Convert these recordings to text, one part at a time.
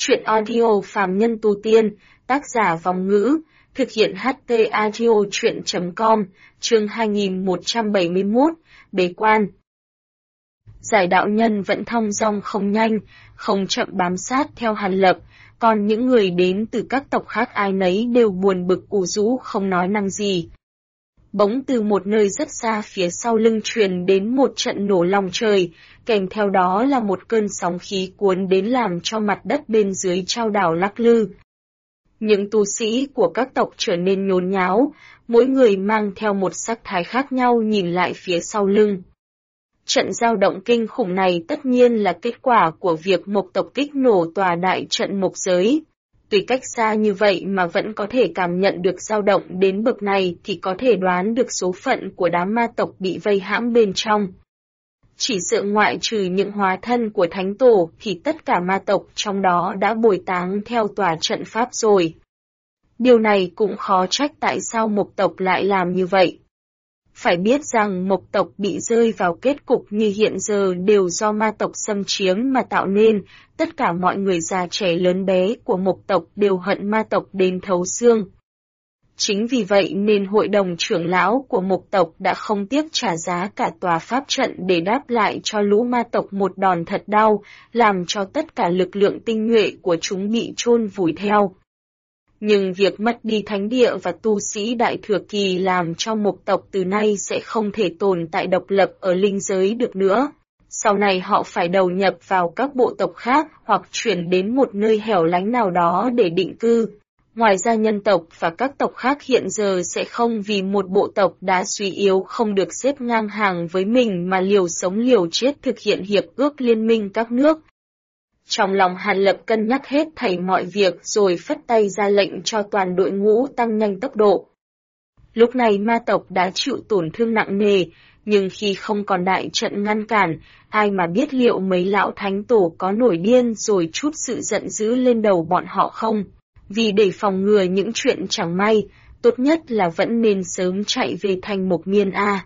Truyện audio phàm nhân tu tiên, tác giả Vòng Ngữ, thực hiện HT audio truyện.com, chương 2171, Bế quan. Giải đạo nhân vẫn thong dong không nhanh, không chậm bám sát theo Hàn Lập, còn những người đến từ các tộc khác ai nấy đều buồn bực ủ rũ không nói năng gì. Bỗng từ một nơi rất xa phía sau lưng truyền đến một trận nổ lòng trời, kèm theo đó là một cơn sóng khí cuốn đến làm cho mặt đất bên dưới chao đảo lắc lư. Những tu sĩ của các tộc trở nên nhốn nháo, mỗi người mang theo một sắc thái khác nhau nhìn lại phía sau lưng. Trận dao động kinh khủng này tất nhiên là kết quả của việc Mộc tộc kích nổ tòa đại trận Mộc giới. Tuy cách xa như vậy mà vẫn có thể cảm nhận được dao động đến bậc này thì có thể đoán được số phận của đám ma tộc bị vây hãm bên trong. Chỉ sợ ngoại trừ những hóa thân của thánh tổ thì tất cả ma tộc trong đó đã bồi táng theo tòa trận pháp rồi. Điều này cũng khó trách tại sao Mộc tộc lại làm như vậy. Phải biết rằng Mộc tộc bị rơi vào kết cục như hiện giờ đều do ma tộc xâm chiếm mà tạo nên, tất cả mọi người già trẻ lớn bé của Mộc tộc đều hận ma tộc đến thấu xương. Chính vì vậy nên hội đồng trưởng lão của Mộc tộc đã không tiếc trả giá cả tòa pháp trận để đáp lại cho lũ ma tộc một đòn thật đau, làm cho tất cả lực lượng tinh nhuệ của chúng bị chôn vùi theo. Nhưng việc mất đi thánh địa và tu sĩ đại thừa kỳ làm cho Mộc tộc từ nay sẽ không thể tồn tại độc lập ở linh giới được nữa. Sau này họ phải đầu nhập vào các bộ tộc khác hoặc chuyển đến một nơi hẻo lánh nào đó để định cư. Ngoài ra nhân tộc và các tộc khác hiện giờ sẽ không vì một bộ tộc đã suy yếu không được xếp ngang hàng với mình mà liều sống liều chết thực hiện hiệp ước liên minh các nước. Trong lòng Hàn Lập cân nhắc hết thảy mọi việc rồi phất tay ra lệnh cho toàn đội ngũ tăng nhanh tốc độ. Lúc này ma tộc đã chịu tổn thương nặng nề, nhưng khi không còn đại trận ngăn cản, ai mà biết liệu mấy lão thánh tổ có nổi điên rồi trút sự giận dữ lên đầu bọn họ không? Vì để phòng ngừa những chuyện chẳng may, tốt nhất là vẫn nên sớm chạy về thành Mộc Miên A.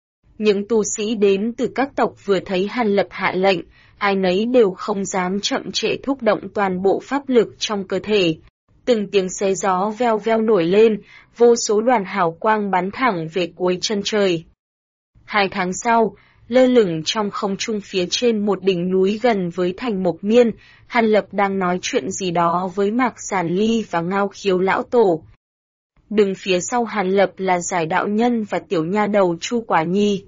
Những tu sĩ đến từ các tộc vừa thấy Hàn Lập hạ lệnh, ai nấy đều không dám chậm trễ thúc động toàn bộ pháp lực trong cơ thể. Từng tiếng xé gió veo veo nổi lên, vô số đoàn hào quang bắn thẳng về cuối chân trời. 2 tháng sau, lơ lửng trong không trung phía trên một đỉnh núi gần với thành Mộc Miên, Hàn Lập đang nói chuyện gì đó với Mạc Giản Ly và Ngao Khiếu lão tổ. Đứng phía sau Hàn Lập là Giải đạo nhân và tiểu nha đầu Chu Quả Nhi.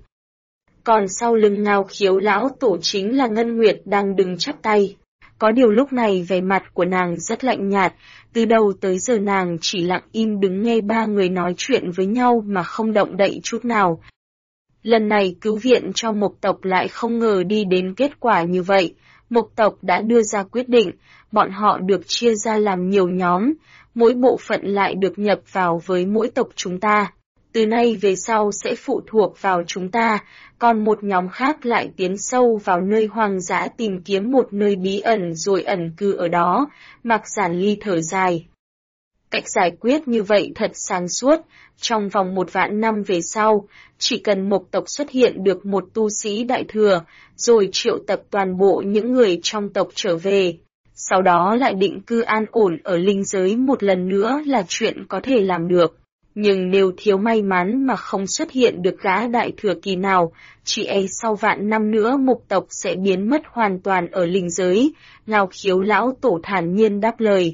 Còn sau lưng Ngao Khiếu lão tổ chính là Ngân Nguyệt đang đứng chắp tay. Có điều lúc này vẻ mặt của nàng rất lạnh nhạt, từ đầu tới giờ nàng chỉ lặng im đứng nghe ba người nói chuyện với nhau mà không động đậy chút nào. Lần này cứu viện cho Mộc tộc lại không ngờ đi đến kết quả như vậy. Mộc tộc đã đưa ra quyết định, bọn họ được chia ra làm nhiều nhóm, mỗi bộ phận lại được nhập vào với mỗi tộc chúng ta. Từ nay về sau sẽ phụ thuộc vào chúng ta, còn một nhóm khác lại tiến sâu vào nơi hoang dã tìm kiếm một nơi bí ẩn rồi ẩn cư ở đó. Mạc Giản Ly thở dài. Cách giải quyết như vậy thật sáng suốt, trong vòng 1.000 năm về sau, chỉ cần Mộc tộc xuất hiện được một tu sĩ đại thừa, rồi triệu tập toàn bộ những người trong tộc trở về. Sau đó lại định cư an ổn ở linh giới một lần nữa là chuyện có thể làm được. Nhưng nếu thiếu may mắn mà không xuất hiện được gã đại thừa kỳ nào, chỉ e sau vạn năm nữa Mộc tộc sẽ biến mất hoàn toàn ở linh giới, Ngao Khiếu lão tổ thản nhiên đáp lời.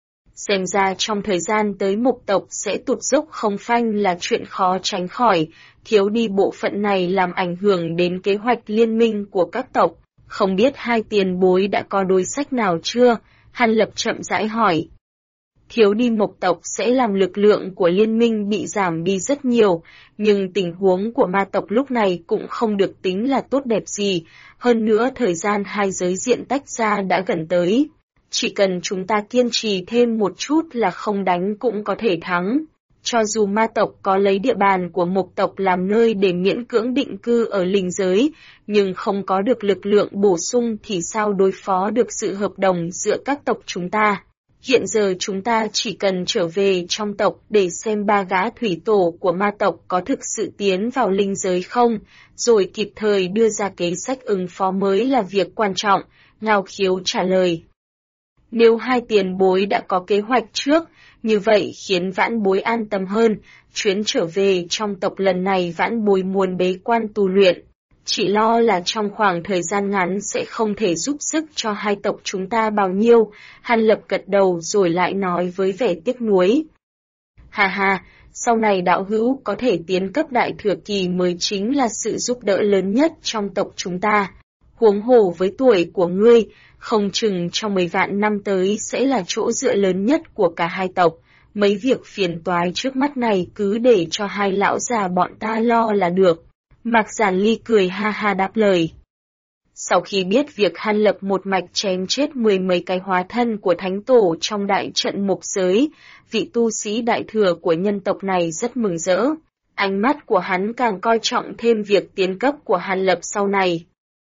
Xem ra trong thời gian tới Mộc tộc sẽ tụt dốc không phanh là chuyện khó tránh khỏi, thiếu đi bộ phận này làm ảnh hưởng đến kế hoạch liên minh của các tộc. Không biết hai tiền bối đã có đối sách nào chưa? Hàn Lập chậm rãi hỏi. Thiếu đi Mộc tộc sẽ làm lực lượng của liên minh bị giảm đi rất nhiều, nhưng tình huống của ma tộc lúc này cũng không được tính là tốt đẹp gì, hơn nữa thời gian hai giới diện tách ra đã gần tới. Chỉ cần chúng ta kiên trì thêm một chút là không đánh cũng có thể thắng. Cho dù ma tộc có lấy địa bàn của Mộc tộc làm nơi để miễn cưỡng định cư ở linh giới, nhưng không có được lực lượng bổ sung thì sao đối phó được sự hợp đồng giữa các tộc chúng ta. Hiện giờ chúng ta chỉ cần trở về trong tộc để xem ba gã thủy tổ của ma tộc có thực sự tiến vào linh giới không, rồi kịp thời đưa ra kế sách ứng phó mới là việc quan trọng, Ngao Khiếu trả lời. Nếu hai tiền bối đã có kế hoạch trước, như vậy khiến vãn bối an tâm hơn, chuyến trở về trong tộc lần này vãn bối muốn bế quan tu luyện. Chỉ lo là trong khoảng thời gian ngắn sẽ không thể giúp sức cho hai tộc chúng ta bao nhiêu, Hàn Lập gật đầu rồi lại nói với vẻ tiếc nuối. Hà hà, sau này đạo hữu có thể tiến cấp đại thừa kỳ mới chính là sự giúp đỡ lớn nhất trong tộc chúng ta. Huống hồ với tuổi của ngươi, không chừng trong 10 vạn năm tới sẽ là chỗ dựa lớn nhất của cả hai tộc. Mấy việc phiền toái trước mắt này cứ để cho hai lão già bọn ta lo là được. Mạc Giản Ly cười ha ha đáp lời. Sau khi biết việc Hàn Lập một mạch chém chết 10 mấy cái hóa thân của thánh tổ trong đại trận mục giới, vị tu sĩ đại thừa của nhân tộc này rất mừng rỡ. Ánh mắt của hắn càng coi trọng thêm việc tiến cấp của Hàn Lập sau này.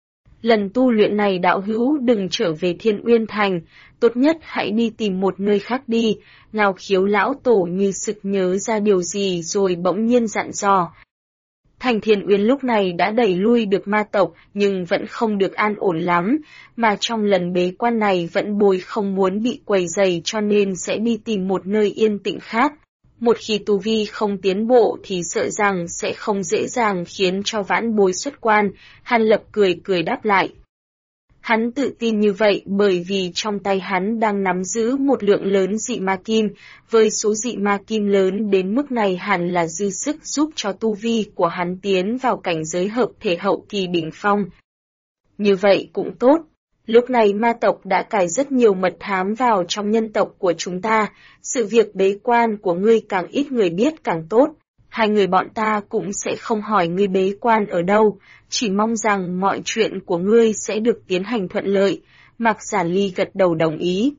Lần tu luyện này đạo hữu đừng trở về Thiên Uyên Thành, tốt nhất hãy đi tìm một nơi khác đi. Ngao Khiếu lão tổ như sực nhớ ra điều gì rồi bỗng nhiên dặn dò. Thành Thiên Uyên lúc này đã đẩy lui được ma tộc nhưng vẫn không được an ổn lắm, mà trong lần bế quan này vẫn bối không muốn bị quấy rầy cho nên sẽ đi tìm một nơi yên tĩnh khác. Một khi tu vi không tiến bộ thì sợ rằng sẽ không dễ dàng khiến cho vãn bối xuất quan, Hàn Lập cười cười đáp lại. Hắn tự tin như vậy bởi vì trong tay hắn đang nắm giữ một lượng lớn dị ma kim, với số dị ma kim lớn đến mức này hẳn là dư sức giúp cho tu vi của hắn tiến vào cảnh giới hợp thể hậu kỳ đỉnh phong. Như vậy cũng tốt. Lúc này ma tộc đã cài rất nhiều mật thám vào trong nhân tộc của chúng ta, sự việc bế quan của ngươi càng ít người biết càng tốt. Hai người bọn ta cũng sẽ không hỏi ngươi bế quan ở đâu, chỉ mong rằng mọi chuyện của ngươi sẽ được tiến hành thuận lợi. Mạc Giản Ly gật đầu đồng ý.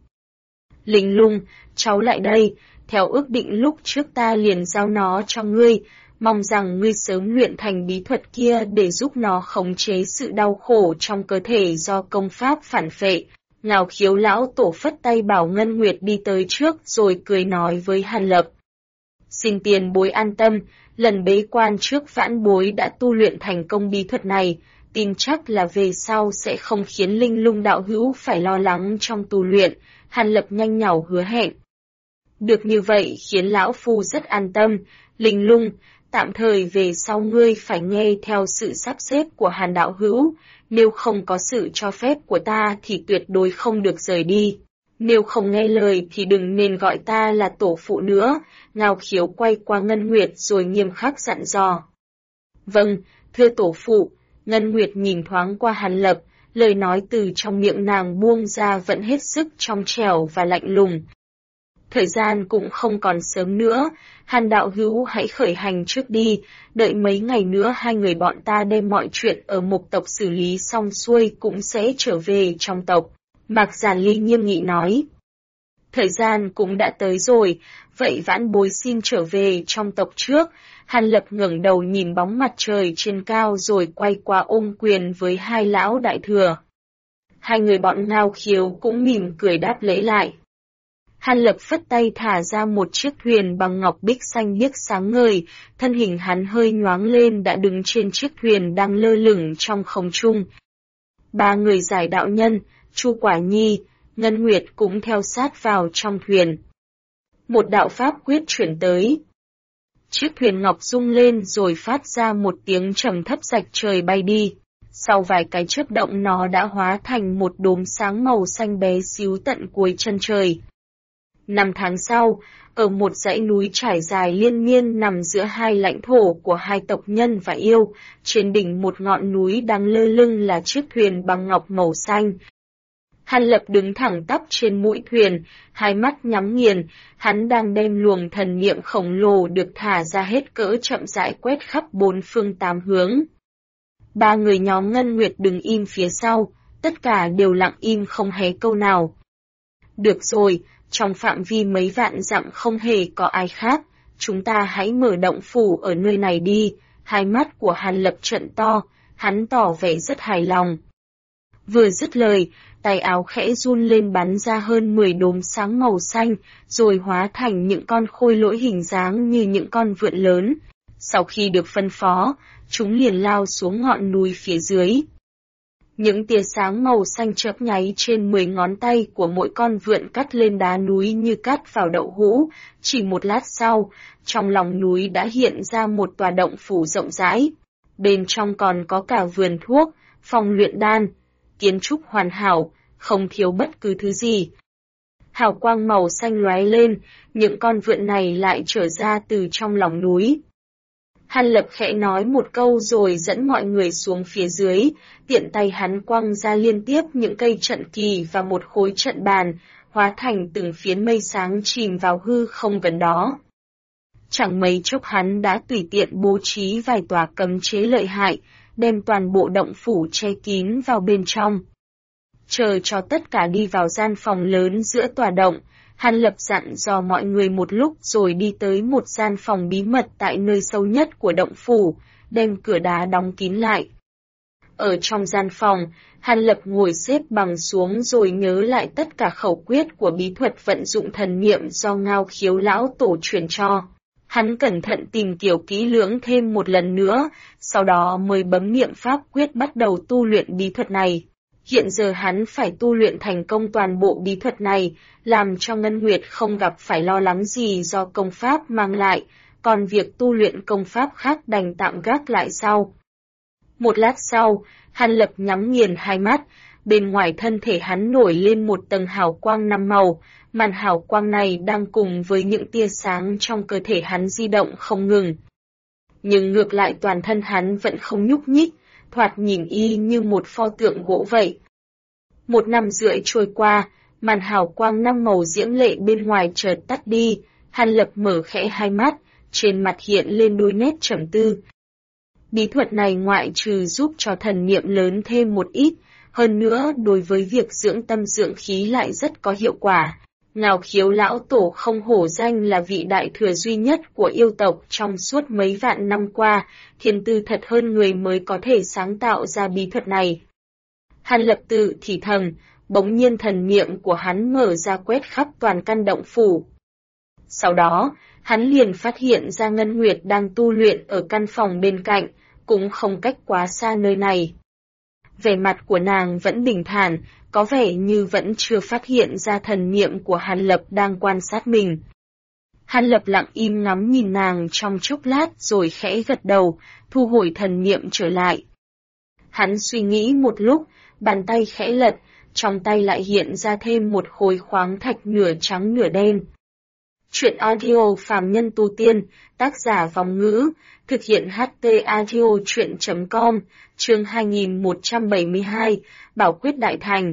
Linh Lung, cháu lại đây, theo ước định lúc trước ta liền giao nó cho ngươi, mong rằng ngươi sớm luyện thành bí thuật kia để giúp nó khống chế sự đau khổ trong cơ thể do công pháp phản phệ. Ngao Khiếu lão tổ phất tay bảo Ngân Nguyệt đi tới trước rồi cười nói với Hàn Lập. Xin tiền bối an tâm, lần bế quan trước vãn bối đã tu luyện thành công bí thuật này, tin chắc là về sau sẽ không khiến Linh Lung đạo hữu phải lo lắng trong tu luyện, Hàn Lập nhanh nhảu hứa hẹn. Được như vậy khiến lão phu rất an tâm, Linh Lung, tạm thời về sau ngươi phải nghe theo sự sắp xếp của Hàn đạo hữu, nếu không có sự cho phép của ta thì tuyệt đối không được rời đi. Nếu không nghe lời thì đừng nên gọi ta là tổ phụ nữa, Ngao Khiếu quay qua Ngân Nguyệt rồi nghiêm khắc dặn dò. Vâng, thưa tổ phụ, Ngân Nguyệt nhìn thoáng qua Hàn Lập, lời nói từ trong miệng nàng buông ra vẫn hết sức trong trẻo và lạnh lùng. Thời gian cũng không còn sớm nữa, Hàn đạo hữu hãy khởi hành trước đi, đợi mấy ngày nữa hai người bọn ta đem mọi chuyện ở Mục tộc xử lý xong xuôi cũng sẽ trở về trong tộc. Mạc Giản Ly nghiêm nghị nói. Thời gian cũng đã tới rồi, vậy vãn bối xin trở về trong tộc trước. Hàn Lập ngẩng đầu nhìn bóng mặt trời trên cao rồi quay qua ôm quyền với hai lão đại thừa. Hai người bọn Ngao Khiếu cũng mỉm cười đáp lễ lại. Hàn Lập phất tay thả ra một chiếc thuyền bằng ngọc bích xanh biếc sáng ngời, thân hình hắn hơi nhoáng lên đã đứng trên chiếc thuyền đang lơ lửng trong không trung. Ba người giải đạo nhân, Chu Quả Nhi, Ngân Nguyệt cũng theo sát vào trong thuyền. Một đạo pháp quyết chuyển tới. Chiếc thuyền ngọc rung lên rồi phát ra một tiếng trầm thấp rạch trời bay đi. Sau vài cái chớp động nó đã hóa thành một đốm sáng màu xanh bé xíu tận cuối chân trời. 5 tháng sau, ở một dãy núi trải dài liên miên nằm giữa hai lãnh thổ của hai tộc nhân và yêu, trên đỉnh một ngọn núi đang lơ lưng là chiếc thuyền bằng ngọc màu xanh. Hàn Lập đứng thẳng tắp trên mũi thuyền, hai mắt nhắm nghiền, hắn đang đem luồng thần niệm khổng lồ được thả ra hết cỡ chậm rãi quét khắp bốn phương tám hướng. Ba người nhóm Ngân Nguyệt đứng im phía sau, tất cả đều lặng im không hé câu nào. Được rồi, trong phạm vi mấy vạn dặm không hề có ai khác, chúng ta hãy mở động phủ ở nơi này đi. Hai mắt của Hàn Lập trợn to, hắn tỏ vẻ rất hài lòng. Vừa dứt lời, tay áo khẽ run lên bắn ra hơn 10 đốm sáng màu xanh, rồi hóa thành những con khôi lỗi hình dáng như những con vượn lớn. Sau khi được phân phó, chúng liền lao xuống ngọn núi phía dưới. Những tia sáng màu xanh chớp nháy trên 10 ngón tay của mỗi con vượn cắt lên đá núi như cắt vào đậu hũ. Chỉ một lát sau, trong lòng núi đã hiện ra một tòa động phủ rộng rãi. Bên trong còn có cả vườn thuốc, phòng luyện đan, kiến trúc hoàn hảo, không thiếu bất cứ thứ gì. Hào quang màu xanh lóe lên, những con vượn này lại trở ra từ trong lòng núi. Hàn Lập khẽ nói một câu rồi dẫn mọi người xuống phía dưới, tiện tay hắn quăng ra liên tiếp những cây trận kỳ và một khối trận bàn, hóa thành từng phiến mây sáng chìm vào hư không gần đó. Chẳng mấy chốc hắn đã tùy tiện bố trí vài tòa cấm chế lợi hại, đem toàn bộ động phủ che kín vào bên trong. Chờ cho tất cả đi vào gian phòng lớn giữa tòa động, Hàn Lập dặn dò mọi người một lúc rồi đi tới một gian phòng bí mật tại nơi sâu nhất của động phủ, đem cửa đá đóng kín lại. Ở trong gian phòng, Hàn Lập ngồi xếp bằng xuống rồi nhớ lại tất cả khẩu quyết của bí thuật vận dụng thần niệm do Ngao Khiếu lão tổ truyền cho. Hắn cẩn thận tìm hiểu kỹ lưỡng thêm một lần nữa, sau đó mới bấm niệm pháp quyết bắt đầu tu luyện bí thuật này. Hiện giờ hắn phải tu luyện thành công toàn bộ bí thuật này, làm cho Ngân Nguyệt không gặp phải lo lắng gì do công pháp mang lại, còn việc tu luyện công pháp khác đành tạm gác lại sau. Một lát sau, Hàn Lập nhắm nghiền hai mắt, bên ngoài thân thể hắn nổi lên một tầng hào quang 5 màu, màn hào quang này đang cùng với những tia sáng trong cơ thể hắn di động không ngừng. Nhưng ngược lại toàn thân hắn vẫn không nhúc nhích, thoạt nhìn y như một pho tượng gỗ vậy. 1 năm rưỡi trôi qua, màn hào quang 5 màu diễm lệ bên ngoài chợt tắt đi, Hàn Lập mở khẽ hai mắt, trên mặt hiện lên đôi nét trầm tư. Bí thuật này ngoại trừ giúp cho thần niệm lớn thêm một ít, hơn nữa đối với việc dưỡng tâm dưỡng khí lại rất có hiệu quả. Ngao Khiếu lão tổ không hổ danh là vị đại thừa duy nhất của yêu tộc trong suốt mấy vạn năm qua, thiên tư thật hơn người mới có thể sáng tạo ra bí thuật này. Hàn Lập tự thì thầm, bỗng nhiên thần niệm của hắn mở ra quét khắp toàn căn động phủ. Sau đó, hắn liền phát hiện ra Ngân Nguyệt đang tu luyện ở căn phòng bên cạnh, cũng không cách quá xa nơi này. Vẻ mặt của nàng vẫn bình thản, có vẻ như vẫn chưa phát hiện ra thần niệm của Hàn Lập đang quan sát mình. Hàn Lập lặng im ngắm nhìn nàng trong chốc lát rồi khẽ gật đầu, thu hồi thần niệm trở lại. Hắn suy nghĩ một lúc, bàn tay khẽ lật, trong tay lại hiện ra thêm một khối khoáng thạch nửa trắng nửa đen. Chuyện audio phàm nhân tu tiên, tác giả Vong Ngữ, thực hiện HT audio chuyện.com, chương 2172, Bảo quyết đại thành.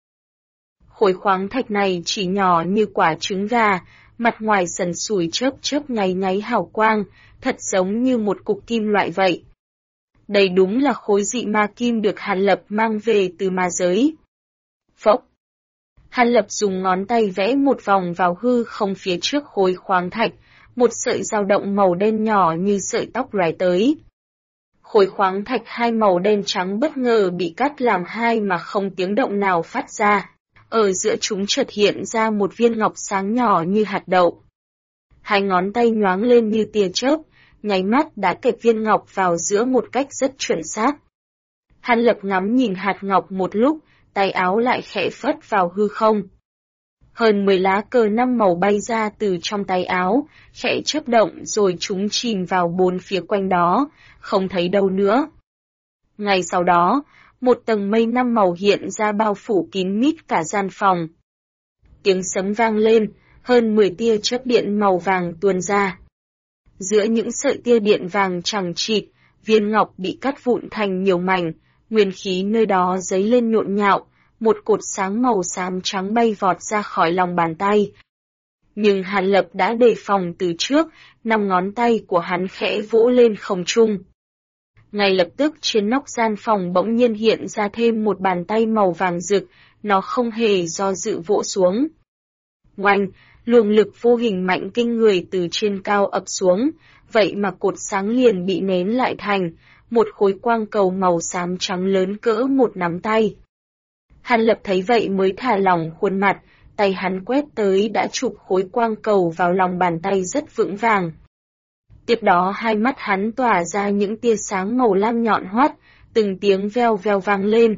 Khối khoáng thạch này chỉ nhỏ như quả trứng gà, mặt ngoài sần sùi chớp chớp nháy nháy hào quang, thật giống như một cục kim loại vậy. Đây đúng là khối dị ma kim được Hàn Lập mang về từ ma giới. Phốc. Hàn Lập dùng ngón tay vẽ một vòng vào hư không phía trước khối khoáng thạch, một sợi dao động màu đen nhỏ như sợi tóc lóe tới. Khối khoáng thạch hai màu đen trắng bất ngờ bị cắt làm hai mà không tiếng động nào phát ra. Ở giữa chúng chợt hiện ra một viên ngọc sáng nhỏ như hạt đậu. Hai ngón tay nhoáng lên như tia chớp, nháy mắt đã kẹp viên ngọc vào giữa một cách rất chuẩn xác. Hàn Lập ngắm nhìn hạt ngọc một lúc, tay áo lại khẽ phất vào hư không. Hơn 10 lá cờ 5 màu bay ra từ trong tay áo, khẽ chớp động rồi chúng chìm vào bốn phía quanh đó, không thấy đâu nữa. Ngay sau đó, một tầng mây 5 màu hiện ra bao phủ kín mít cả gian phòng. Tiếng sấm vang lên, hơn 10 tia chớp điện màu vàng tuôn ra. Giữa những sợi tia điện vàng chằng chịt, viên ngọc bị cắt vụn thành nhiều mảnh, nguyên khí nơi đó dấy lên nhộn nhạo, một cột sáng màu xám trắng bay vọt ra khỏi lòng bàn tay. Nhưng Hàn Lập đã đề phòng từ trước, 5 ngón tay của hắn khẽ vỗ lên không trung. Ngay lập tức trên nóc gian phòng bỗng nhiên hiện ra thêm một bàn tay màu vàng rực, nó không hề do dự vỗ xuống. Oanh, luồng lực vô hình mạnh kinh người từ trên cao ập xuống, vậy mà cột sáng liền bị nén lại thành một khối quang cầu màu xám trắng lớn cỡ một nắm tay. Hàn Lập thấy vậy mới thả lỏng khuôn mặt, tay hắn quét tới đã chụp khối quang cầu vào lòng bàn tay rất vững vàng. Tiếp đó hai mắt hắn tỏa ra những tia sáng màu lam nhọn hoắt, từng tiếng veo veo vang lên,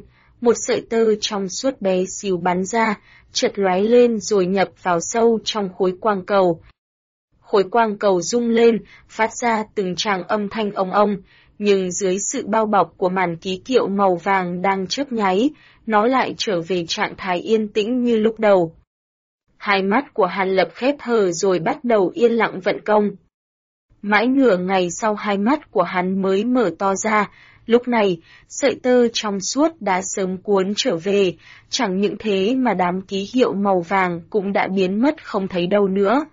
Một sợi tơ trong suốt bé xíu bắn ra, chợt lóe lên rồi nhập vào sâu trong khối quang cầu. Khối quang cầu rung lên, phát ra từng tràng âm thanh ong ong, nhưng dưới sự bao bọc của màn ký hiệu màu vàng đang chớp nháy, nó lại trở về trạng thái yên tĩnh như lúc đầu. Hai mắt của Hàn Lập khép hờ rồi bắt đầu yên lặng vận công. Mãi nửa ngày sau hai mắt của hắn mới mở to ra, lúc này, sợi tơ trong suốt đã sớm cuốn trở về, chẳng những thế mà đám ký hiệu màu vàng cũng đã biến mất không thấy đâu nữa.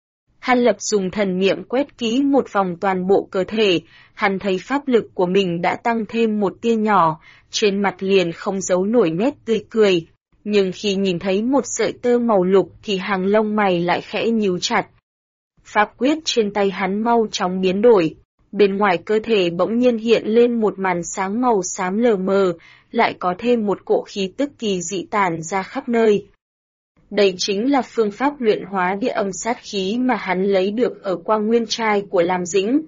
Hàn Lập dùng thần niệm quét kỹ một vòng toàn bộ cơ thể, hắn thấy pháp lực của mình đã tăng thêm một tia nhỏ, trên mặt liền không giấu nổi nét tươi cười. Nhưng khi nhìn thấy một sợi tơ màu lục thì hàng lông mày lại khẽ nhíu chặt. Pháp quyết trên tay hắn mau chóng biến đổi, bên ngoài cơ thể bỗng nhiên hiện lên một màn sáng màu xám lờ mờ, lại có thêm một cỗ khí tức kỳ dị tản ra khắp nơi. Đây chính là phương pháp luyện hóa địa âm sát khí mà hắn lấy được ở Quang Nguyên Trai của Lam Dĩnh.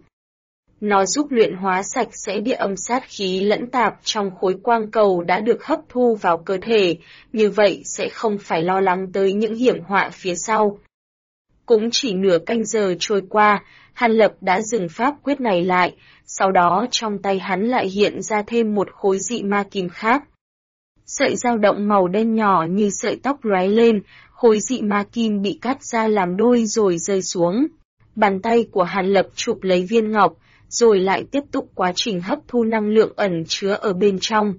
Nó giúp luyện hóa sạch sẽ địa âm sát khí lẫn tạp trong khối quang cầu đã được hấp thu vào cơ thể, như vậy sẽ không phải lo lắng tới những hiểm họa phía sau. Cũng chỉ nửa canh giờ trôi qua, Hàn Lập đã dừng pháp quyết này lại, sau đó trong tay hắn lại hiện ra thêm một khối dị ma kim khác. Sợi dao động màu đen nhỏ như sợi tóc lóe lên, khối dị ma kim bị cắt ra làm đôi rồi rơi xuống. Bàn tay của Hàn Lập chụp lấy viên ngọc, rồi lại tiếp tục quá trình hấp thu năng lượng ẩn chứa ở bên trong.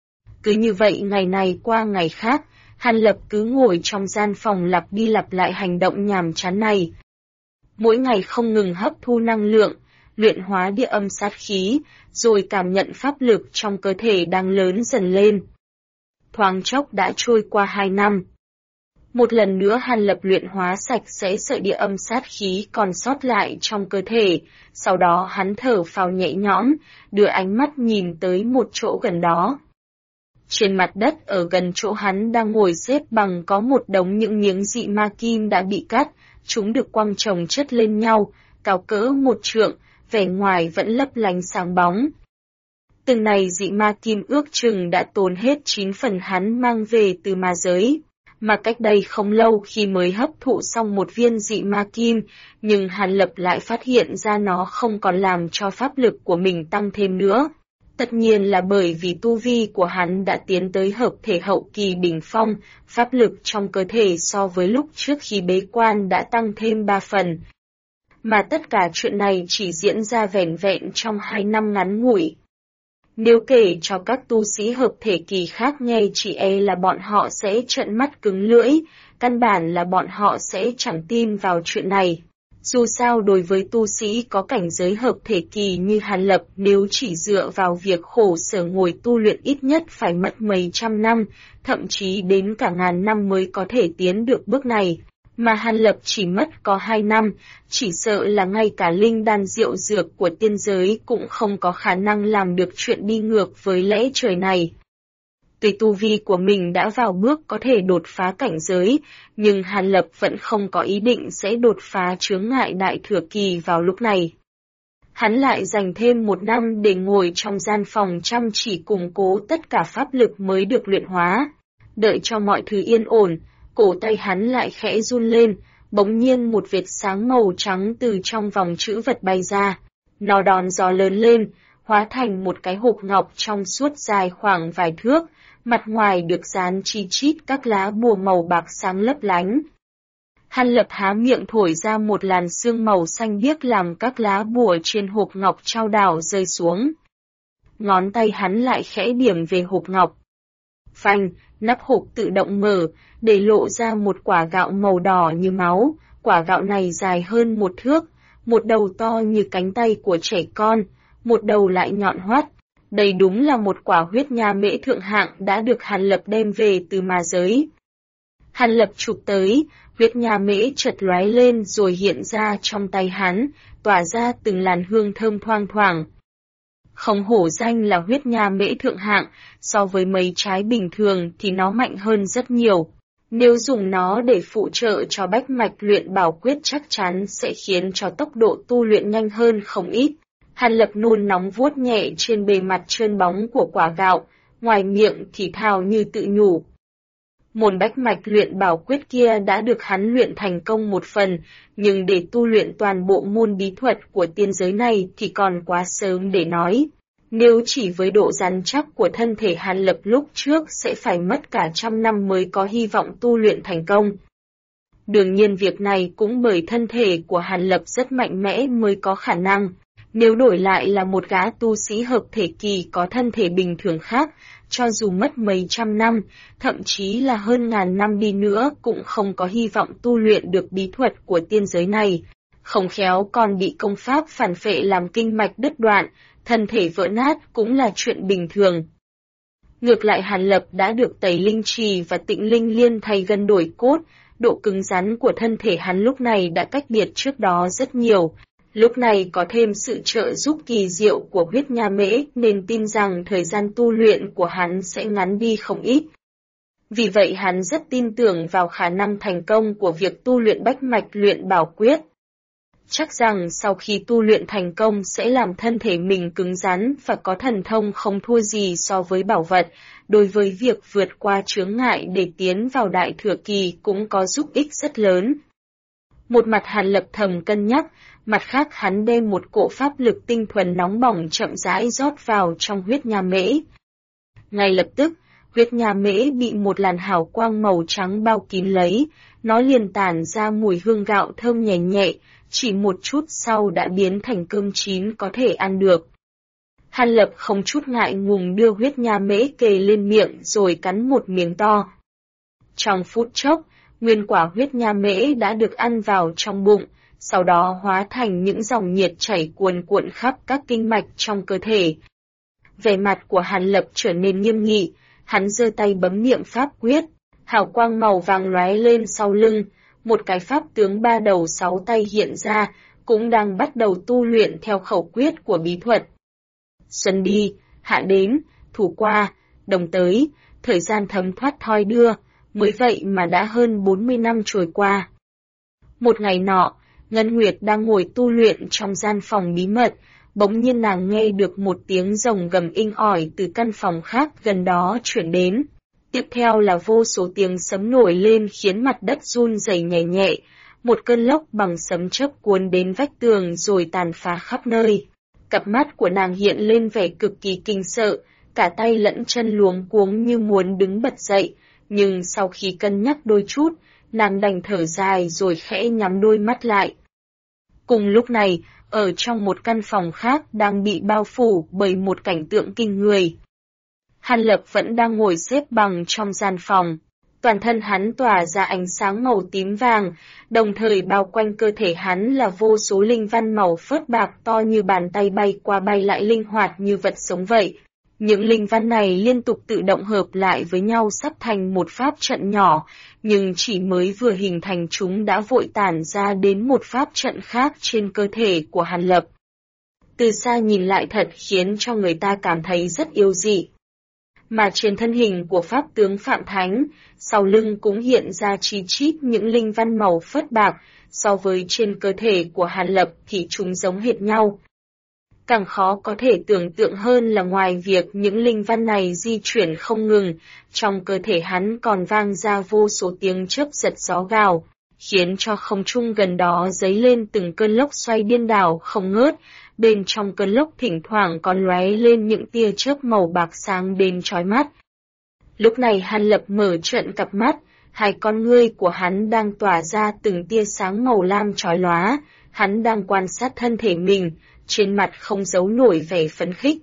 Cứ như vậy ngày này qua ngày khác, Hàn Lập cứ ngồi trong gian phòng lặp đi lặp lại hành động nhàm chán này. Mỗi ngày không ngừng hấp thu năng lượng, luyện hóa địa âm sát khí, rồi cảm nhận pháp lực trong cơ thể đang lớn dần lên. Thoáng chốc đã trôi qua 2 năm. Một lần nữa Hàn Lập luyện hóa sạch sẽ sợi địa âm sát khí còn sót lại trong cơ thể, sau đó hắn thở phào nhẹ nhõm, đưa ánh mắt nhìn tới một chỗ gần đó. Trên mặt đất ở gần chỗ hắn đang ngồi xếp bằng có một đống những miếng dị ma kim đã bị cắt, chúng được quăng chồng chất lên nhau, cao cỡ 1 trượng, vẻ ngoài vẫn lấp lánh sáng bóng. Từng này dị ma kim ước chừng đã tốn hết 9 phần hắn mang về từ ma giới. Mà cách đây không lâu khi mới hấp thụ xong một viên dị ma kim, nhưng Hàn Lập lại phát hiện ra nó không còn làm cho pháp lực của mình tăng thêm nữa. Tất nhiên là bởi vì tu vi của hắn đã tiến tới hợp thể hậu kỳ đỉnh phong, pháp lực trong cơ thể so với lúc trước khi bế quan đã tăng thêm 3 phần. Mà tất cả chuyện này chỉ diễn ra vẻn vẹn trong 2 năm ngắn ngủi. Nếu kể cho các tu sĩ hợp thể kỳ khác nghe chỉ e là bọn họ sẽ trợn mắt cứng lưỡi, căn bản là bọn họ sẽ chẳng tin vào chuyện này. Dù sao đối với tu sĩ có cảnh giới hợp thể kỳ như Hàn Lập nếu chỉ dựa vào việc khổ sở ngồi tu luyện ít nhất phải mất mấy trăm năm, thậm chí đến cả ngàn năm mới có thể tiến được bước này. Mà Hàn Lập chỉ mất có 2 năm, chỉ sợ là ngay cả linh đan diệu dược của tiên giới cũng không có khả năng làm được chuyện đi ngược với lẽ trời này. Tuy tu vi của mình đã vào bước có thể đột phá cảnh giới, nhưng Hàn Lập vẫn không có ý định sẽ đột phá chướng ngại đại thừa kỳ vào lúc này. Hắn lại dành thêm 1 năm để ngồi trong gian phòng chăm chỉ củng cố tất cả pháp lực mới được luyện hóa. Đợi cho mọi thứ yên ổn, cổ tay hắn lại khẽ run lên, bỗng nhiên một vệt sáng màu trắng từ trong vòng chữ vật bay ra. Nó đón gió lớn lên, hóa thành một cái hộp ngọc trong suốt dài khoảng vài thước, mặt ngoài được dán chi chít các lá bùa màu bạc sáng lấp lánh. Hàn Lập há miệng thổi ra một làn sương màu xanh biếc làm các lá bùa trên hộp ngọc trao đảo rơi xuống. Ngón tay hắn lại khẽ điểm về hộp ngọc. Phanh, nắp hộp tự động mở, để lộ ra một quả gạo màu đỏ như máu, quả gạo này dài hơn 1 thước, một đầu to như cánh tay của trẻ con, một đầu lại nhọn hoắt. Đây đúng là một quả huyết nha mễ thượng hạng đã được Hàn Lập đem về từ ma giới. Hàn Lập chụp tới, huyết nha mễ chợt lóe lên rồi hiện ra trong tay hắn, tỏa ra từng làn hương thơm thoang thoảng. Không hổ danh là huyết nha mễ thượng hạng, so với mấy trái bình thường thì nó mạnh hơn rất nhiều. Nếu dùng nó để phụ trợ cho bách mạch luyện bảo quyết chắc chắn sẽ khiến cho tốc độ tu luyện nhanh hơn không ít. Hàn Lập nôn nóng vuốt nhẹ trên bề mặt trơn bóng của quả gạo, ngoài miệng thì thào như tự nhủ. Môn bách mạch luyện bảo quyết kia đã được hắn luyện thành công một phần, nhưng để tu luyện toàn bộ môn bí thuật của tiên giới này thì còn quá sớm để nói. Nếu chỉ với độ rắn chắc của thân thể Hàn Lập lúc trước sẽ phải mất cả 100 năm mới có hy vọng tu luyện thành công. Đương nhiên việc này cũng bởi thân thể của Hàn Lập rất mạnh mẽ mới có khả năng. Nếu đổi lại là một gã tu sĩ hợp thể kỳ có thân thể bình thường khác, cho dù mất mấy trăm năm, thậm chí là hơn ngàn năm đi nữa cũng không có hy vọng tu luyện được bí thuật của tiên giới này. Không khéo còn bị công pháp phản phệ làm kinh mạch đứt đoạn, thân thể vỡ nát cũng là chuyện bình thường. Ngược lại Hàn Lập đã được tẩy linh trì và tịnh linh liên thay gân đổi cốt, độ cứng rắn của thân thể hắn lúc này đã cách biệt trước đó rất nhiều. Lúc này có thêm sự trợ giúp kỳ diệu của huyết nha mễ nên tin rằng thời gian tu luyện của hắn sẽ ngắn đi không ít. Vì vậy hắn rất tin tưởng vào khả năng thành công của việc tu luyện bách mạch luyện bảo quyết. Chắc rằng sau khi tu luyện thành công sẽ làm thân thể mình cứng rắn và có thần thông không thua gì so với bảo vật, đối với việc vượt qua chướng ngại để tiến vào đại thừa kỳ cũng có giúp ích rất lớn. Một mặt Hàn Lập thầm cân nhắc, mặt khác hắn đem một cỗ pháp lực tinh thuần nóng bỏng chậm rãi rót vào trong huyết nha mễ. Ngay lập tức, huyết nha mễ bị một làn hào quang màu trắng bao kín lấy, nó liền tản ra mùi hương gạo thơm nhẹ nhẹ, chỉ một chút sau đã biến thành cơm chín có thể ăn được. Hàn Lập không chút ngại ngùng đưa huyết nha mễ kề lên miệng rồi cắn một miếng to. Trong phút chốc, nguyên quả huyết nha mễ đã được ăn vào trong bụng, sau đó hóa thành những dòng nhiệt chảy cuồn cuộn khắp các kinh mạch trong cơ thể. Vẻ mặt của Hàn Lập trở nên nghiêm nghị, hắn giơ tay bấm niệm pháp quyết, hào quang màu vàng lóe lên sau lưng, một cái pháp tướng 3 đầu 6 tay hiện ra, cũng đang bắt đầu tu luyện theo khẩu quyết của bí thuật. Xuân đi, hạ đến, thủ qua, đồng tới, thời gian thấm thoát thoi đưa, mới vậy mà đã hơn 40 năm trôi qua. Một ngày nọ, Ngân Nguyệt đang ngồi tu luyện trong gian phòng bí mật, bỗng nhiên nàng nghe được một tiếng rồng gầm inh ỏi từ căn phòng khác gần đó chuyển đến. Tiếp theo là vô số tiếng sấm nổi lên khiến mặt đất run rẩy nhẹ nhẹ, một cơn lốc bằng sấm chớp cuốn đến vách tường rồi tàn phá khắp nơi. Cặp mắt của nàng hiện lên vẻ cực kỳ kinh sợ, cả tay lẫn chân luống cuống như muốn đứng bật dậy, nhưng sau khi cân nhắc đôi chút, nàng đành thở dài rồi khẽ nhắm đôi mắt lại. Cùng lúc này, ở trong một căn phòng khác đang bị bao phủ bởi một cảnh tượng kinh người. Hàn Lập vẫn đang ngồi xếp bằng trong gian phòng. Toàn thân hắn tỏa ra ánh sáng màu tím vàng, đồng thời bao quanh cơ thể hắn là vô số linh văn màu phớt bạc to như bàn tay bay qua bay lại linh hoạt như vật sống vậy. Những linh văn này liên tục tự động hợp lại với nhau sắp thành một pháp trận nhỏ, nhưng chỉ mới vừa hình thành chúng đã vội tản ra đến một pháp trận khác trên cơ thể của Hàn Lập. Từ xa nhìn lại thật khiến cho người ta cảm thấy rất yêu dị. Mà trên thân hình của pháp tướng Phạm Thánh, sau lưng cũng hiện ra chi chít những linh văn màu phớt bạc, so với trên cơ thể của Hàn Lập thì chúng giống hệt nhau. Càng khó có thể tưởng tượng hơn là ngoài việc những linh văn này di chuyển không ngừng, trong cơ thể hắn còn vang ra vô số tiếng chớp giật gió gào, khiến cho không trung gần đó dấy lên từng cơn lốc xoay điên đảo không ngớt, bên trong cơn lốc thỉnh thoảng còn lóe lên những tia chớp màu bạc sáng đến chói mắt. Lúc này Hàn Lập mở trợn cặp mắt, hai con ngươi của hắn đang tỏa ra từng tia sáng màu lam chói lóa, hắn đang quan sát thân thể mình, trên mặt không giấu nổi vẻ phấn khích.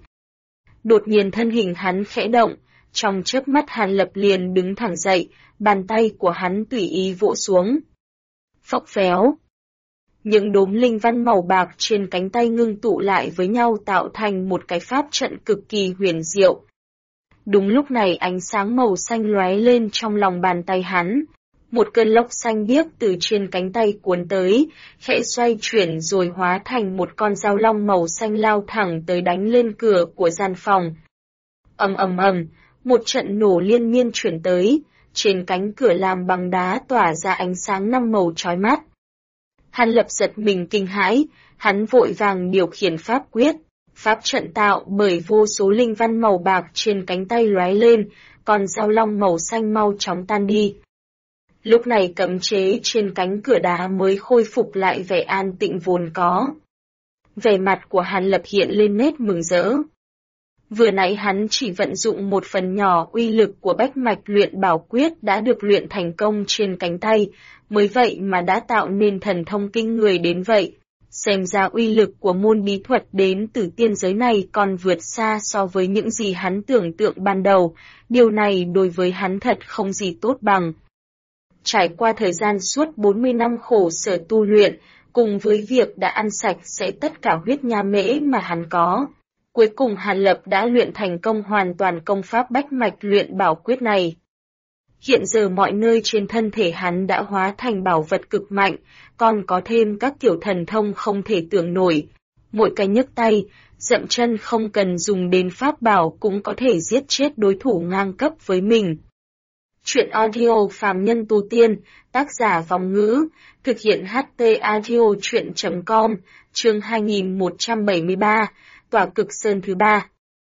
Đột nhiên thân hình hắn khẽ động, trong chớp mắt Hàn Lập liền đứng thẳng dậy, bàn tay của hắn tùy ý vỗ xuống. Phốc phéo. Những đốm linh văn màu bạc trên cánh tay ngưng tụ lại với nhau tạo thành một cái pháp trận cực kỳ huyền diệu. Đúng lúc này ánh sáng màu xanh lóe lên trong lòng bàn tay hắn. Một cơn lốc xanh biếc từ trên cánh tay cuốn tới, khẽ xoay chuyển rồi hóa thành một con dao long màu xanh lao thẳng tới đánh lên cửa của gian phòng. Ầm ầm ầm, một trận nổ liên miên chuyển tới, trên cánh cửa làm bằng đá tỏa ra ánh sáng 5 màu chói mắt. Hàn Lập giật mình kinh hãi, hắn vội vàng điều khiển pháp quyết, Pháp trận tạo bởi vô số linh văn màu bạc trên cánh tay lóe lên, còn dao long màu xanh mau chóng tan đi. Lúc này cấm chế trên cánh cửa đá mới khôi phục lại vẻ an tĩnh vốn có. Vẻ mặt của Hàn Lập hiện lên nét mừng rỡ. Vừa nãy hắn chỉ vận dụng một phần nhỏ uy lực của bách mạch luyện bảo quyết đã được luyện thành công trên cánh tay, mới vậy mà đã tạo nên thần thông kinh người đến vậy. Xem ra uy lực của môn bí thuật đến từ tiên giới này còn vượt xa so với những gì hắn tưởng tượng ban đầu, điều này đối với hắn thật không gì tốt bằng. Trải qua thời gian suốt 40 năm khổ sở tu luyện, cùng với việc đã ăn sạch sẽ tất cả huyết nha mễ mà hắn có. Cuối cùng Hàn Lập đã luyện thành công hoàn toàn công pháp bách mạch luyện bảo quyết này. Hiện giờ mọi nơi trên thân thể hắn đã hóa thành bảo vật cực mạnh, còn có thêm các kiểu thần thông không thể tưởng nổi. Mỗi cái nhấc tay, dậm chân không cần dùng đến pháp bảo cũng có thể giết chết đối thủ ngang cấp với mình. Chuyện audio phàm nhân tu tiên, tác giả Vong Ngữ, thực hiện HT audio chuyện.com, chương 2173, Tỏa Cực Sơn thứ 3.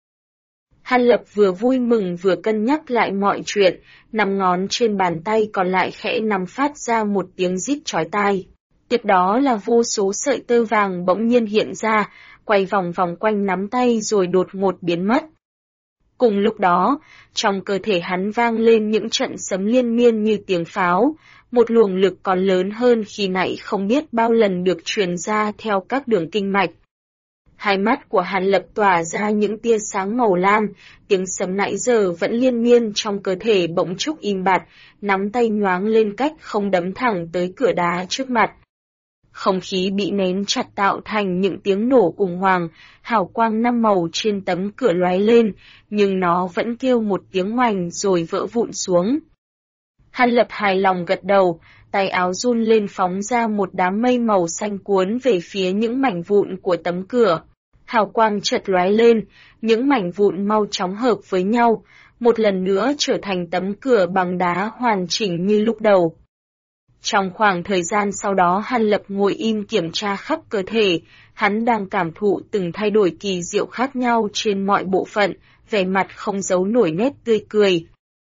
Hàn Lập vừa vui mừng vừa cân nhắc lại mọi chuyện, 5 ngón trên bàn tay còn lại khẽ nắm phát ra một tiếng rít chói tai. Tiếp đó là vô số sợi tơ vàng bỗng nhiên hiện ra, quay vòng vòng quanh nắm tay rồi đột ngột biến mất. Cùng lúc đó, trong cơ thể hắn vang lên những trận sấm liên miên như tiếng pháo, một luồng lực còn lớn hơn khi nãy không biết bao lần được truyền ra theo các đường kinh mạch. Hai mắt của Hàn Lập tỏa ra những tia sáng màu lam, tiếng sấm nãy giờ vẫn liên miên trong cơ thể bỗng chốc im bặt, nắm tay nhoáng lên cách không đấm thẳng tới cửa đá trước mặt. Không khí bị nén chặt tạo thành những tiếng nổ ùng hoàng, hào quang 5 màu trên tấm cửa lóe lên, nhưng nó vẫn kêu một tiếng oành rồi vỡ vụn xuống. Hàn Lập hài lòng gật đầu, tay áo run lên phóng ra một đám mây màu xanh cuốn về phía những mảnh vụn của tấm cửa. Hào quang chợt lóe lên, những mảnh vụn mau chóng hợp với nhau, một lần nữa trở thành tấm cửa bằng đá hoàn chỉnh như lúc đầu. Trong khoảng thời gian sau đó Hàn Lập ngồi im kiểm tra khắp cơ thể, hắn đang cảm thụ từng thay đổi kỳ diệu khác nhau trên mọi bộ phận, vẻ mặt không giấu nổi nét tươi cười.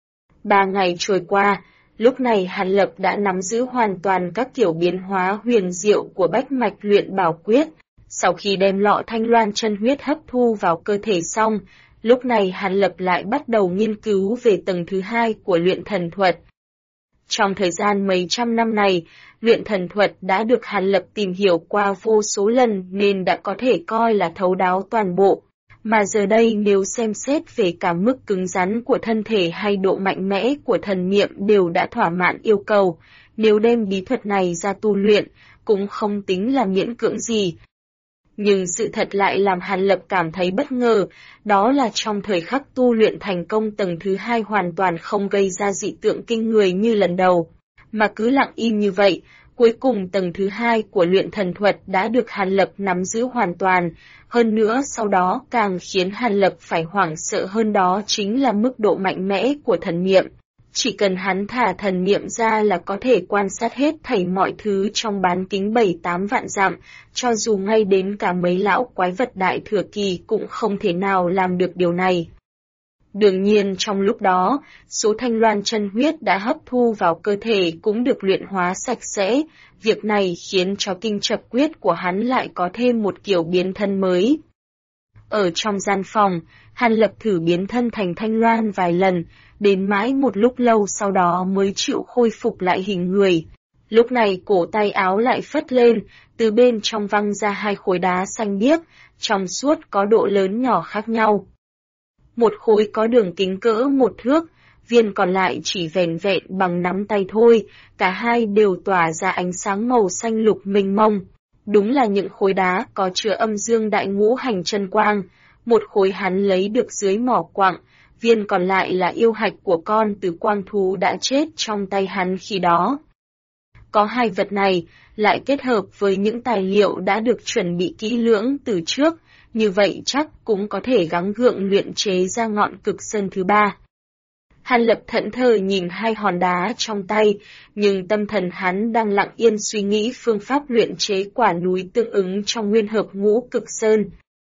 3 ngày trôi qua, lúc này Hàn Lập đã nắm giữ hoàn toàn các kiểu biến hóa huyền diệu của bách mạch luyện bảo quyết. Sau khi đem lọ thanh loan chân huyết hấp thu vào cơ thể xong, lúc này Hàn Lập lại bắt đầu nghiên cứu về tầng thứ 2 của luyện thần thuật. Trong thời gian mấy trăm năm này, luyện thần thuật đã được Hàn Lập tìm hiểu qua vô số lần nên đã có thể coi là thấu đáo toàn bộ. Mà giờ đây nếu xem xét về cả mức cứng rắn của thân thể hay độ mạnh mẽ của thần niệm đều đã thỏa mãn yêu cầu, nếu đem bí thuật này ra tu luyện, cũng không tính là miễn cưỡng gì. Nhưng sự thật lại làm Hàn Lập cảm thấy bất ngờ, đó là trong thời khắc tu luyện thành công tầng thứ 2 hoàn toàn không gây ra dị tượng kinh người như lần đầu, mà cứ lặng im như vậy, cuối cùng tầng thứ 2 của luyện thần thuật đã được Hàn Lập nắm giữ hoàn toàn, hơn nữa sau đó càng khiến Hàn Lập phải hoảng sợ hơn đó chính là mức độ mạnh mẽ của thần niệm. Chỉ cần hắn thả thần niệm ra là có thể quan sát hết thảy mọi thứ trong bán kính 7-8 vạn dặm, cho dù ngay đến cả mấy lão quái vật đại thừa kỳ cũng không thể nào làm được điều này. Đương nhiên trong lúc đó, số thanh loan chân huyết đã hấp thu vào cơ thể cũng được luyện hóa sạch sẽ, việc này khiến cho kinh chập quyết của hắn lại có thêm một kiểu biến thân mới. Ở trong gian phòng, Hàn Lập thử biến thân thành thanh loan vài lần, đến mãi một lúc lâu sau đó mới chịu khôi phục lại hình người. Lúc này cổ tay áo lại phất lên, từ bên trong văng ra 2 khối đá xanh biếc, trong suốt có độ lớn nhỏ khác nhau. Một khối có đường kính cỡ 1 thước, viên còn lại chỉ vẻn vẹn bằng nắm tay thôi, cả hai đều tỏa ra ánh sáng màu xanh lục mênh mông. Đúng là những khối đá có chứa âm dương đại ngũ hành chân quang, một khối hắn lấy được dưới mỏ quặng, viên còn lại là yêu hạch của con từ quang thú đã chết trong tay hắn khi đó. Có 2 vật này, lại kết hợp với những tài liệu đã được chuẩn bị kỹ lưỡng từ trước, như vậy chắc cũng có thể gắng gượng luyện chế ra ngọn cực sơn thứ 3. Hàn Lập thẫn thờ nhìn 2 hòn đá trong tay, nhưng tâm thần hắn đang lặng yên suy nghĩ phương pháp luyện chế quả núi tương ứng trong nguyên hợp ngũ cực sơn.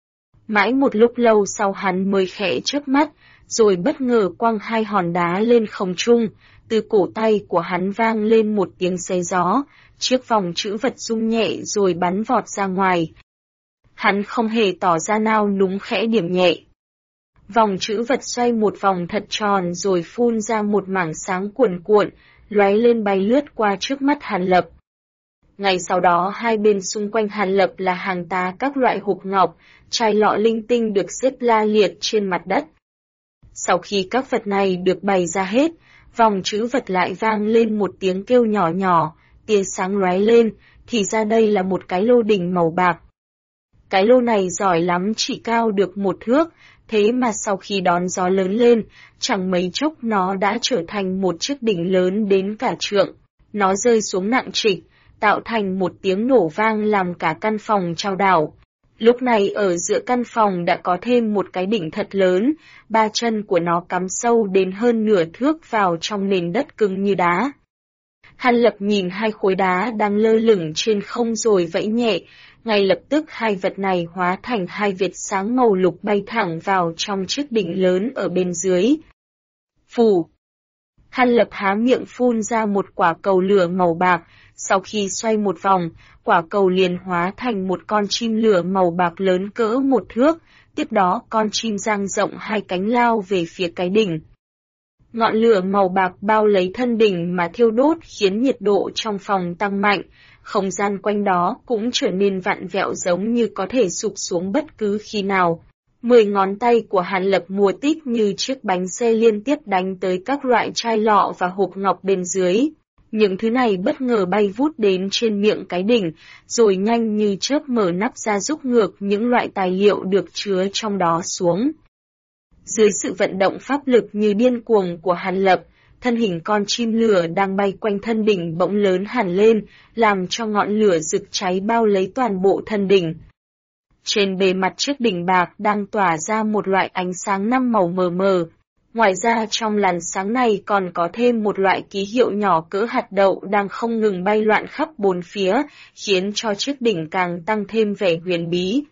Mãi một lúc lâu sau hắn mới khẽ chớp mắt, rồi bất ngờ quăng hai hòn đá lên không trung, từ cổ tay của hắn vang lên một tiếng xé gió, chiếc vòng chữ vật rung nhẹ rồi bắn vọt ra ngoài. Hắn không hề tỏ ra nao núng khẽ điểm nhẹ. Vòng chữ vật xoay một vòng thật tròn rồi phun ra một mảng sáng cuồn cuộn, lóe lên bay lướt qua trước mắt Hàn Lập. Ngay sau đó hai bên xung quanh Hàn Lập là hàng tá các loại hộp ngọc, chai lọ linh tinh được xếp la liệt trên mặt đất. Sau khi các vật này được bày ra hết, vòng chữ vật lại vang lên một tiếng kêu nhỏ nhỏ, tia sáng lóe lên, thì ra đây là một cái lô đỉnh màu bạc. Cái lô này giỏi lắm chỉ cao được 1 thước, thế mà sau khi đón gió lớn lên, chẳng mấy chốc nó đã trở thành một chiếc đỉnh lớn đến cả trượng. Nó rơi xuống nặng trịch, tạo thành một tiếng nổ vang làm cả căn phòng chao đảo. Lúc này ở giữa căn phòng đã có thêm một cái đỉnh thật lớn, 3 chân của nó cắm sâu đến hơn nửa thước vào trong nền đất cứng như đá. Hàn Lập nhìn hai khối đá đang lơ lửng trên không rồi vẫy nhẹ, ngay lập tức hai vật này hóa thành hai vệt sáng màu lục bay thẳng vào trong chiếc đỉnh lớn ở bên dưới. Phù! Hàn Lập há miệng phun ra một quả cầu lửa màu bạc, sau khi xoay một vòng, quả cầu liền hóa thành một con chim lửa màu bạc lớn cỡ 1 thước, tiếp đó con chim dang rộng hai cánh lao về phía cái đỉnh. Ngọn lửa màu bạc bao lấy thân đỉnh mà thiêu đốt khiến nhiệt độ trong phòng tăng mạnh, không gian quanh đó cũng trở nên vặn vẹo giống như có thể sụp xuống bất cứ khi nào. 10 ngón tay của Hàn Lập mùa tít như chiếc bánh xe liên tiếp đánh tới các loại chai lọ và hộp ngọc bên dưới. Những thứ này bất ngờ bay vút đến trên miệng cái đỉnh, rồi nhanh như chớp mở nắp ra rúc ngược những loại tài liệu được chứa trong đó xuống. Dưới sự vận động pháp lực như điên cuồng của Hàn Lập, thân hình con chim lửa đang bay quanh thân đỉnh bỗng lớn hẳn lên, làm cho ngọn lửa rực cháy bao lấy toàn bộ thân đỉnh. Trên bề mặt chiếc đỉnh bạc đang tỏa ra một loại ánh sáng 5 màu mờ mờ. Ngoài ra trong làn sáng này còn có thêm một loại ký hiệu nhỏ cỡ hạt đậu đang không ngừng bay loạn khắp bốn phía, khiến cho chiếc đỉnh càng tăng thêm vẻ huyền bí.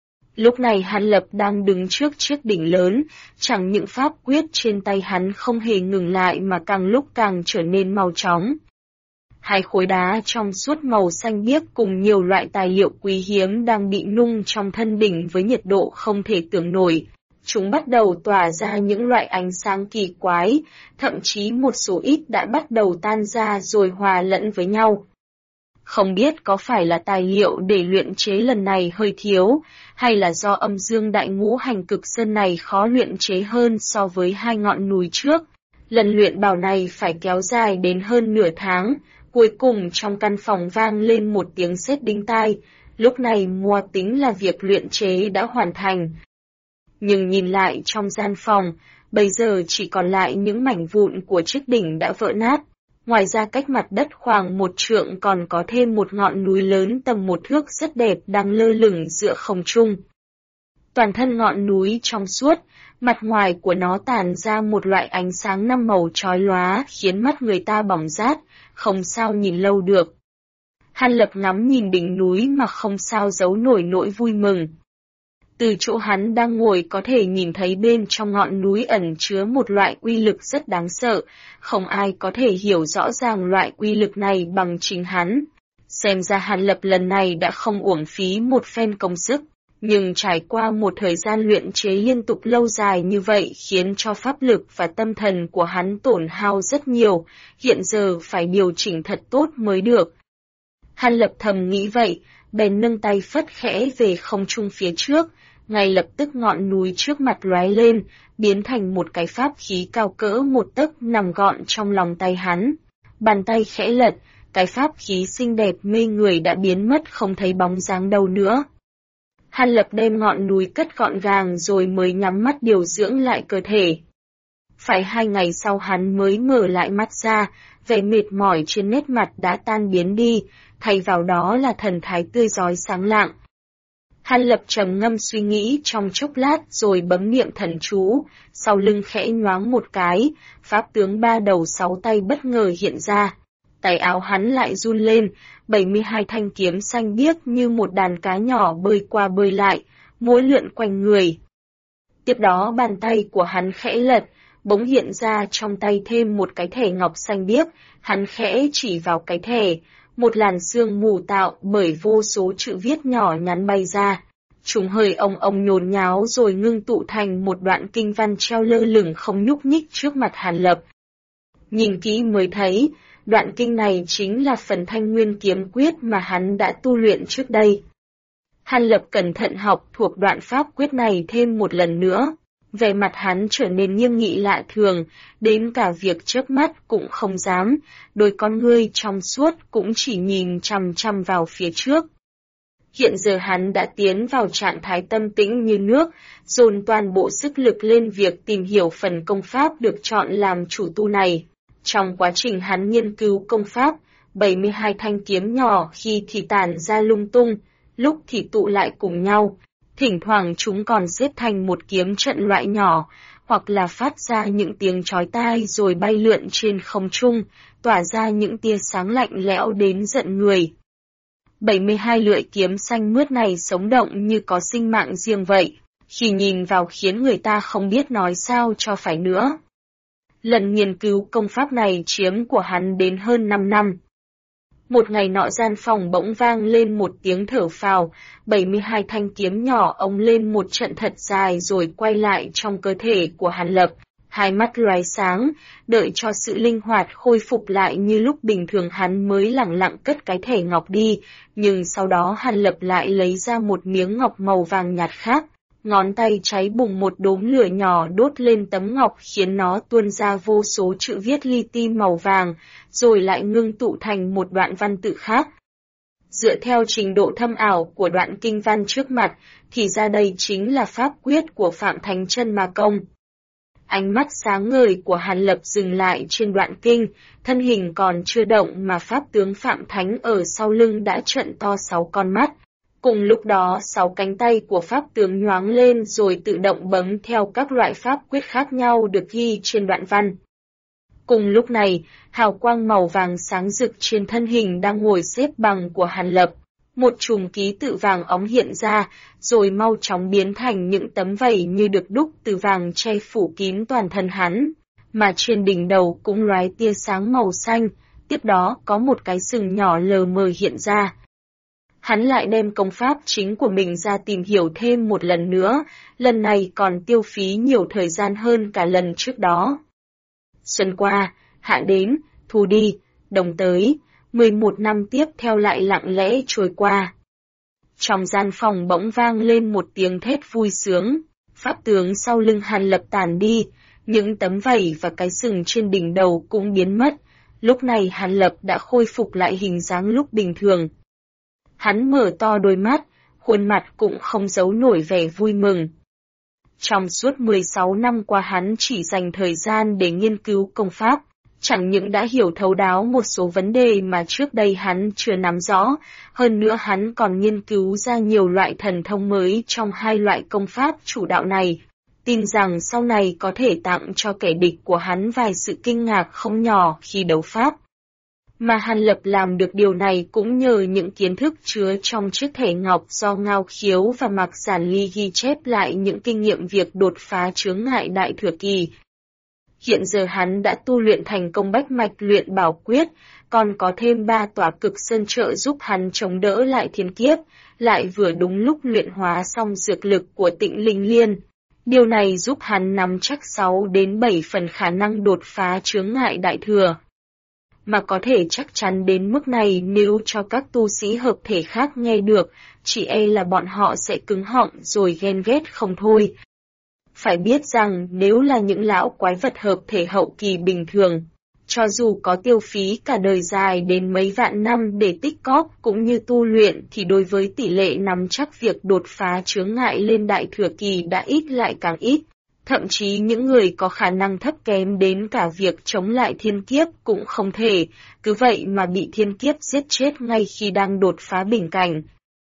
Lúc này Hàn Lập đang đứng trước chiếc đỉnh lớn, chẳng những pháp quyết trên tay hắn không hề ngừng lại mà càng lúc càng trở nên mau chóng. Hai khối đá trong suốt màu xanh biếc cùng nhiều loại tài liệu quý hiếm đang bị nung trong thân đỉnh với nhiệt độ không thể tưởng nổi. Chúng bắt đầu tỏa ra những loại ánh sáng kỳ quái, thậm chí một số ít đã bắt đầu tan ra rồi hòa lẫn với nhau. Không biết có phải là tài liệu để luyện chế lần này hơi thiếu, hay là do âm dương đại ngũ hành cực sơn này khó luyện chế hơn so với hai ngọn núi trước. Lần luyện bảo này phải kéo dài đến hơn nửa tháng, cuối cùng trong căn phòng vang lên một tiếng sét đinh tai, lúc này Mùa tính là việc luyện chế đã hoàn thành. Nhưng nhìn lại trong gian phòng, bây giờ chỉ còn lại những mảnh vụn của chiếc đỉnh đã vỡ nát. Ngoài ra cách mặt đất khoảng 1 trượng còn có thêm một ngọn núi lớn tầm 1 thước rất đẹp đang lơ lửng giữa không trung. Toàn thân ngọn núi trong suốt, mặt ngoài của nó tản ra một loại ánh sáng 5 màu chói lóa khiến mắt người ta bỏng rát, không sao nhìn lâu được. Hàn Lập ngắm nhìn đỉnh núi mà không sao giấu nổi nỗi vui mừng. Từ chỗ hắn đang ngồi có thể nhìn thấy bên trong ngọn núi ẩn chứa một loại uy lực rất đáng sợ, không ai có thể hiểu rõ ràng loại uy lực này bằng chính hắn. Xem ra Hàn Lập lần này đã không uổng phí một phen công sức, nhưng trải qua một thời gian luyện chế liên tục lâu dài như vậy khiến cho pháp lực và tâm thần của hắn tổn hao rất nhiều, hiện giờ phải điều chỉnh thật tốt mới được. Hàn Lập thầm nghĩ vậy, bèn nâng tay phất khẽ về không trung phía trước. Ngay lập tức ngọn núi trước mặt lóe lên, biến thành một cái pháp khí cao cỡ 1 tấc nằm gọn trong lòng tay hắn. Bàn tay khẽ lật, cái pháp khí xinh đẹp mê người đã biến mất không thấy bóng dáng đâu nữa. Hàn Lập đem ngọn núi cất gọn gàng rồi mới nhắm mắt điều dưỡng lại cơ thể. Phải 2 ngày sau hắn mới mở lại mắt ra, vẻ mệt mỏi trên nét mặt đã tan biến đi, thay vào đó là thần thái tươi rói sáng lạng. Hàn Lập trầm ngâm suy nghĩ trong chốc lát rồi bấm niệm thần chú, sau lưng khẽ nhoáng một cái, pháp tướng 3 đầu 6 tay bất ngờ hiện ra. Tay áo hắn lại run lên, 72 thanh kiếm xanh biếc như một đàn cá nhỏ bơi qua bơi lại, múa lượn quanh người. Tiếp đó bàn tay của hắn khẽ lật, bỗng hiện ra trong tay thêm một cái thẻ ngọc xanh biếc, hắn khẽ chỉ vào cái thẻ, một làn sương mù tạo bởi vô số chữ viết nhỏ nhắn bay ra. Chúng hơi ông nhốn nháo rồi ngưng tụ thành một đoạn kinh văn treo lơ lửng không nhúc nhích trước mặt Hàn Lập. Nhìn kỹ mới thấy, đoạn kinh này chính là phần Thanh Nguyên kiếm quyết mà hắn đã tu luyện trước đây. Hàn Lập cẩn thận học thuộc đoạn pháp quyết này thêm một lần nữa, vẻ mặt hắn trở nên nghiêm nghị lạ thường, đến cả việc chớp mắt cũng không dám, đôi con ngươi trong suốt cũng chỉ nhìn chằm chằm vào phía trước. Hiện giờ hắn đã tiến vào trạng thái tâm tĩnh như nước, dồn toàn bộ sức lực lên việc tìm hiểu phần công pháp được chọn làm chủ tu này. Trong quá trình hắn nghiên cứu công pháp, 72 thanh kiếm nhỏ khi thì tản ra lung tung, lúc thì tụ lại cùng nhau. Thỉnh thoảng chúng còn xếp thành một kiếm trận loại nhỏ, hoặc là phát ra những tiếng chói tai rồi bay lượn trên không trung, tỏa ra những tia sáng lạnh lẽo đến giận người. 72 lưỡi kiếm xanh mướt này sống động như có sinh mạng riêng vậy, khi nhìn vào khiến người ta không biết nói sao cho phải nữa. Lần nghiên cứu công pháp này chiếm của hắn đến hơn 5 năm. Một ngày nọ gian phòng bỗng vang lên một tiếng thở phào, 72 thanh kiếm nhỏ ống lên một trận thật dài rồi quay lại trong cơ thể của Hàn Lập. Hai mắt lóe sáng, đợi cho sự linh hoạt khôi phục lại như lúc bình thường hắn mới lẳng lặng cất cái thẻ ngọc đi, nhưng sau đó Hàn Lập lại lấy ra một miếng ngọc màu vàng nhạt khác. Ngón tay cháy bùng một đốm lửa nhỏ đốt lên tấm ngọc khiến nó tuôn ra vô số chữ viết li ti màu vàng, rồi lại ngưng tụ thành một đoạn văn tự khác. Dựa theo trình độ thâm ảo của đoạn kinh văn trước mặt, thì ra đây chính là pháp quyết của Phạm Thánh Chân Ma Công. Ánh mắt sáng ngời của Hàn Lập dừng lại trên đoạn kinh, thân hình còn chưa động mà pháp tướng Phạm Thánh ở sau lưng đã trợn to 6 con mắt. Cùng lúc đó 6 cánh tay của pháp tướng nhoáng lên rồi tự động bấm theo các loại pháp quyết khác nhau được ghi trên đoạn văn. Cùng lúc này, hào quang màu vàng sáng rực trên thân hình đang ngồi xếp bằng của Hàn Lập. Một chùm ký tự vàng óng hiện ra, rồi mau chóng biến thành những tấm vảy như được đúc từ vàng che phủ kín toàn thân hắn, mà trên đỉnh đầu cũng lóe tia sáng màu xanh, tiếp đó có một cái sừng nhỏ lờ mờ hiện ra. Hắn lại đem công pháp chính của mình ra tìm hiểu thêm một lần nữa, lần này còn tiêu phí nhiều thời gian hơn cả lần trước đó. Xuân qua, hạ đến, thu đi, đông tới, 11 năm tiếp theo lại lặng lẽ trôi qua. Trong gian phòng bỗng vang lên một tiếng thét vui sướng, pháp tướng sau lưng Hàn Lập tàn đi, những tấm vảy và cái sừng trên đỉnh đầu cũng biến mất, lúc này Hàn Lập đã khôi phục lại hình dáng lúc bình thường. Hắn mở to đôi mắt, khuôn mặt cũng không giấu nổi vẻ vui mừng. Trong suốt 16 năm qua hắn chỉ dành thời gian để nghiên cứu công pháp, chẳng những đã hiểu thấu đáo một số vấn đề mà trước đây hắn chưa nắm rõ, hơn nữa hắn còn nghiên cứu ra nhiều loại thần thông mới trong hai loại công pháp chủ đạo này, tin rằng sau này có thể tặng cho kẻ địch của hắn vài sự kinh ngạc không nhỏ khi đấu pháp. Mà Hàn Lập làm được điều này cũng nhờ những kiến thức chứa trong chiếc thẻ ngọc do Ngao Khiếu và Mạc Giản Ly ghi chép lại những kinh nghiệm việc đột phá chướng ngại đại thừa kỳ. Hiện giờ hắn đã tu luyện thành công bách mạch luyện bảo quyết, còn có thêm 3 tòa cực sơn trợ giúp hắn chống đỡ lại thiên kiếp, lại vừa đúng lúc luyện hóa xong dược lực của Tịnh Linh Liên. Điều này giúp hắn nắm chắc 6 đến 7 phần khả năng đột phá chướng ngại đại thừa. Mà có thể chắc chắn đến mức này nếu cho các tu sĩ hợp thể khác nghe được, chỉ e là bọn họ sẽ cứng họng rồi ghen ghét không thôi. Phải biết rằng nếu là những lão quái vật hợp thể hậu kỳ bình thường, cho dù có tiêu phí cả đời dài đến mấy vạn năm để tích cóp cũng như tu luyện thì đối với tỷ lệ nắm chắc việc đột phá chướng ngại lên đại thừa kỳ đã ít lại càng ít. Thậm chí những người có khả năng thấp kém đến cả việc chống lại thiên kiếp cũng không thể, cứ vậy mà bị thiên kiếp giết chết ngay khi đang đột phá bình cảnh.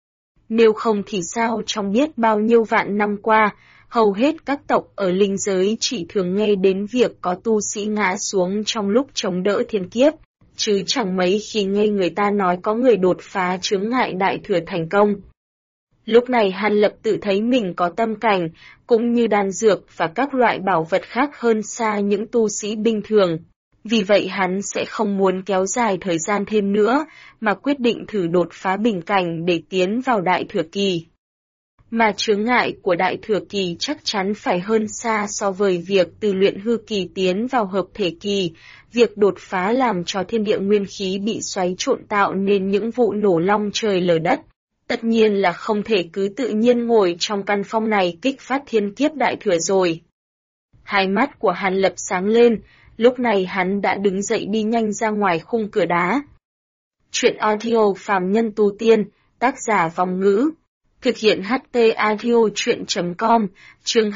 Nếu không thì sao trong biết bao nhiêu vạn năm qua, hầu hết các tộc ở linh giới chỉ thường nghe đến việc có tu sĩ ngã xuống trong lúc chống đỡ thiên kiếp, chứ chẳng mấy khi nghe người ta nói có người đột phá chướng ngại đại thừa thành công. Lúc này Hàn Lập tự thấy mình có tâm cảnh, cũng như đan dược và các loại bảo vật khác hơn xa những tu sĩ bình thường. Vì vậy hắn sẽ không muốn kéo dài thời gian thêm nữa, mà quyết định thử đột phá bình cảnh để tiến vào đại thừa kỳ. Mà chướng ngại của đại thừa kỳ chắc chắn phải hơn xa so với việc từ luyện hư kỳ tiến vào hợp thể kỳ, việc đột phá làm cho thiên địa nguyên khí bị xoáy trộn tạo nên những vụ nổ long trời lở đất. Tất nhiên là không thể cứ tự nhiên ngồi trong căn phòng này kích phát thiên kiếp đại thừa rồi. Hai mắt của Hàn Lập sáng lên, lúc này hắn đã đứng dậy đi nhanh ra ngoài khung cửa đá. Chuyện audio phàm nhân tu tiên, tác giả Vong Ngữ. Thực hiện HT audio chuyện.com, chương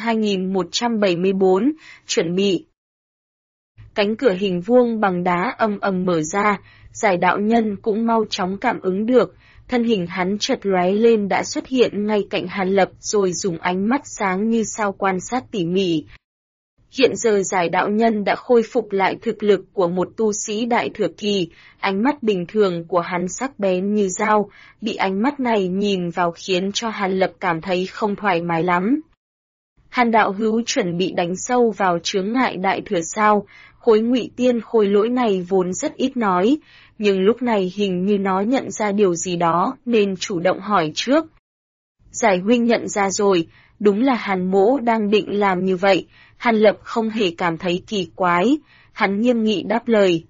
2174, chuẩn bị. Cánh cửa hình vuông bằng đá ầm ầm mở ra, Giải đạo nhân cũng mau chóng cảm ứng được, thân hình hắn chợt lóe lên đã xuất hiện ngay cạnh Hàn Lập rồi dùng ánh mắt sáng như sao quan sát tỉ mỉ. Hiện giờ Giải đạo nhân đã khôi phục lại thực lực của một tu sĩ đại thừa kỳ, ánh mắt bình thường của hắn sắc bén như dao, bị ánh mắt này nhìn vào khiến cho Hàn Lập cảm thấy không thoải mái lắm. Hàn đạo hữu chuẩn bị đánh sâu vào chướng ngại đại thừa sao? Khối Ngụy Tiên Khôi Lỗi này vốn rất ít nói, nhưng lúc này hình như nó nhận ra điều gì đó nên chủ động hỏi trước. Giải huynh nhận ra rồi, đúng là Hàn mỗ đang định làm như vậy. Hàn Lập không hề cảm thấy kỳ quái, hắn nghiêm nghị đáp lời.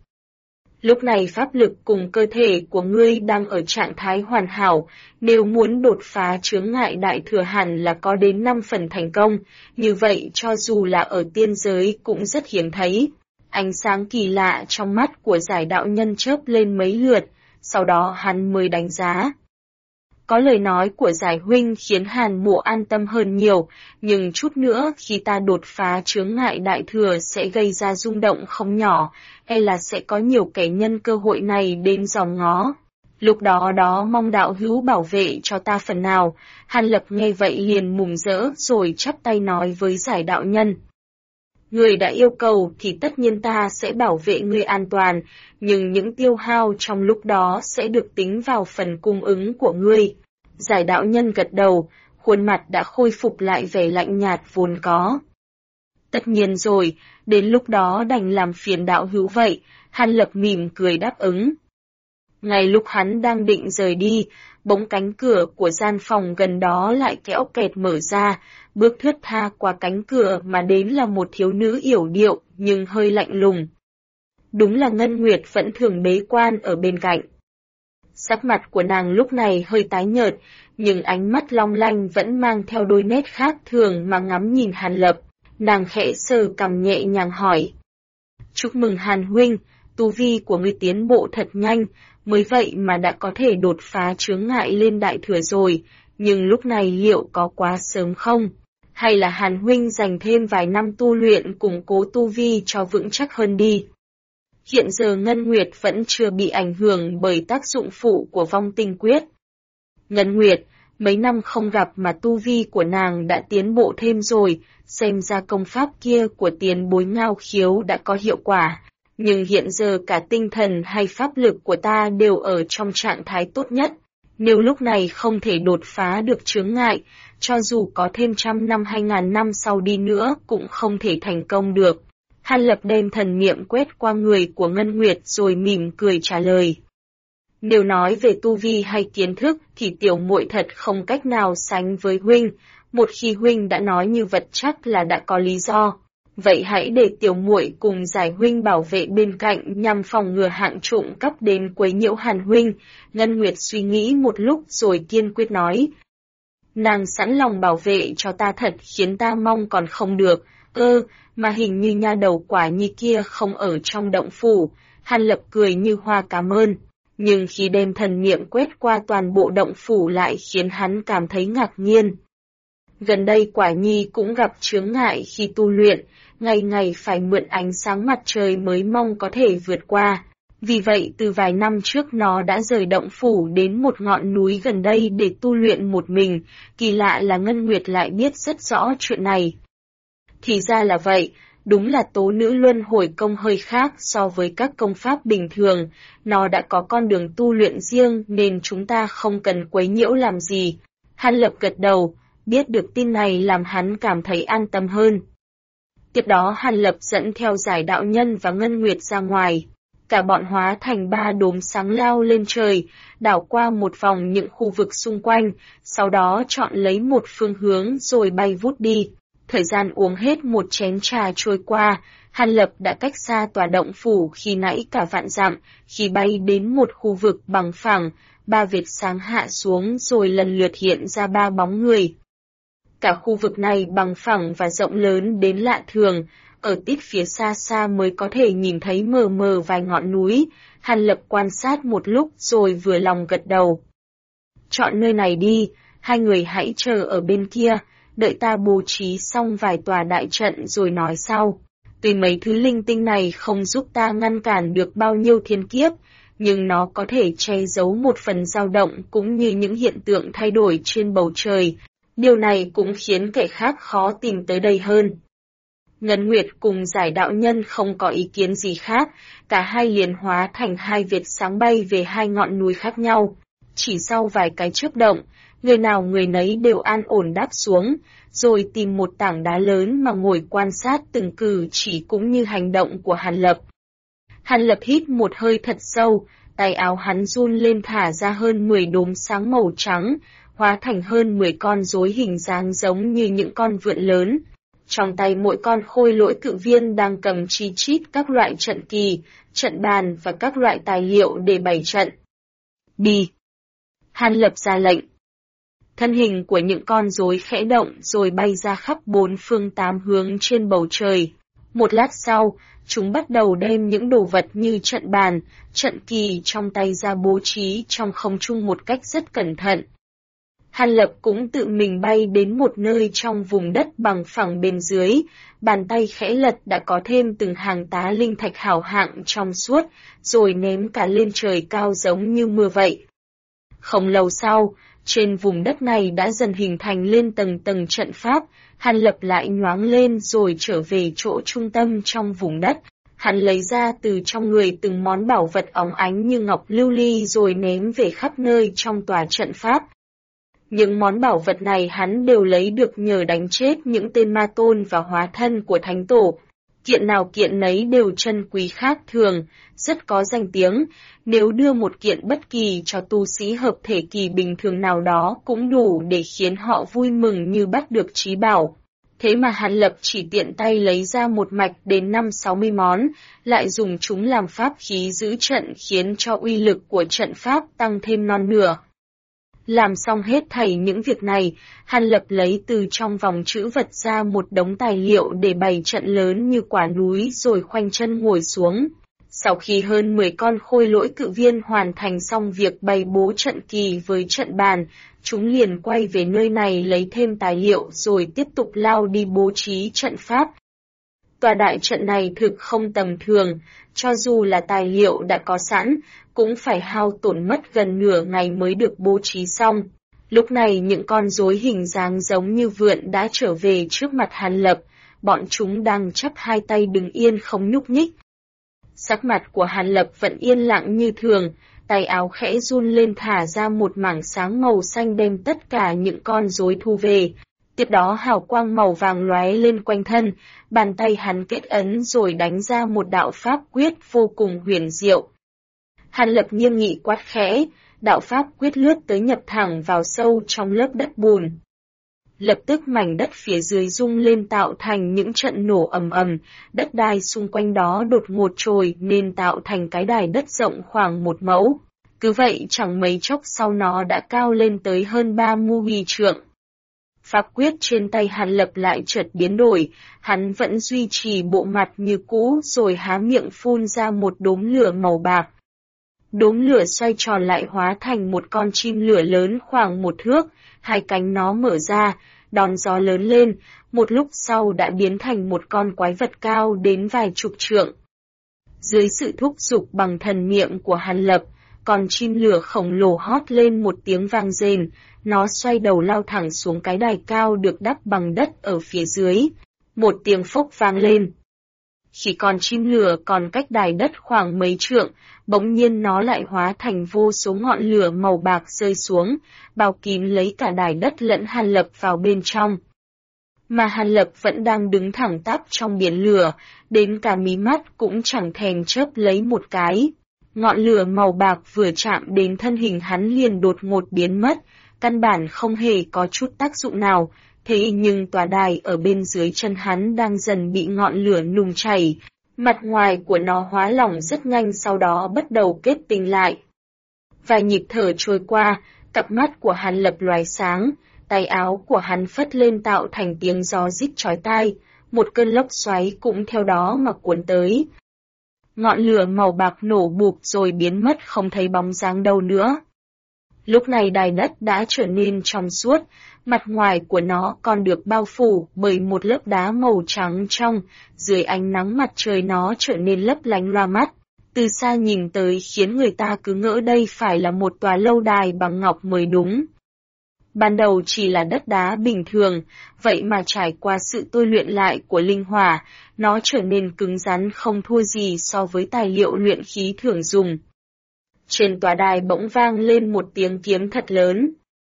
Lúc này pháp lực cùng cơ thể của ngươi đang ở trạng thái hoàn hảo, nếu muốn đột phá chướng ngại đại thừa hẳn là có đến 5 phần thành công, như vậy cho dù là ở tiên giới cũng rất hiếm thấy. Ánh sáng kỳ lạ trong mắt của Giải đạo nhân chớp lên mấy lượt, sau đó hắn mới đánh giá. Có lời nói của Giải huynh khiến Hàn mộ an tâm hơn nhiều, nhưng chút nữa khi ta đột phá chướng ngại đại thừa sẽ gây ra rung động không nhỏ, e là sẽ có nhiều kẻ nhân cơ hội này đến dòm ngó. Lúc đó mong đạo hữu bảo vệ cho ta phần nào. Hàn Lập nghe vậy liền mừng rỡ rồi chắp tay nói với Giải đạo nhân. Người đã yêu cầu thì tất nhiên ta sẽ bảo vệ người an toàn, nhưng những tiêu hao trong lúc đó sẽ được tính vào phần cung ứng của ngươi. Giải đạo nhân gật đầu, khuôn mặt đã khôi phục lại vẻ lạnh nhạt vốn có. Tất nhiên rồi, đến lúc đó đành làm phiền đạo hữu vậy, Hàn Lập mỉm cười đáp ứng. Ngay lúc hắn đang định rời đi, bỗng cánh cửa của gian phòng gần đó lại kéo kẹt mở ra, bước thướt tha qua cánh cửa mà đến là một thiếu nữ yểu điệu nhưng hơi lạnh lùng. Đúng là Ngân Nguyệt vẫn thường bế quan ở bên cạnh. Sắc mặt của nàng lúc này hơi tái nhợt, nhưng ánh mắt long lanh vẫn mang theo đôi nét khác thường mà ngắm nhìn Hàn Lập. Nàng khẽ sờ cằm nhẹ nhàng hỏi. Chúc mừng Hàn huynh, tu vi của ngươi tiến bộ thật nhanh, mới vậy mà đã có thể đột phá chướng ngại lên đại thừa rồi, nhưng lúc này liệu có quá sớm không? Hay là Hàn huynh dành thêm vài năm tu luyện củng cố tu vi cho vững chắc hơn đi? Hiện giờ Ngân Nguyệt vẫn chưa bị ảnh hưởng bởi tác dụng phụ của vong tinh quyết. Ngân Nguyệt, mấy năm không gặp mà tu vi của nàng đã tiến bộ thêm rồi, xem ra công pháp kia của tiền bối Ngao Khiếu đã có hiệu quả. Nhưng hiện giờ cả tinh thần hay pháp lực của ta đều ở trong trạng thái tốt nhất. Nếu lúc này không thể đột phá được chướng ngại, cho dù có thêm 100 năm hay ngàn năm sau đi nữa cũng không thể thành công được. Hàn Lập đem thần niệm quét qua người của Ngân Nguyệt rồi mỉm cười trả lời. Nếu nói về tu vi hay kiến thức thì tiểu muội thật không cách nào sánh với huynh, một khi huynh đã nói như vậy chắc là đã có lý do. Vậy hãy để tiểu muội cùng Giải huynh bảo vệ bên cạnh nhằm phòng ngừa hạng trộm cắp đến quấy nhiễu Hàn huynh. Ngân Nguyệt suy nghĩ một lúc rồi kiên quyết nói. Nàng sẵn lòng bảo vệ cho ta thật khiến ta mong còn không được. Mà hình như nha đầu Quả Nhi kia không ở trong động phủ. Hàn Lập cười như hoa cảm ơn. Nhưng khi đem thần niệm quét qua toàn bộ động phủ lại khiến hắn cảm thấy ngạc nhiên. Gần đây Quả Nhi cũng gặp chướng ngại khi tu luyện, ngày ngày phải mượn ánh sáng mặt trời mới mong có thể vượt qua. Vì vậy từ vài năm trước nó đã rời động phủ đến một ngọn núi gần đây để tu luyện một mình, kỳ lạ là Ngân Nguyệt lại biết rất rõ chuyện này. Thì ra là vậy, đúng là tố nữ luân hồi công hơi khác so với các công pháp bình thường, nó đã có con đường tu luyện riêng nên chúng ta không cần quấy nhiễu làm gì. Hàn Lập gật đầu, biết được tin này làm hắn cảm thấy an tâm hơn. Tiếp đó Hàn Lập dẫn theo Giải đạo nhân và Ngân Nguyệt ra ngoài. Cả bọn hóa thành 3 đốm sáng lao lên trời, đảo qua một vòng những khu vực xung quanh, sau đó chọn lấy một phương hướng rồi bay vút đi. Thời gian uống hết một chén trà trôi qua, Hàn Lập đã cách xa tòa động phủ khi nãy cả vạn dặm, khi bay đến một khu vực bằng phẳng, 3 vệt sáng hạ xuống rồi lần lượt hiện ra 3 bóng người. Cả khu vực này bằng phẳng và rộng lớn đến lạ thường, ở tít phía xa xa mới có thể nhìn thấy mờ mờ vài ngọn núi. Hàn Lập quan sát một lúc rồi vừa lòng gật đầu. Chọn nơi này đi, hai người hãy chờ ở bên kia, đợi ta bố trí xong vài tòa đại trận rồi nói sau. Tuy mấy thứ linh tinh này không giúp ta ngăn cản được bao nhiêu thiên kiếp, nhưng nó có thể che giấu một phần dao động cũng như những hiện tượng thay đổi trên bầu trời. Điều này cũng khiến kẻ khác khó tìm tới đây hơn. Ngân Nguyệt cùng Giải đạo nhân không có ý kiến gì khác, cả hai liền hóa thành 2 vệt sáng bay về 2 ngọn núi khác nhau. Chỉ sau vài cái chớp động, người nào người nấy đều an ổn đáp xuống, rồi tìm một tảng đá lớn mà ngồi quan sát từng cử chỉ cũng như hành động của Hàn Lập. Hàn Lập hít một hơi thật sâu, tay áo hắn run lên thả ra hơn 10 đốm sáng màu trắng, hóa thành hơn 10 con rối hình dáng giống như những con vượn lớn. Trong tay mỗi con khôi lỗi cự viên đang cầm chi chít các loại trận kỳ, trận bàn và các loại tài liệu để bày trận. Đi! Hàn Lập ra lệnh. Thân hình của những con rối khẽ động rồi bay ra khắp 4 phương 8 hướng trên bầu trời. Một lát sau, chúng bắt đầu đem những đồ vật như trận bàn, trận kỳ trong tay ra bố trí trong không trung một cách rất cẩn thận. Hàn Lập cũng tự mình bay đến một nơi trong vùng đất bằng phẳng bên dưới, bàn tay khẽ lật đã có thêm từng hàng tá linh thạch hảo hạng trong suốt, rồi ném cả lên trời cao giống như mưa vậy. Không lâu sau, trên vùng đất này đã dần hình thành lên tầng tầng trận pháp, Hàn Lập lại nhoáng lên rồi trở về chỗ trung tâm trong vùng đất. Hắn lấy ra từ trong người từng món bảo vật óng ánh như ngọc lưu ly rồi ném về khắp nơi trong tòa trận pháp. Những món bảo vật này hắn đều lấy được nhờ đánh chết những tên ma tôn và hóa thân của thánh tổ. Kiện nào kiện nấy đều chân quý khác thường, rất có danh tiếng, nếu đưa một kiện bất kỳ cho tu sĩ hợp thể kỳ bình thường nào đó cũng đủ để khiến họ vui mừng như bắt được trí bảo. Thế mà Hàn Lập chỉ tiện tay lấy ra một mạch đến 50-60 món, lại dùng chúng làm pháp khí giữ trận khiến cho uy lực của trận pháp tăng thêm non nửa. Làm xong hết thảy những việc này, Hàn Lập lấy từ trong vòng trữ vật ra một đống tài liệu để bày trận lớn như quả núi rồi khoanh chân ngồi xuống. Sau khi hơn 10 con khôi lỗi cự viên hoàn thành xong việc bày bố trận kỳ với trận bàn, chúng liền quay về nơi này lấy thêm tài liệu rồi tiếp tục lao đi bố trí trận pháp. Tòa đại trận này thực không tầm thường, cho dù là tài liệu đã có sẵn, cũng phải hao tổn mất gần nửa ngày mới được bố trí xong. Lúc này những con rối hình dáng giống như vượn đã trở về trước mặt Hàn Lập, bọn chúng đang chắp hai tay đứng yên không nhúc nhích. Sắc mặt của Hàn Lập vẫn yên lặng như thường, tay áo khẽ run lên thả ra một mảng sáng màu xanh đem tất cả những con rối thu về. Tiếp đó hào quang màu vàng lóe lên quanh thân, bàn tay hắn kết ấn rồi đánh ra một đạo pháp quyết vô cùng huyền diệu. Hàn Lập nghiêm nghị quát khẽ, đạo pháp quyết lướt tới nhập thẳng vào sâu trong lớp đất bùn. Lập tức mảnh đất phía dưới rung lên tạo thành những trận nổ ầm ầm, đất đai xung quanh đó đột ngột trồi nên tạo thành cái đài đất rộng khoảng 1 mẫu. Cứ vậy chẳng mấy chốc sau nó đã cao lên tới hơn 30 trượng. Pháp quyết trên tay Hàn Lập lại chợt biến đổi, hắn vẫn duy trì bộ mặt như cũ rồi há miệng phun ra một đốm lửa màu bạc. Đốm lửa xoay tròn lại hóa thành một con chim lửa lớn khoảng 1 thước, hai cánh nó mở ra, đón gió lớn lên, một lúc sau đã biến thành một con quái vật cao đến vài chục trượng. Dưới sự thúc giục bằng thần niệm của Hàn Lập, con chim lửa khổng lồ hót lên một tiếng vang rền, nó xoay đầu lao thẳng xuống cái đài cao được đắp bằng đất ở phía dưới. Một tiếng phốc vang lên. Khi con chim lửa còn cách đài đất khoảng mấy trượng, bỗng nhiên nó lại hóa thành vô số ngọn lửa màu bạc rơi xuống, bao kín lấy cả đài đất lẫn Hàn Lập vào bên trong. Mà Hàn Lập vẫn đang đứng thẳng tắp trong biển lửa, đến cả mí mắt cũng chẳng thèm chớp lấy một cái. Ngọn lửa màu bạc vừa chạm đến thân hình hắn liền đột ngột biến mất, căn bản không hề có chút tác dụng nào, thế nhưng tòa đài ở bên dưới chân hắn đang dần bị ngọn lửa nung chảy, mặt ngoài của nó hóa lỏng rất nhanh sau đó bắt đầu kết tinh lại. Vài nhịp thở trôi qua, cặp mắt của Hàn Lập lóe sáng, tay áo của hắn phất lên tạo thành tiếng gió rít chói tai, một cơn lốc xoáy cũng theo đó mà cuốn tới. Ngọn lửa màu bạc nổ bụp rồi biến mất không thấy bóng dáng đâu nữa. Lúc này đài đất đã trở nên trong suốt, mặt ngoài của nó còn được bao phủ bởi một lớp đá màu trắng trong, dưới ánh nắng mặt trời nó trở nên lấp lánh loa mắt. Từ xa nhìn tới khiến người ta cứ ngỡ đây phải là một tòa lâu đài bằng ngọc mới đúng. Ban đầu chỉ là đất đá bình thường, vậy mà trải qua sự tôi luyện lại của linh hỏa, nó trở nên cứng rắn không thua gì so với tài liệu luyện khí thường dùng. Trên tòa đài bỗng vang lên một tiếng kiếm thật lớn.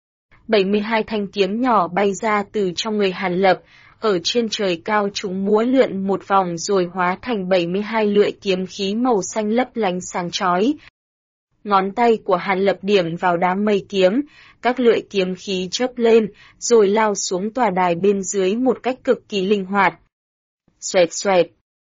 72 thanh kiếm nhỏ bay ra từ trong người Hàn Lập, ở trên trời cao chúng múa lượn một vòng rồi hóa thành 72 lưỡi kiếm khí màu xanh lấp lánh sáng chói. Ngón tay của Hàn Lập điểm vào đám mây kiếm, các lưỡi kiếm khí chớp lên, rồi lao xuống tòa đài bên dưới một cách cực kỳ linh hoạt. Xoẹt xoẹt.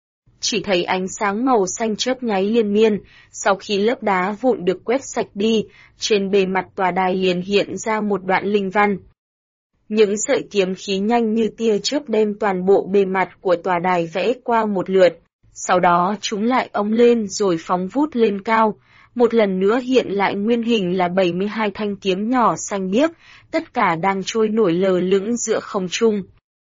Chỉ thấy ánh sáng màu xanh chớp nháy liên miên, sau khi lớp đá vụn được quét sạch đi, trên bề mặt tòa đài liền hiện ra một đoạn linh văn. Những sợi kiếm khí nhanh như tia chớp đem toàn bộ bề mặt của tòa đài vẽ qua một lượt, sau đó chúng lại ống lên rồi phóng vút lên cao, một lần nữa hiện lại nguyên hình là 72 thanh kiếm nhỏ xanh biếc, tất cả đang trôi nổi lờ lững giữa không trung.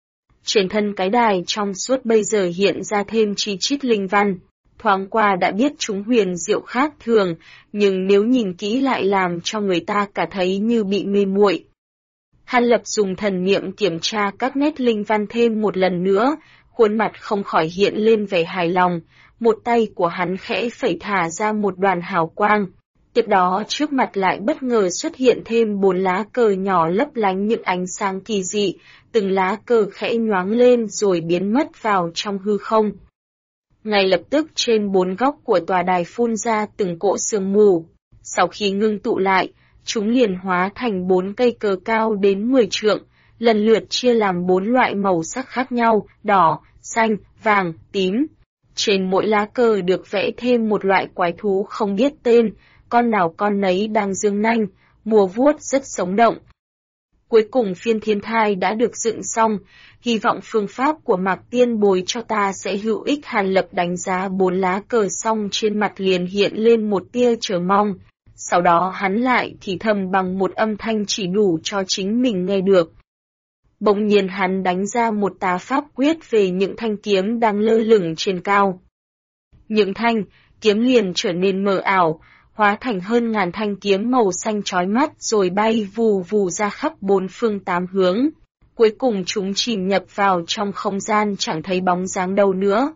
Trên thân cái đài trong suốt bây giờ hiện ra thêm chi chít linh văn, thoáng qua đã biết chúng huyền diệu khác thường, nhưng nếu nhìn kỹ lại làm cho người ta cả thấy như bị mê muội. Hàn Lập dùng thần niệm kiểm tra các nét linh văn thêm một lần nữa, khuôn mặt không khỏi hiện lên vẻ hài lòng, một tay của hắn khẽ phẩy thả ra một đoàn hào quang. Tiếp đó trước mặt lại bất ngờ xuất hiện thêm 4 lá cờ nhỏ lấp lánh những ánh sáng kỳ dị, từng lá cờ khẽ nhoáng lên rồi biến mất vào trong hư không. Ngay lập tức trên 4 góc của tòa đài phun ra từng cỗ sương mù. Sau khi ngưng tụ lại, chúng liền hóa thành 4 cây cờ cao đến 10 trượng, lần lượt chia làm 4 loại màu sắc khác nhau, đỏ, xanh, vàng, tím. Trên mỗi lá cờ được vẽ thêm một loại quái thú không biết tên, con nào con nấy đang giương nanh, mùa vuốt rất sống động. Cuối cùng phiên thiên thai đã được dựng xong, hy vọng phương pháp của Mạc Tiên Bối cho ta sẽ hữu ích. Hàn Lập đánh giá 4 lá cờ xong trên mặt liền hiện lên một tia chờ mong, sau đó hắn lại thì thầm bằng một âm thanh chỉ đủ cho chính mình nghe được. Bỗng nhiên hắn đánh ra một tá pháp quyết về những thanh kiếm đang lơ lửng trên cao. Những thanh kiếm liền trở nên mờ ảo, hóa thành hơn ngàn thanh kiếm màu xanh chói mắt rồi bay vù vù ra khắp 4 phương 8 hướng. Cuối cùng chúng chìm nhập vào trong không gian chẳng thấy bóng dáng đâu nữa.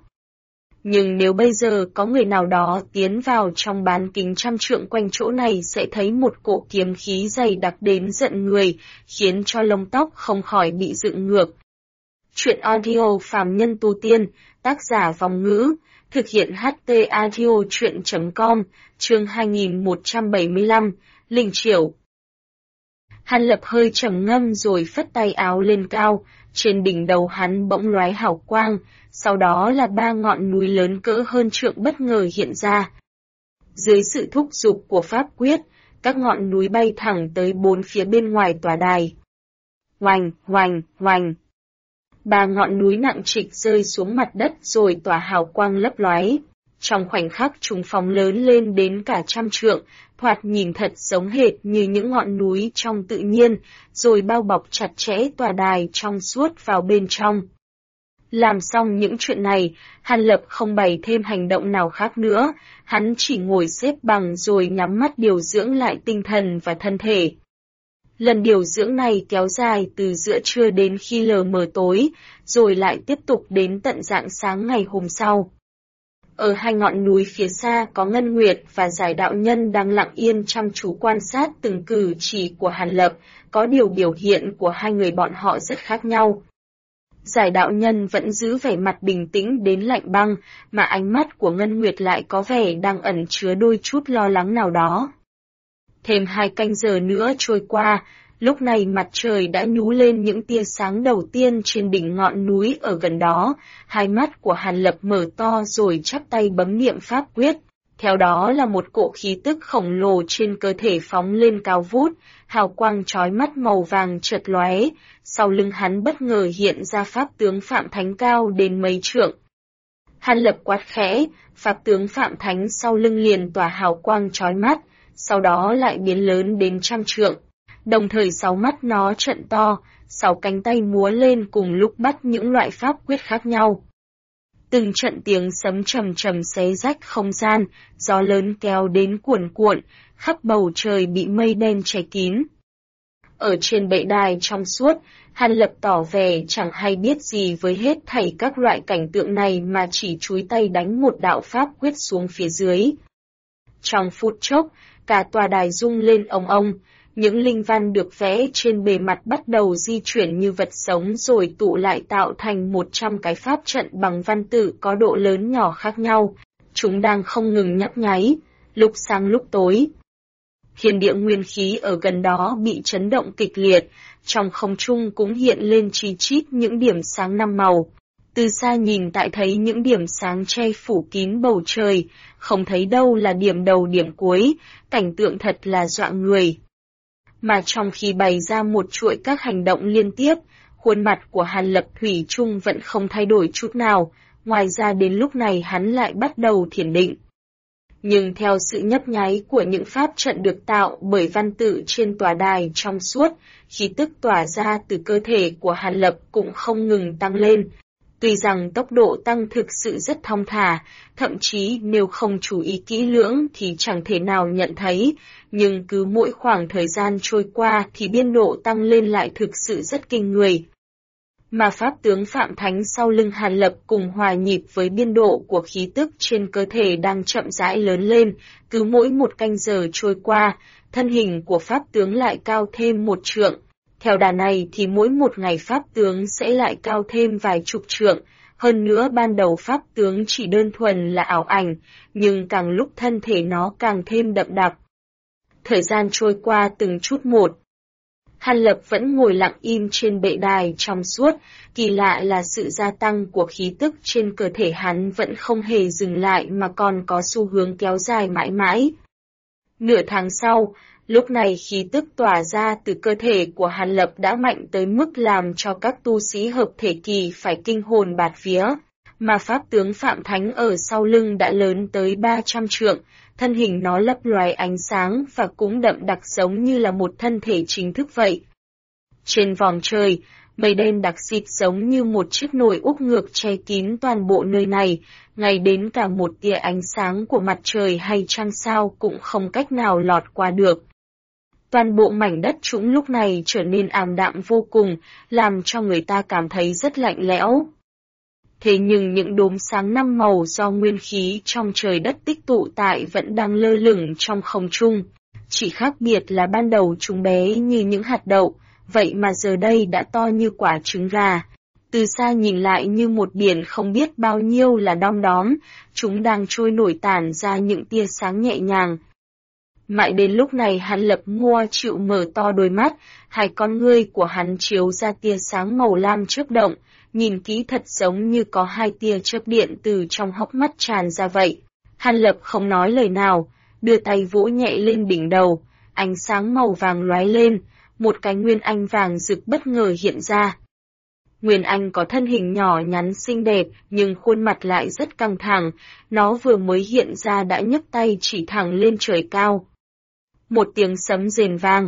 Nhưng nếu bây giờ có người nào đó tiến vào trong bán kính 100 trượng quanh chỗ này sẽ thấy một cỗ kiếm khí dày đặc đến giận người, khiến cho lông tóc không khỏi bị dựng ngược. Chuyện audio phàm nhân tu tiên, tác giả Vong Ngữ, thực hiện HT Audio Chuyện.com, chương 2175, Linh Triểu. Hàn Lập hơi trầm ngâm rồi phất tay áo lên cao, trên đỉnh đầu hắn bỗng lóe hào quang, sau đó là 3 ngọn núi lớn cỡ hơn trượng bất ngờ hiện ra. Dưới sự thúc giục của pháp quyết, các ngọn núi bay thẳng tới 4 phía bên ngoài tòa đài. Oành, oành, oành. 3 ngọn núi nặng trịch rơi xuống mặt đất rồi tỏa hào quang lấp lóe. Trong khoảnh khắc chúng phóng lớn lên đến cả 100 trượng, thoạt nhìn thật giống hệt như những ngọn núi trong tự nhiên, rồi bao bọc chặt chẽ tòa đài trong suốt vào bên trong. Làm xong những chuyện này, Hàn Lập không bày thêm hành động nào khác nữa, hắn chỉ ngồi xếp bằng rồi nhắm mắt điều dưỡng lại tinh thần và thân thể. Lần điều dưỡng này kéo dài từ giữa trưa đến khi lờ mờ tối, rồi lại tiếp tục đến tận rạng sáng ngày hôm sau. Ở hai ngọn núi phía xa có Ngân Nguyệt và Giải Đạo Nhân đang lặng yên chăm chú quan sát từng cử chỉ của Hàn Lập, có điều biểu hiện của hai người bọn họ rất khác nhau. Giải Đạo Nhân vẫn giữ vẻ mặt bình tĩnh đến lạnh băng, mà ánh mắt của Ngân Nguyệt lại có vẻ đang ẩn chứa đôi chút lo lắng nào đó. Thêm 2 canh giờ nữa trôi qua, lúc này mặt trời đã nhú lên những tia sáng đầu tiên trên đỉnh ngọn núi ở gần đó, hai mắt của Hàn Lập mở to rồi chắp tay bấm niệm pháp quyết. Theo đó là một cỗ khí tức khổng lồ trên cơ thể phóng lên cao vút, hào quang chói mắt màu vàng chợt lóe, sau lưng hắn bất ngờ hiện ra pháp tướng Phạm Thánh cao đến mấy trượng. Hàn Lập quát khẽ, pháp tướng Phạm Thánh sau lưng liền tỏa hào quang chói mắt, sau đó lại biến lớn đến 100 trượng. Đồng thời 6 mắt nó trợn to, 6 cánh tay múa lên cùng lúc bắt những loại pháp quyết khác nhau. Từng trận tiếng sấm trầm trầm xé rách không gian, gió lớn kéo đến cuồn cuộn, khắp bầu trời bị mây đen che kín. Ở trên bệ đài trong suốt, Hàn Lập tỏ vẻ chẳng hay biết gì với hết thảy các loại cảnh tượng này mà chỉ chúi tay đánh một đạo pháp quyết xuống phía dưới. Trong phút chốc, cả tòa đài rung lên ong ong, những linh văn được vẽ trên bề mặt bắt đầu di chuyển như vật sống rồi tụ lại tạo thành 100 cái pháp trận bằng văn tự có độ lớn nhỏ khác nhau. Chúng đang không ngừng nhấp nháy, lúc sáng lúc tối. Thiên địa nguyên khí ở gần đó bị chấn động kịch liệt, trong không trung cũng hiện lên chi chít những điểm sáng 5 màu. Từ xa nhìn tại thấy những điểm sáng che phủ kín bầu trời, không thấy đâu là điểm đầu điểm cuối, cảnh tượng thật là dọa người. Mà trong khi bày ra một chuỗi các hành động liên tiếp, khuôn mặt của Hàn Lập thủy chung vẫn không thay đổi chút nào, ngoài ra đến lúc này hắn lại bắt đầu thiền định. Nhưng theo sự nhấp nháy của những pháp trận được tạo bởi văn tự trên tòa đài trong suốt, khí tức tỏa ra từ cơ thể của Hàn Lập cũng không ngừng tăng lên. Tuy rằng tốc độ tăng thực sự rất thong thả, thậm chí nếu không chú ý kỹ lưỡng thì chẳng thể nào nhận thấy, nhưng cứ mỗi khoảng thời gian trôi qua thì biên độ tăng lên lại thực sự rất kinh người. Mà pháp tướng Phạm Thánh sau lưng Hàn Lập cùng hòa nhịp với biên độ của khí tức trên cơ thể đang chậm rãi lớn lên, cứ mỗi 1 canh giờ trôi qua, thân hình của pháp tướng lại cao thêm 1 trượng. Theo đà này thì mỗi 1 ngày pháp tướng sẽ lại cao thêm vài chục trượng, hơn nữa ban đầu pháp tướng chỉ đơn thuần là ảo ảnh, nhưng càng lúc thân thể nó càng thêm đậm đặc. Thời gian trôi qua từng chút một. Hàn Lập vẫn ngồi lặng im trên bệ đài trong suốt, kỳ lạ là sự gia tăng của khí tức trên cơ thể hắn vẫn không hề dừng lại mà còn có xu hướng kéo dài mãi mãi. Nửa tháng sau, lúc này khí tức tỏa ra từ cơ thể của Hàn Lập đã mạnh tới mức làm cho các tu sĩ hợp thể kỳ phải kinh hồn bạt vía, mà pháp tướng Phạm Thánh ở sau lưng đã lớn tới 300 trượng, thân hình nó lấp loài ánh sáng và cũng đậm đặc giống như là một thân thể chính thức vậy. Trên vòm trời, mây đen đặc xịt giống như một chiếc nồi úp ngược che kín toàn bộ nơi này, ngay đến cả một tia ánh sáng của mặt trời hay trăng sao cũng không cách nào lọt qua được. Toàn bộ mảnh đất trũng lúc này trở nên ảm đạm vô cùng, làm cho người ta cảm thấy rất lạnh lẽo. Thế nhưng những đốm sáng 5 màu do nguyên khí trong trời đất tích tụ tại vẫn đang lơ lửng trong không trung. Chỉ khác biệt là ban đầu chúng bé như những hạt đậu, vậy mà giờ đây đã to như quả trứng gà. Từ xa nhìn lại như một biển không biết bao nhiêu là đom đóm, chúng đang trôi nổi tản ra những tia sáng nhẹ nhàng. Mãi đến lúc này Hàn Lập Mua chịu mở to đôi mắt, hai con ngươi của hắn chiếu ra tia sáng màu lam chớp động, nhìn kỹ thật giống như có 2 tia chớp điện từ trong hốc mắt tràn ra vậy. Hàn Lập không nói lời nào, đưa tay vỗ nhẹ lên đỉnh đầu, ánh sáng màu vàng lóe lên, một cái nguyên anh vàng rực bất ngờ hiện ra. Nguyên Anh có thân hình nhỏ nhắn xinh đẹp nhưng khuôn mặt lại rất căng thẳng, nó vừa mới hiện ra đã nhấc tay chỉ thẳng lên trời cao. Một tiếng sấm rền vang.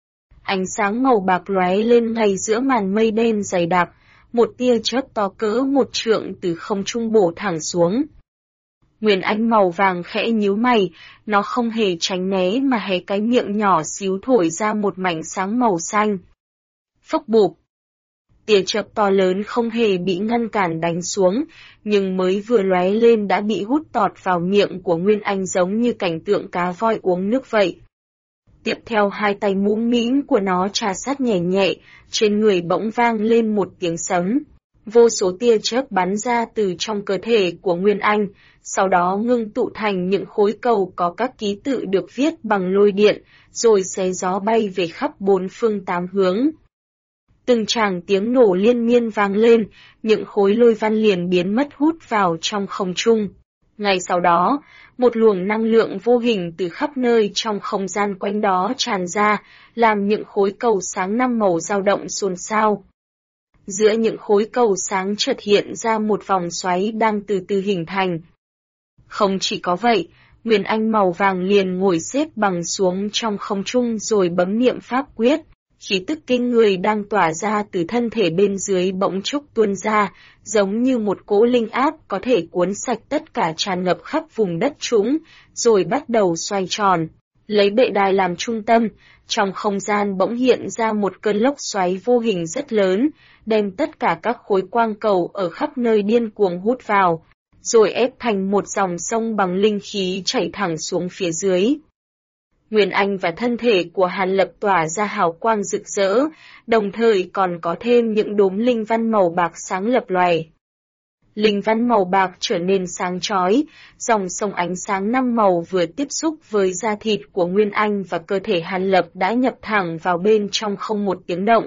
Ánh sáng màu bạc lóe lên ngay giữa màn mây đen dày đặc, một tia chớp to cỡ 1 trượng từ không trung bổ thẳng xuống. Nguyên Anh màu vàng khẽ nhíu mày, nó không hề tránh né mà hé cái miệng nhỏ xíu thổi ra một mảnh sáng màu xanh. Phốc bụp. Tia chớp to lớn không hề bị ngăn cản đánh xuống, nhưng mới vừa lóe lên đã bị hút tọt vào miệng của Nguyên Anh giống như cảnh tượng cá voi uống nước vậy. Tiếp theo hai tay mũm mĩm của nó trà sát nhẹ nhẹ, trên người bỗng vang lên một tiếng sấm. Vô số tia chớp bắn ra từ trong cơ thể của Nguyên Anh, sau đó ngưng tụ thành những khối cầu có các ký tự được viết bằng lôi điện, rồi xé gió bay về khắp bốn phương tám hướng. Từng tràng tiếng nổ liên miên vang lên, những khối lôi văn liền biến mất hút vào trong không trung. Ngay sau đó, một luồng năng lượng vô hình từ khắp nơi trong không gian quanh đó tràn ra, làm những khối cầu sáng năm màu dao động xôn xao. Giữa những khối cầu sáng chợt hiện ra một vòng xoáy đang từ từ hình thành. Không chỉ có vậy, Nguyên Anh màu vàng liền ngồi xếp bằng xuống trong không trung rồi bấm niệm pháp quyết. Khí tức kinh người đang tỏa ra từ thân thể bên dưới bỗng chốc tuôn ra, giống như một cỗ linh áp có thể cuốn sạch tất cả tràn ngập khắp vùng đất trũng, rồi bắt đầu xoay tròn. Lấy bệ đài làm trung tâm, trong không gian bỗng hiện ra một cơn lốc xoáy vô hình rất lớn, đem tất cả các khối quang cầu ở khắp nơi điên cuồng hút vào, rồi ép thành một dòng sông bằng linh khí chảy thẳng xuống phía dưới. Nguyên Anh và thân thể của Hàn Lập tỏa ra hào quang rực rỡ, đồng thời còn có thêm những đốm linh văn màu bạc sáng lập lòe. Linh văn màu bạc trở nên sáng chói, dòng sông ánh sáng năm màu vừa tiếp xúc với da thịt của Nguyên Anh và cơ thể Hàn Lập đã nhập thẳng vào bên trong không một tiếng động.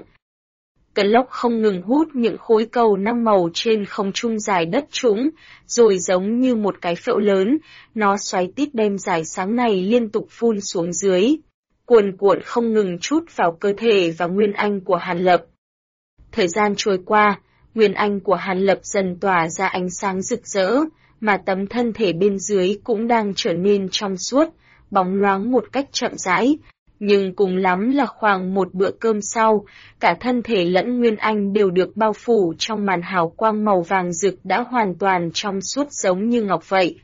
Cơn lốc không ngừng hút những khối cầu năm màu trên không trung dài đất trũng, rồi giống như một cái phễu lớn, nó xoáy tít đem dải sáng này liên tục phun xuống dưới, cuồn cuộn không ngừng trút vào cơ thể và Nguyên Anh của Hàn Lập. Thời gian trôi qua, Nguyên Anh của Hàn Lập dần tỏa ra ánh sáng rực rỡ, mà tấm thân thể bên dưới cũng đang trở nên trong suốt, bóng loáng một cách chậm rãi. Nhưng cùng lắm là khoảng một bữa cơm sau, cả thân thể lẫn Nguyên Anh đều được bao phủ trong màn hào quang màu vàng rực đã hoàn toàn trong suốt giống như ngọc vậy.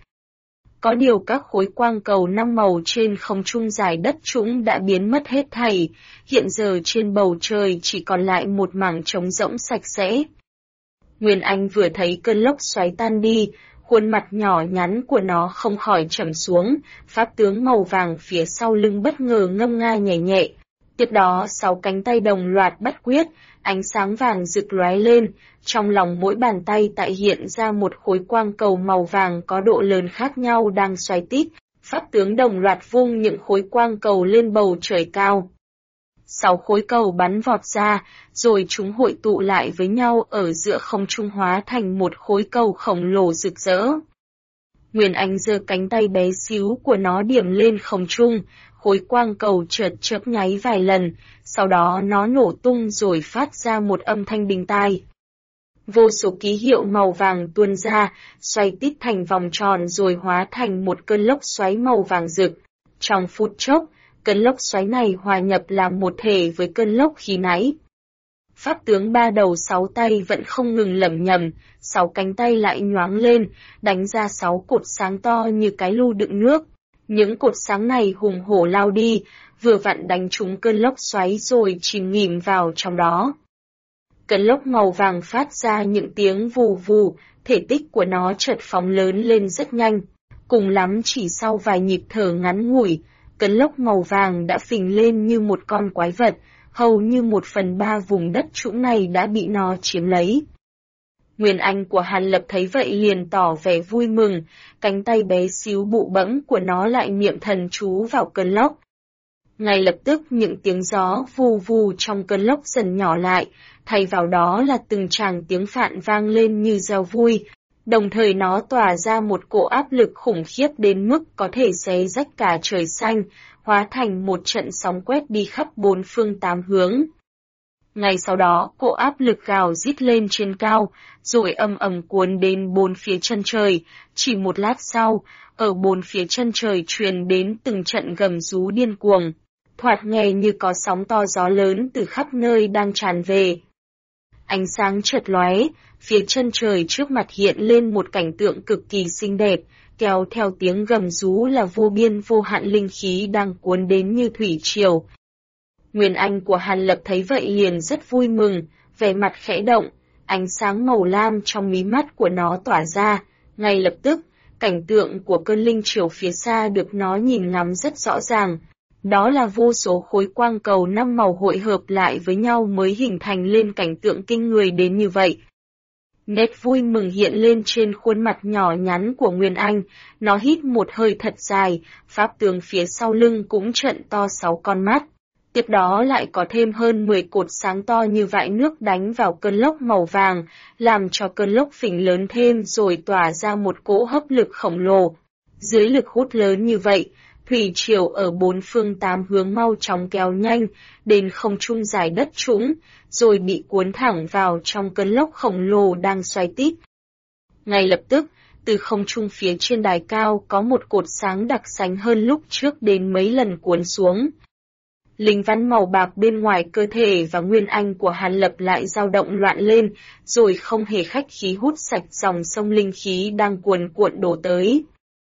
Có điều các khối quang cầu năm màu trên không trung dài đất trũng đã biến mất hết thảy, hiện giờ trên bầu trời chỉ còn lại một mảng trống rỗng sạch sẽ. Nguyên Anh vừa thấy cơn lốc xoáy tan đi, khuôn mặt nhỏ nhắn của nó không khỏi trầm xuống, pháp tướng màu vàng phía sau lưng bất ngờ ngâm nga nhẹ nhẹ. Tiếp đó 6 cánh tay đồng loạt bắt quyết, ánh sáng vàng rực lóe lên, trong lòng mỗi bàn tay tại hiện ra một khối quang cầu màu vàng có độ lớn khác nhau đang xoay tít, pháp tướng đồng loạt vung những khối quang cầu lên bầu trời cao. 6 khối cầu bắn vọt ra, rồi chúng hội tụ lại với nhau ở giữa không trung hóa thành một khối cầu khổng lồ rực rỡ. Nguyên Anh giơ cánh tay bé xíu của nó điểm lên không trung, khối quang cầu chợt chớp nháy vài lần, sau đó nó nổ tung rồi phát ra một âm thanh đinh tai. Vô số ký hiệu màu vàng tuôn ra, xoay tít thành vòng tròn rồi hóa thành một cơn lốc xoáy màu vàng rực. Trong phút chốc, cơn lốc xoáy này hòa nhập làm một thể với cơn lốc khi nãy. Pháp tướng 3 đầu 6 tay vẫn không ngừng lẩm nhẩm, 6 cánh tay lại nhoáng lên, đánh ra 6 cột sáng to như cái lu đựng nước. Những cột sáng này hùng hổ lao đi, vừa vặn đánh trúng cơn lốc xoáy rồi chìm nghỉm vào trong đó. Cơn lốc màu vàng phát ra những tiếng vù vù, thể tích của nó chợt phóng lớn lên rất nhanh. Cùng lắm chỉ sau vài nhịp thở ngắn ngủi, cơn lốc màu vàng đã phình lên như một con quái vật, hầu như 1/3 vùng đất trũng này đã bị nó chiếm lấy. Nguyên Anh của Hàn Lập thấy vậy liền tỏ vẻ vui mừng, cánh tay bé xíu bụ bẫm của nó lại niệm thần chú vào cơn lốc. Ngay lập tức những tiếng gió vù vù trong cơn lốc dần nhỏ lại, thay vào đó là từng tràng tiếng phạn vang lên như reo vui. Đồng thời nó tỏa ra một cỗ áp lực khủng khiếp đến mức có thể xé rách cả trời xanh, hóa thành một trận sóng quét đi khắp bốn phương tám hướng. Ngay sau đó, cỗ áp lực gào rít lên trên cao, rồi ầm ầm cuốn đến bốn phía chân trời. Chỉ một lát sau, ở bốn phía chân trời truyền đến từng trận gầm rú điên cuồng, thoạt nghe như có sóng to gió lớn từ khắp nơi đang tràn về. Ánh sáng chợt lóe, phía chân trời trước mặt hiện lên một cảnh tượng cực kỳ xinh đẹp, kéo theo tiếng gầm rú là vô biên vô hạn linh khí đang cuốn đến như thủy triều. Nguyên Anh của Hàn Lập thấy vậy liền rất vui mừng, vẻ mặt khẽ động, ánh sáng màu lam trong mí mắt của nó tỏa ra, ngay lập tức, cảnh tượng của cơn linh triều phía xa được nó nhìn ngắm rất rõ ràng. Đó là vô số khối quang cầu 5 màu hội hợp lại với nhau mới hình thành lên cảnh tượng kinh người đến như vậy. Nét vui mừng hiện lên trên khuôn mặt nhỏ nhắn của Nguyên Anh, nó hít một hơi thật dài, pháp tướng phía sau lưng cũng trợn to 6 con mắt. Tiếp đó lại có thêm hơn 10 cột sáng to như vại nước đánh vào cơn lốc màu vàng, làm cho cơn lốc phình lớn thêm rồi tỏa ra một cỗ hấp lực khổng lồ. Dưới lực hút lớn như vậy, thủy triều ở bốn phương tám hướng mau chóng kéo nhanh, đến không trung giải đất trũng, rồi bị cuốn thẳng vào trong cơn lốc khổng lồ đang xoay tít. Ngay lập tức, từ không trung phía trên đài cao có một cột sáng đặc sánh hơn lúc trước đến mấy lần cuốn xuống. Linh văn màu bạc bên ngoài cơ thể và Nguyên Anh của Hàn Lập lại dao động loạn lên, rồi không hề khách khí hút sạch dòng sông linh khí đang cuồn cuộn đổ tới.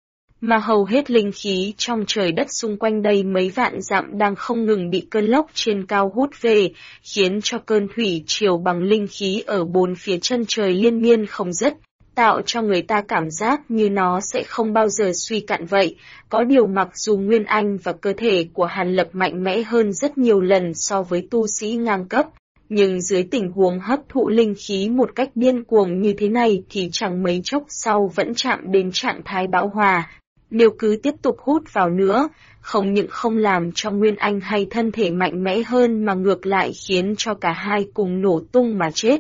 Mà hầu hết linh khí trong trời đất xung quanh đây mấy vạn dặm đang không ngừng bị cơn lốc trên cao hút về, khiến cho cơn thủy triều bằng linh khí ở bốn phía chân trời liên miên không dứt, tạo cho người ta cảm giác như nó sẽ không bao giờ suy cạn vậy. Có điều mặc dù Nguyên Anh và cơ thể của Hàn Lập mạnh mẽ hơn rất nhiều lần so với tu sĩ ngang cấp, nhưng dưới tình huống hấp thụ linh khí một cách điên cuồng như thế này thì chẳng mấy chốc sau vẫn chạm đến trạng thái bão hòa. Nếu cứ tiếp tục hút vào nữa, không những không làm cho Nguyên Anh hay thân thể mạnh mẽ hơn mà ngược lại khiến cho cả hai cùng nổ tung mà chết.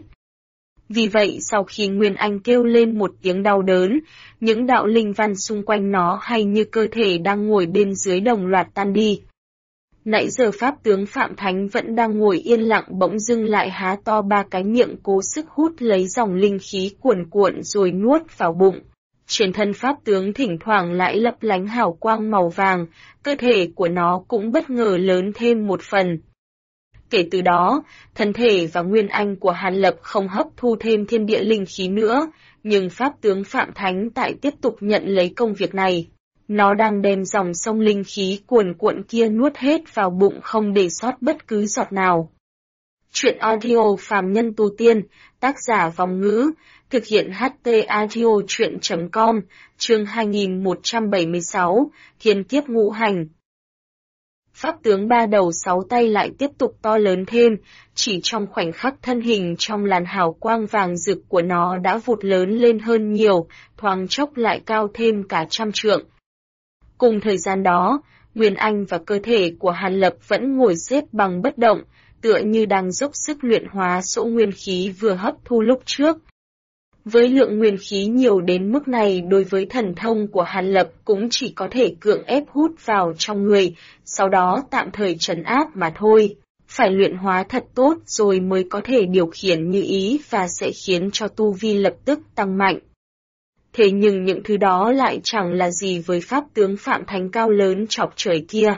Vì vậy sau khi Nguyên Anh kêu lên một tiếng đau đớn, những đạo linh văn xung quanh nó hay như cơ thể đang ngồi bên dưới đồng loạt tan đi. Nãy giờ pháp tướng Phạm Thánh vẫn đang ngồi yên lặng bỗng dưng lại há to ba cái miệng cố sức hút lấy dòng linh khí cuồn cuộn rồi nuốt vào bụng. Trên thân pháp tướng thỉnh thoảng lại lấp lánh hào quang màu vàng, cơ thể của nó cũng bất ngờ lớn thêm một phần. Kể từ đó, thân thể và Nguyên Anh của Hàn Lập không hấp thu thêm thiên địa linh khí nữa, nhưng pháp tướng Phạm Thánh tại tiếp tục nhận lấy công việc này. Nó đang đem dòng sông linh khí cuồn cuộn kia nuốt hết vào bụng không để sót bất cứ giọt nào. Chuyện audio phàm nhân tu tiên, tác giả Vòng Ngữ, thực hiện HT audio chuyện.com, chương 2176, Thiên kiếp ngũ hành. Pháp tướng ba đầu sáu tay lại tiếp tục to lớn thêm, chỉ trong khoảnh khắc thân hình trong làn hào quang vàng rực của nó đã vụt lớn lên hơn nhiều, thoáng chốc lại cao thêm cả 100 trượng. Cùng thời gian đó, Nguyên Anh và cơ thể của Hàn Lập vẫn ngồi xếp bằng bất động, tựa như đang dốc sức luyện hóa số nguyên khí vừa hấp thu lúc trước. Với lượng nguyên khí nhiều đến mức này đối với thần thông của Hàn Lập cũng chỉ có thể cưỡng ép hút vào trong người, sau đó tạm thời trấn áp mà thôi. Phải luyện hóa thật tốt rồi mới có thể điều khiển như ý và sẽ khiến cho tu vi lập tức tăng mạnh. Thế nhưng những thứ đó lại chẳng là gì với pháp tướng Phạm Thánh cao lớn chọc trời kia.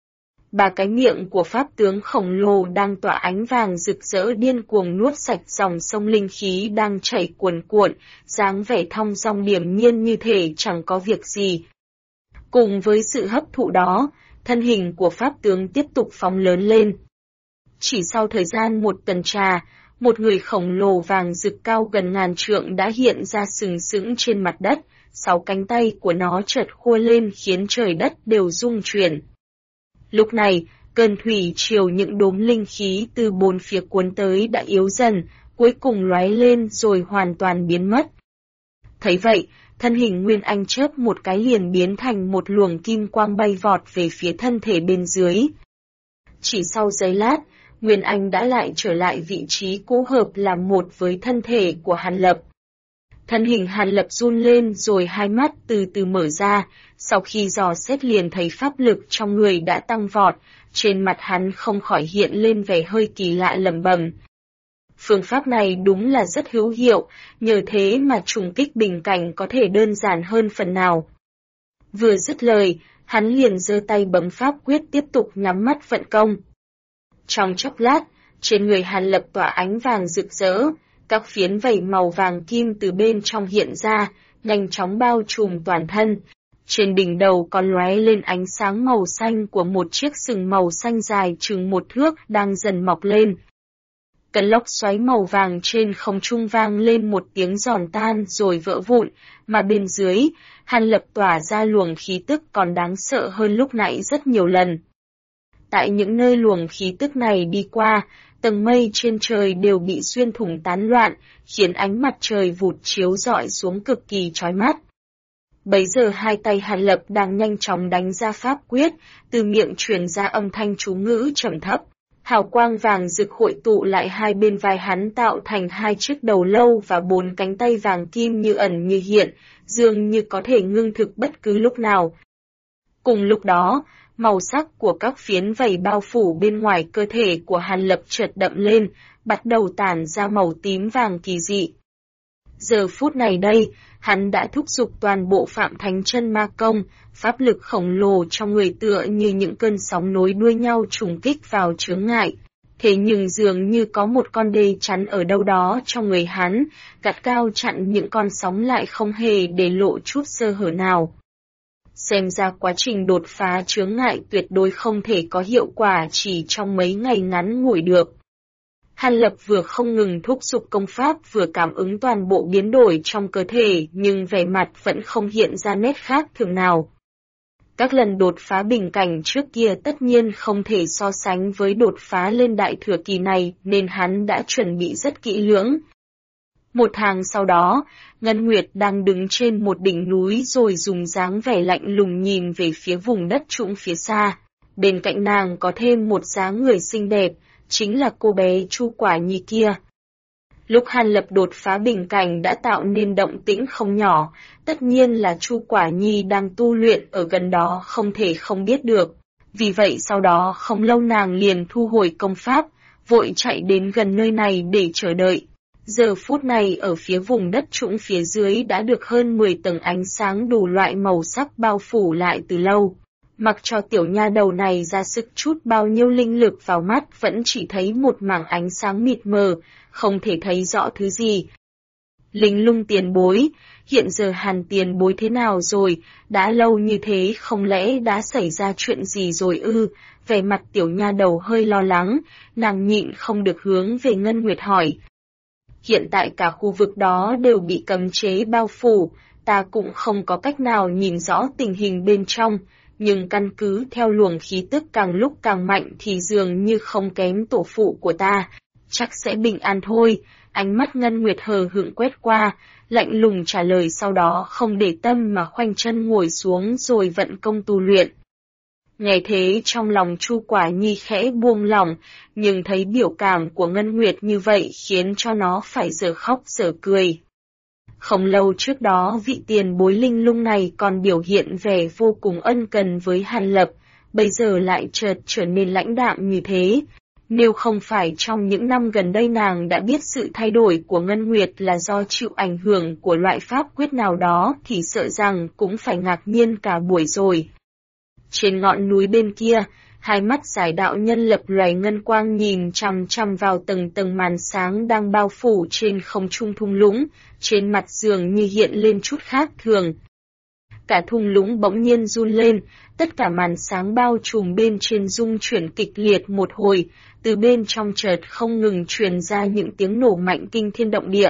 Ba cái miệng của pháp tướng khổng lồ đang tỏa ánh vàng rực rỡ điên cuồng nuốt sạch dòng sông linh khí đang chảy cuồn cuộn, dáng vẻ thong dong điềm nhiên như thể chẳng có việc gì. Cùng với sự hấp thụ đó, thân hình của pháp tướng tiếp tục phóng lớn lên. Chỉ sau thời gian một tuần trà, một người khổng lồ vàng rực cao gần 1000 trượng đã hiện ra sừng sững trên mặt đất, 6 cánh tay của nó chợt khua lên khiến trời đất đều rung chuyển. Lúc này, cơn thủy triều những đốm linh khí từ bốn phía cuốn tới đã yếu dần, cuối cùng lóe lên rồi hoàn toàn biến mất. Thấy vậy, thân hình Nguyên Anh chớp một cái liền biến thành một luồng kim quang bay vọt về phía thân thể bên dưới. Chỉ sau giây lát, Nguyên Anh đã lại trở lại vị trí cũ hợp làm một với thân thể của Hàn Lập. Thân hình Hàn Lập run lên rồi hai mắt từ từ mở ra, sau khi dò xét liền thấy pháp lực trong người đã tăng vọt, trên mặt hắn không khỏi hiện lên vẻ hơi kỳ lạ lẩm bẩm. Phương pháp này đúng là rất hữu hiệu, nhờ thế mà trùng kích bình cảnh có thể đơn giản hơn phần nào. Vừa dứt lời, hắn liền giơ tay bấm pháp quyết tiếp tục nhắm mắt vận công. Trong chốc lát, trên người Hàn Lập tỏa ánh vàng rực rỡ, các phiến vảy màu vàng kim từ bên trong hiện ra, nhanh chóng bao trùm toàn thân. Trên đỉnh đầu còn lóe lên ánh sáng màu xanh của một chiếc sừng màu xanh dài chừng 1 thước đang dần mọc lên. Cơn lốc xoáy màu vàng trên không trung vang lên một tiếng giòn tan rồi vỡ vụn, mà bên dưới, Hàn Lập tỏa ra luồng khí tức còn đáng sợ hơn lúc nãy rất nhiều lần. Tại những nơi luồng khí tức này đi qua, tầng mây trên trời đều bị xuyên thủng tán loạn, khiến ánh mặt trời vụt chiếu rọi xuống cực kỳ chói mắt. Bấy giờ hai tay Hàn Lập đang nhanh chóng đánh ra pháp quyết, từ miệng truyền ra âm thanh chú ngữ trầm thấp. Hào quang vàng rực hội tụ lại hai bên vai hắn tạo thành 2 chiếc đầu lâu và 4 cánh tay vàng kim như ẩn như hiện, dường như có thể ngưng thực bất cứ lúc nào. Cùng lúc đó, màu sắc của các phiến vảy bao phủ bên ngoài cơ thể của Hàn Lập chợt đậm lên, bắt đầu tản ra màu tím vàng kỳ dị. Giờ phút này đây, hắn đã thúc giục toàn bộ Phạm Thánh Chân Ma Công, pháp lực khổng lồ trong người tựa như những cơn sóng nối đuôi nhau trùng kích vào chướng ngại. Thế nhưng dường như có một con đê chắn ở đâu đó trong người hắn, gắt cao chặn những con sóng lại không hề để lộ chút sơ hở nào. Xem ra quá trình đột phá chướng ngại tuyệt đối không thể có hiệu quả chỉ trong mấy ngày ngắn ngủi được. Hàn Lập vừa không ngừng thúc giục công pháp vừa cảm ứng toàn bộ biến đổi trong cơ thể nhưng vẻ mặt vẫn không hiện ra nét khác thường nào. Các lần đột phá bình cảnh trước kia tất nhiên không thể so sánh với đột phá lên đại thừa kỳ này nên hắn đã chuẩn bị rất kỹ lưỡng. Một tháng sau đó, Ngân Nguyệt đang đứng trên một đỉnh núi rồi dùng dáng vẻ lạnh lùng nhìn về phía vùng đất trũng phía xa. Bên cạnh nàng có thêm một dáng người xinh đẹp, chính là cô bé Chu Quả Nhi kia. Lúc Hàn Lập đột phá bình cảnh đã tạo nên động tĩnh không nhỏ, tất nhiên là Chu Quả Nhi đang tu luyện ở gần đó không thể không biết được. Vì vậy sau đó không lâu nàng liền thu hồi công pháp, vội chạy đến gần nơi này để chờ đợi. Giờ phút này ở phía vùng đất trũng phía dưới đã được hơn 10 tầng ánh sáng đủ loại màu sắc bao phủ lại từ lâu. Mặc cho tiểu nha đầu này ra sức chút bao nhiêu linh lực vào mắt vẫn chỉ thấy một mảng ánh sáng mịt mờ, không thể thấy rõ thứ gì. Linh Lung tiền bối, hiện giờ Hàn tiền bối thế nào rồi, đã lâu như thế không lẽ đã xảy ra chuyện gì rồi ư? Vẻ mặt tiểu nha đầu hơi lo lắng, nàng nhịn không được hướng về Ngân Nguyệt hỏi. Hiện tại cả khu vực đó đều bị cấm chế bao phủ, ta cũng không có cách nào nhìn rõ tình hình bên trong, nhưng căn cứ theo luồng khí tức càng lúc càng mạnh thì dường như không kém tổ phụ của ta, chắc sẽ bình an thôi. Ánh mắt Ngân Nguyệt hờ hững quét qua, lạnh lùng trả lời sau đó không để tâm mà khoanh chân ngồi xuống rồi vận công tu luyện. Nghe thế trong lòng Chu Quả Nhi khẽ buông lỏng, nhưng thấy biểu cảm của Ngân Nguyệt như vậy khiến cho nó phải dở khóc dở cười. Không lâu trước đó vị tiền bối Linh Lung này còn biểu hiện vẻ vô cùng ân cần với Hàn Lập, bây giờ lại chợt trở nên lãnh đạm như thế. Nếu không phải trong những năm gần đây nàng đã biết sự thay đổi của Ngân Nguyệt là do chịu ảnh hưởng của loại pháp quyết nào đó thì sợ rằng cũng phải ngạc nhiên cả buổi rồi. Trên ngọn núi bên kia, hai mắt giải đạo nhân lập loài ngân quang nhìn chằm chằm vào tầng tầng màn sáng đang bao phủ trên không trung thung lũng, trên mặt dường như hiện lên chút khác thường. Cả thung lũng bỗng nhiên run lên, tất cả màn sáng bao trùm bên trên rung chuyển kịch liệt một hồi, từ bên trong chợt không ngừng truyền ra những tiếng nổ mạnh kinh thiên động địa.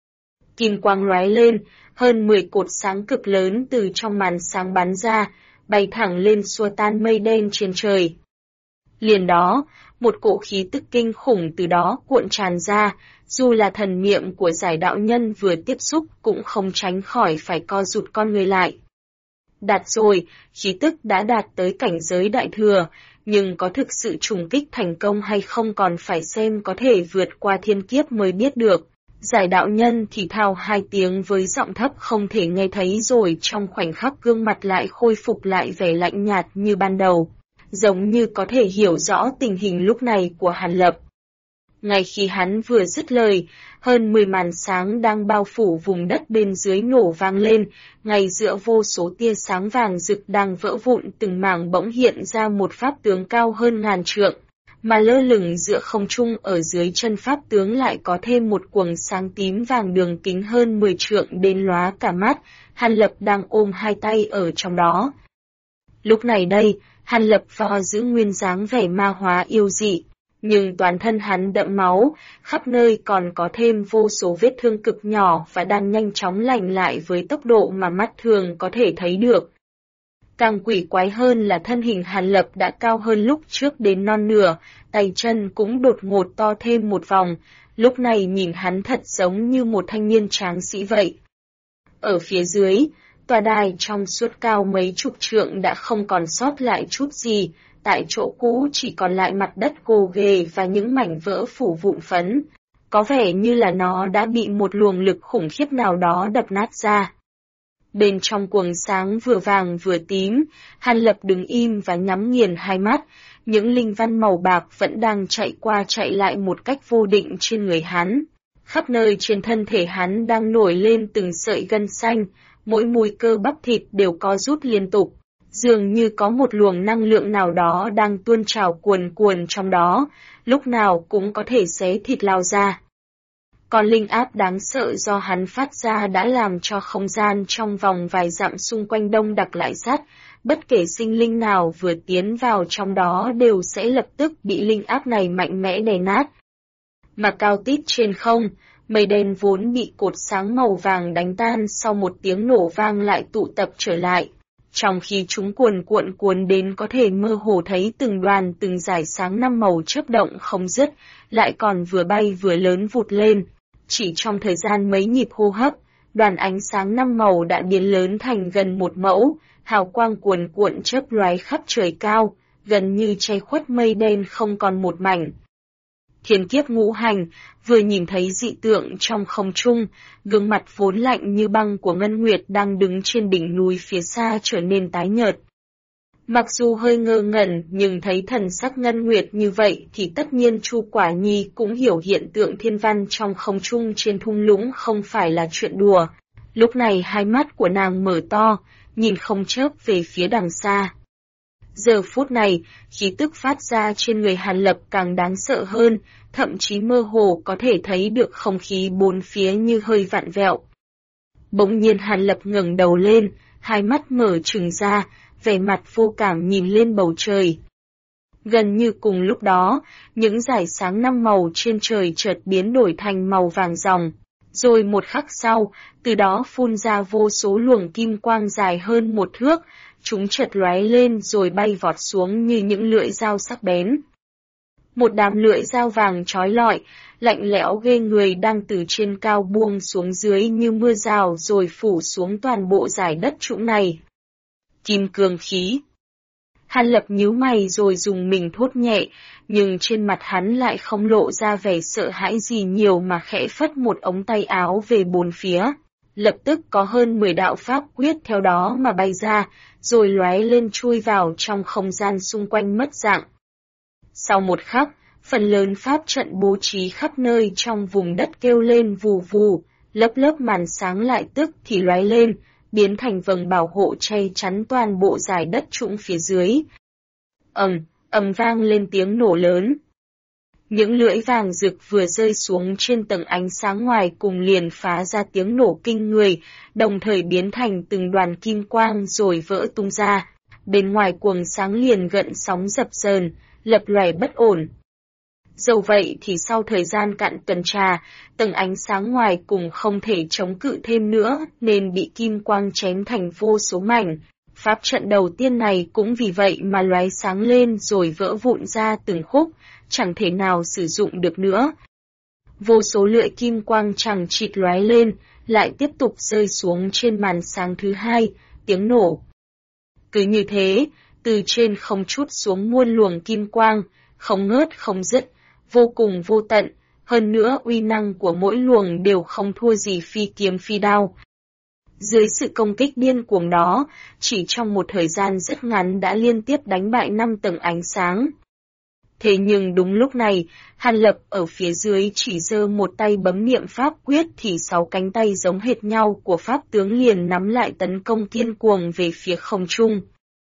Kim quang lóe lên, hơn 10 cột sáng cực lớn từ trong màn sáng bắn ra, bay thẳng lên xua tan mây đen trên trời. Liền đó, một cỗ khí tức kinh khủng từ đó cuộn tràn ra, dù là thần niệm của giải đạo nhân vừa tiếp xúc cũng không tránh khỏi phải co rụt con người lại. Đạt rồi, khí tức đã đạt tới cảnh giới đại thừa, nhưng có thực sự trùng kích thành công hay không còn phải xem có thể vượt qua thiên kiếp mới biết được. Giải đạo nhân thì thào 2 tiếng với giọng thấp không thể nghe thấy rồi trong khoảnh khắc gương mặt lại khôi phục lại vẻ lạnh nhạt như ban đầu, giống như có thể hiểu rõ tình hình lúc này của Hàn Lập. Ngay khi hắn vừa dứt lời, hơn 10 màn sáng đang bao phủ vùng đất bên dưới nổ vang lên, ngay giữa vô số tia sáng vàng rực đang vỡ vụn từng mảng bỗng hiện ra một pháp tướng cao hơn ngàn trượng. mà lơ lửng giữa không trung ở dưới chân pháp tướng lại có thêm một quầng sáng tím vàng đường kính hơn 10 trượng đến lóa cả mắt. Hàn Lập đang ôm hai tay ở trong đó. Lúc này đây, Hàn Lập vò giữ nguyên dáng vẻ ma hóa yêu dị, nhưng toàn thân hắn đẫm máu, khắp nơi còn có thêm vô số vết thương cực nhỏ và đang nhanh chóng lành lại với tốc độ mà mắt thường có thể thấy được. Càng quỷ quái hơn là thân hình Hàn Lập đã cao hơn lúc trước đến non nửa, tay chân cũng đột ngột to thêm một vòng, lúc này nhìn hắn thật giống như một thanh niên tráng sĩ vậy. Ở phía dưới, tòa đài trong suốt cao mấy chục trượng đã không còn sót lại chút gì, tại chỗ cũ chỉ còn lại mặt đất gồ ghề và những mảnh vỡ phủ vụn phấn. Có vẻ như là nó đã bị một luồng lực khủng khiếp nào đó đập nát ra. Bên trong quầng sáng vừa vàng vừa tím, Hàn Lập đứng im và nhắm nghiền hai mắt, những linh văn màu bạc vẫn đang chạy qua chạy lại một cách vô định trên người hắn. Khắp nơi trên thân thể hắn đang nổi lên từng sợi gân xanh, mỗi múi cơ bắp thịt đều co rút liên tục, dường như có một luồng năng lượng nào đó đang tuôn trào cuồn cuồn trong đó, lúc nào cũng có thể xé thịt lao ra. Còn linh áp đáng sợ do hắn phát ra đã làm cho không gian trong vòng vài dặm xung quanh đông đặc lại sắt, bất kể sinh linh nào vừa tiến vào trong đó đều sẽ lập tức bị linh áp này mạnh mẽ đè nát. Mà cao tít trên không, mây đen vốn bị cột sáng màu vàng đánh tan sau một tiếng nổ vang lại tụ tập trở lại, trong khi chúng cuồn đến có thể mơ hồ thấy từng đoàn từng dải sáng năm màu chớp động không dứt, lại còn vừa bay vừa lớn vụt lên. Chỉ trong thời gian mấy nhịp hô hấp, đoàn ánh sáng năm màu đã biến lớn thành gần một mẫu, hào quang cuồn cuộn chớp lóe khắp trời cao, gần như che khuất mây đen không còn một mảnh. Thiên kiếp ngũ hành, vừa nhìn thấy dị tượng trong không trung, gương mặt vốn lạnh như băng của Ngân Nguyệt đang đứng trên đỉnh núi phía xa trở nên tái nhợt. Mặc dù hơi ngơ ngẩn nhưng thấy thần sắc Ngân Nguyệt như vậy thì tất nhiên Chu Quả Nhi cũng hiểu hiện tượng thiên văn trong không trung trên thung lũng không phải là chuyện đùa. Lúc này hai mắt của nàng mở to, nhìn không chớp về phía đằng xa. Giờ phút này, khí tức phát ra trên người Hàn Lập càng đáng sợ hơn, thậm chí mơ hồ có thể thấy được không khí bốn phía như hơi vặn vẹo. Bỗng nhiên Hàn Lập ngẩng đầu lên, hai mắt mở trừng ra, vẻ mặt vô cảm nhìn lên bầu trời. Gần như cùng lúc đó, những dải sáng năm màu trên trời chợt biến đổi thành màu vàng ròng. Rồi một khắc sau, từ đó phun ra vô số luồng kim quang dài hơn một thước, chúng chợt lóe lên rồi bay vọt xuống như những lưỡi dao sắc bén. Một đám lưỡi dao vàng chói lọi, lạnh lẽo ghê người đang từ trên cao buông xuống dưới như mưa rào rồi phủ xuống toàn bộ dải đất trũng này. Kim cương khí. Hàn Lập nhíu mày rồi dùng mình thốt nhẹ, nhưng trên mặt hắn lại không lộ ra vẻ sợ hãi gì nhiều mà khẽ phất một ống tay áo về bốn phía. Lập tức có hơn 10 đạo pháp quyết theo đó mà bay ra, rồi lóe lên chui vào trong không gian xung quanh mất dạng. Sau một khắc, phần lớn pháp trận bố trí khắp nơi trong vùng đất kêu lên vù vù, lớp lớp màn sáng lại tức thì lóe lên, biến thành vầng bảo hộ che chắn toàn bộ dải đất trũng phía dưới. Ầm vang lên tiếng nổ lớn. Những lưỡi vàng rực vừa rơi xuống trên tầng ánh sáng ngoài cùng liền phá ra tiếng nổ kinh người, đồng thời biến thành từng đoàn kim quang rồi vỡ tung ra. Bên ngoài quầng sáng liền gợn sóng dập dờn, lập lòe bất ổn. Dẫu vậy thì sau thời gian cạn tuần trà, tầng ánh sáng ngoài cùng không thể chống cự thêm nữa nên bị kim quang chém thành vô số mảnh. Pháp trận đầu tiên này cũng vì vậy mà lóe sáng lên rồi vỡ vụn ra từng khúc, chẳng thể nào sử dụng được nữa. Vô số lưỡi kim quang chằng chịt lóe lên, lại tiếp tục rơi xuống trên màn sáng thứ hai, tiếng nổ. Cứ như thế, từ trên không trút xuống muôn luồng kim quang, không ngớt không dứt, vô cùng vô tận, hơn nữa uy năng của mỗi luồng đều không thua gì phi kiếm phi đao. Dưới sự công kích điên cuồng đó, chỉ trong một thời gian rất ngắn đã liên tiếp đánh bại 5 tầng ánh sáng. Thế nhưng đúng lúc này, Hàn Lập ở phía dưới chỉ giơ một tay bấm niệm pháp quyết thì 6 cánh tay giống hệt nhau của pháp tướng liền nắm lại tấn công điên cuồng về phía không trung.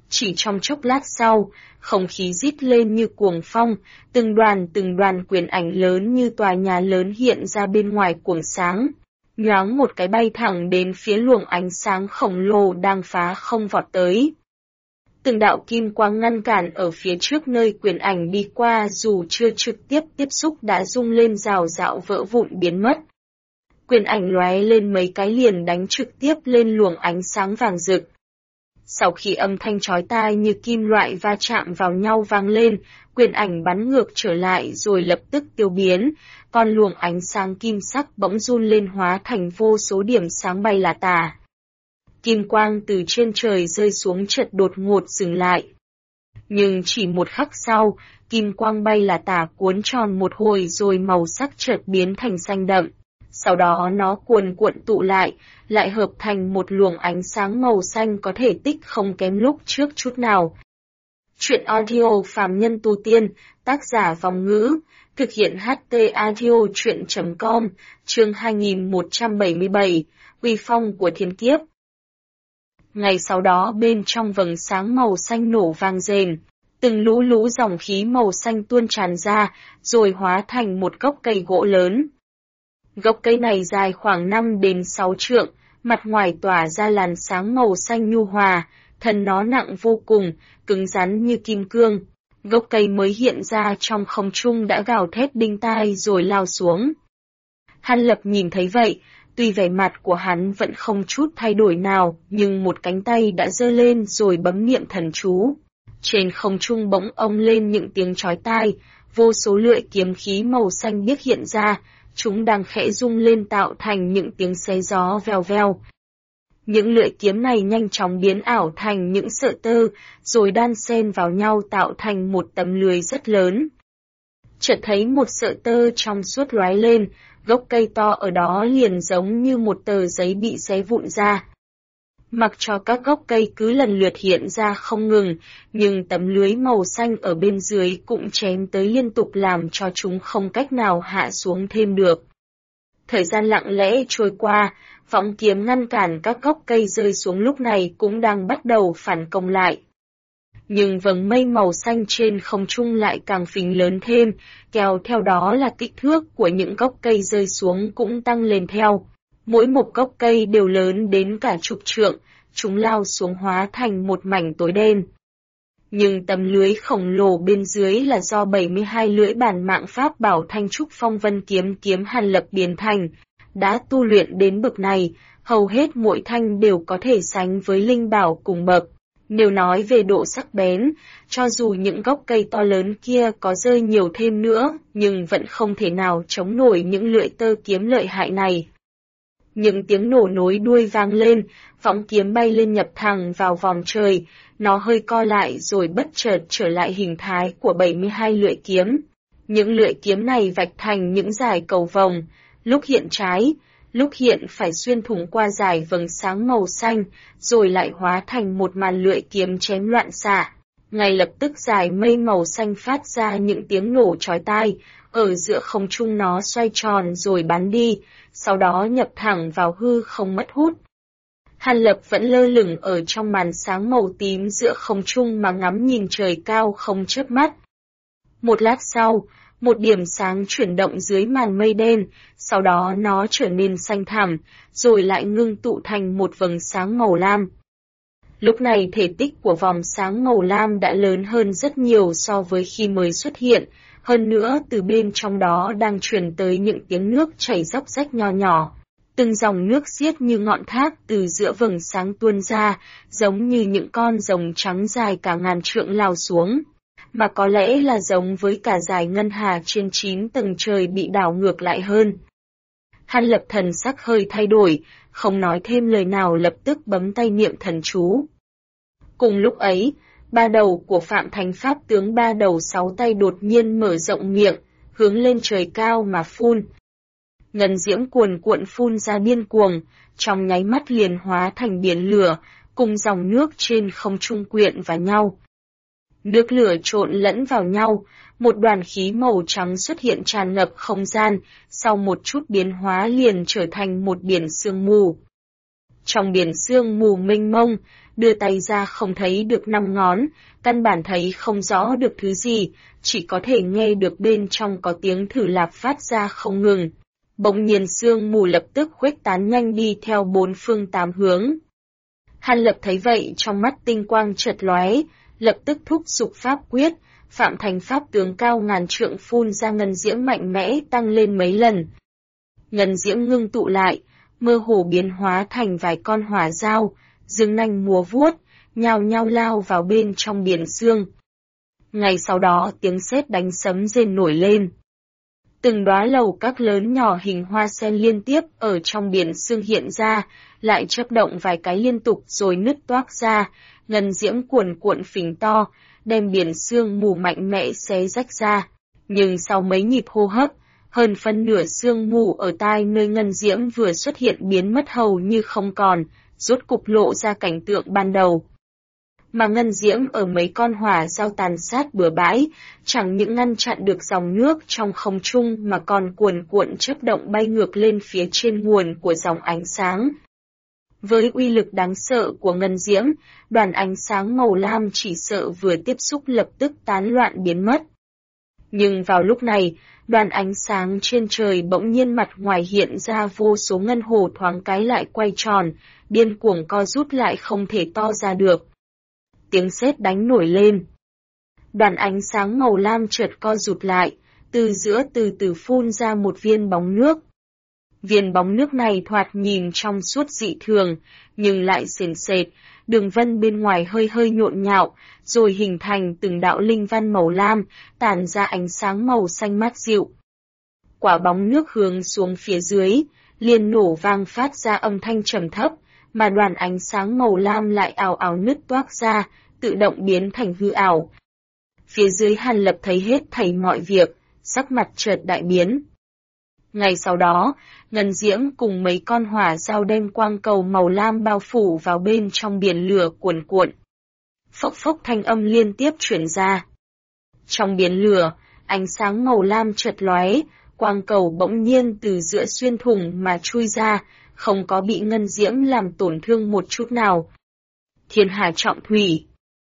Chỉ trong chốc lát sau, không khí rít lên như cuồng phong, từng đoàn quyền ảnh lớn như tòa nhà lớn hiện ra bên ngoài cuồng sáng. Nhoáng một cái bay thẳng đến phía luồng ánh sáng khổng lồ đang phá không vọt tới. Từng đạo kim quang ngăn cản ở phía trước nơi quyền ảnh đi qua dù chưa trực tiếp tiếp xúc đã rung lên rào rạo vỡ vụn biến mất. Quyền ảnh lóe lên mấy cái liền đánh trực tiếp lên luồng ánh sáng vàng rực. Sau khi âm thanh chói tai như kim loại va chạm vào nhau vang lên, quyền ảnh bắn ngược trở lại rồi lập tức tiêu biến, còn luồng ánh sáng kim sắc bỗng run lên hóa thành vô số điểm sáng bay là tả. Kim quang từ trên trời rơi xuống chợt đột ngột dừng lại. Nhưng chỉ một khắc sau, kim quang bay là tả cuốn tròn một hồi rồi màu sắc chợt biến thành xanh đậm. Sau đó nó cuồn cuộn tụ lại hợp thành một luồng ánh sáng màu xanh có thể tích không kém lúc trước chút nào. Chuyện audio Phàm Nhân Tu Tiên, tác giả Vòng Ngữ, thực hiện HT Audio Chuyện.com, chương 2177, Uy phong của thiên kiếp. Ngày sau đó bên trong vầng sáng màu xanh nổ vang rền, từng lũ dòng khí màu xanh tuôn tràn ra, rồi hóa thành một gốc cây gỗ lớn. Gốc cây này dài khoảng 5 đến 6 trượng, mặt ngoài tỏa ra làn sáng màu xanh nhu hòa, thân nó nặng vô cùng, cứng rắn như kim cương. Gốc cây mới hiện ra trong không trung đã gào thét đinh tai rồi lao xuống. Hàn Lập nhìn thấy vậy, tuy vẻ mặt của hắn vẫn không chút thay đổi nào, nhưng một cánh tay đã giơ lên rồi bấm niệm thần chú. Trên không trung bỗng ông lên những tiếng chói tai, vô số lưỡi kiếm khí màu xanh biếc hiện ra, chúng đang khẽ rung lên tạo thành những tiếng xé gió vèo vèo. Những lưỡi kiếm này nhanh chóng biến ảo thành những sợi tơ, rồi đan xen vào nhau tạo thành một tấm lưới rất lớn. Chợt thấy một sợi tơ trong suốt lóe lên, gốc cây to ở đó liền giống như một tờ giấy bị xé vụn ra. Mặc cho các gốc cây cứ lần lượt hiện ra không ngừng, nhưng tấm lưới màu xanh ở bên dưới cũng chém tới liên tục làm cho chúng không cách nào hạ xuống thêm được. Thời gian lặng lẽ trôi qua, võng kiếm ngăn cản các gốc cây rơi xuống lúc này cũng đang bắt đầu phản công lại. Nhưng vầng mây màu xanh trên không trung lại càng phình lớn thêm, kéo theo đó là kích thước của những gốc cây rơi xuống cũng tăng lên theo. Mỗi một gốc cây đều lớn đến cả chục trượng, chúng lao xuống hóa thành một mảnh tối đen. Nhưng tấm lưới khổng lồ bên dưới là do 72 lưỡi bản mạng pháp bảo Thanh Trúc Phong Vân kiếm Hàn Lập biến thành. Đã tu luyện đến bậc này, hầu hết mỗi thanh đều có thể sánh với linh bảo cùng bậc. Nếu nói về độ sắc bén, cho dù những gốc cây to lớn kia có rơi nhiều thêm nữa, nhưng vẫn không thể nào chống nổi những lưỡi tơ kiếm lợi hại này. Những tiếng nổ nối đuôi vang lên, võng kiếm bay lên nhập thẳng vào vòng trời, nó hơi co lại rồi bất chợt trở lại hình thái của 72 lưỡi kiếm. Những lưỡi kiếm này vạch thành những dải cầu vồng, lúc hiện trái, lúc hiện phải xuyên thủng qua dải vầng sáng màu xanh, rồi lại hóa thành một màn lưỡi kiếm chém loạn xạ. Ngay lập tức dải mây màu xanh phát ra những tiếng nổ chói tai, ở giữa không trung nó xoay tròn rồi bắn đi, sau đó nhập thẳng vào hư không mất hút. Hàn Lập vẫn lơ lửng ở trong màn sáng màu tím giữa không trung mà ngắm nhìn trời cao không chớp mắt. Một lát sau, một điểm sáng chuyển động dưới màn mây đen, sau đó nó trở nên xanh thẳm, rồi lại ngưng tụ thành một vầng sáng màu lam. Lúc này thể tích của vòng sáng màu lam đã lớn hơn rất nhiều so với khi mới xuất hiện, hơn nữa từ bên trong đó đang truyền tới những tiếng nước chảy róc rách nho nhỏ. Từng dòng nước xiết như ngọn thác từ giữa vầng sáng tuôn ra, giống như những con rồng trắng dài cả ngàn trượng lao xuống. Mà có lẽ là giống với cả dải ngân hà trên 9 tầng trời bị đảo ngược lại hơn. Hàn Lập thần sắc hơi thay đổi, không nói thêm lời nào lập tức bấm tay niệm thần chú. Cùng lúc ấy, ba đầu của Phạm Thánh Pháp tướng ba đầu 6 tay đột nhiên mở rộng miệng, hướng lên trời cao mà phun. Ngân diễm cuồn cuộn phun ra điên cuồng, trong nháy mắt liền hóa thành biển lửa, cùng dòng nước trên không trung quyện vào nhau. Nước lửa trộn lẫn vào nhau, một đoàn khí màu trắng xuất hiện tràn ngập không gian, sau một chút biến hóa liền trở thành một biển sương mù. Trong biển sương mù mênh mông, đưa tay ra không thấy được 5 ngón, căn bản thấy không rõ được thứ gì, chỉ có thể nghe được bên trong có tiếng thử lạp phát ra không ngừng. Bỗng nhiên sương mù lập tức khuếch tán nhanh đi theo 4 phương 8 hướng. Hàn Lập thấy vậy trong mắt tinh quang chợt lóe, lập tức thúc giục pháp quyết, Phạm Thành pháp tướng cao ngàn trượng phun ra ngân diễm mạnh mẽ tăng lên mấy lần. Ngân diễm ngưng tụ lại, mơ hồ biến hóa thành vài con hỏa dao, dương nanh múa vuốt, nhao nhao lao vào bên trong biển sương. Ngày sau đó tiếng sét đánh sấm rền nổi lên. Từng đóa lầu các lớn nhỏ hình hoa sen liên tiếp ở trong biển sương hiện ra, lại chớp động vài cái liên tục rồi nứt toác ra, ngân diễm cuồn cuộn phình to, đem biển sương mù mạnh mẽ xé rách ra. Nhưng sau mấy nhịp hô hấp, hơn phân nửa sương mù ở tai nơi ngân diễm vừa xuất hiện biến mất hầu như không còn, rốt cục lộ ra cảnh tượng ban đầu. Mà ngân diễm ở mấy con hỏa dao tàn sát bừa bãi, chẳng những ngăn chặn được dòng nước trong không trung mà còn cuồn cuộn chớp động bay ngược lên phía trên nguồn của dòng ánh sáng. Với uy lực đáng sợ của ngân diễm, đoàn ánh sáng màu lam chỉ sợ vừa tiếp xúc lập tức tán loạn biến mất. Nhưng vào lúc này, đoàn ánh sáng trên trời bỗng nhiên mặt ngoài hiện ra vô số ngân hồ thoáng cái lại quay tròn, điên cuồng co rút lại không thể to ra được. Tiếng sét đánh nổi lên. Đoàn ánh sáng màu lam chợt co rụt lại, từ giữa từ từ phun ra một viên bóng nước. Viên bóng nước này thoạt nhìn trong suốt dị thường, nhưng lại sền sệt, đường vân bên ngoài hơi hơi nhộn nhạo, rồi hình thành từng đạo linh văn màu lam, tản ra ánh sáng màu xanh mát dịu. Quả bóng nước hướng xuống phía dưới, liền nổ vang phát ra âm thanh trầm thấp, mà đoàn ánh sáng màu lam lại ào ào nứt toác ra, tự động biến thành hư ảo. Phía dưới Hàn Lập thấy hết thảy mọi việc, sắc mặt chợt đại biến. Ngày sau đó, ngân diễm cùng mấy con hỏa dao đem quang cầu màu lam bao phủ vào bên trong biển lửa cuồn cuộn. Phốc phốc thanh âm liên tiếp truyền ra. Trong biển lửa, ánh sáng màu lam chợt lóe, quang cầu bỗng nhiên từ giữa xuyên thủng mà chui ra, không có bị ngân diễm làm tổn thương một chút nào. Thiên hà trọng thủy.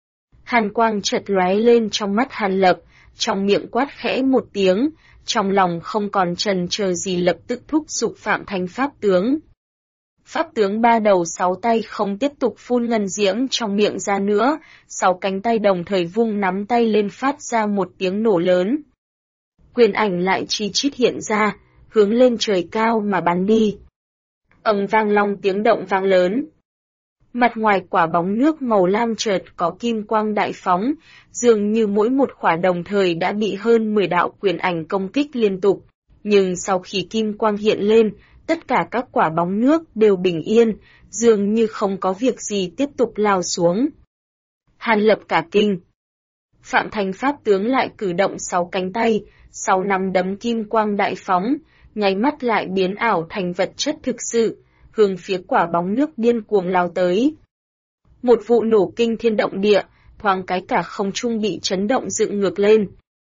Hàn quang chợt lóe lên trong mắt Hàn Lập, trong miệng quát khẽ một tiếng, trong lòng không còn chần chờ gì lập tức thúc giục Phạm Thành pháp tướng. Pháp tướng 3 đầu 6 tay không tiếp tục phun ngân diễm trong miệng ra nữa, 6 cánh tay đồng thời vung nắm tay lên phát ra một tiếng nổ lớn. Quyền ảnh lại chi chít hiện ra, hướng lên trời cao mà bắn đi. Ầm vang long tiếng động vang lớn. Mặt ngoài quả bóng nước màu lam chợt có kim quang đại phóng, dường như mỗi một quả đồng thời đã bị hơn 10 đạo quyền ảnh công kích liên tục. Nhưng sau khi kim quang hiện lên, tất cả các quả bóng nước đều bình yên, dường như không có việc gì tiếp tục lao xuống. Hàn Lập cả kinh. Phạm Thành pháp tướng lại cử động 6 cánh tay, 6 nắm đấm kim quang đại phóng, nháy mắt lại biến ảo thành vật chất thực sự, hướng phía quả bóng nước điên cuồng lao tới. Một vụ nổ kinh thiên động địa, thoáng cái cả không trung bị chấn động dựng ngược lên.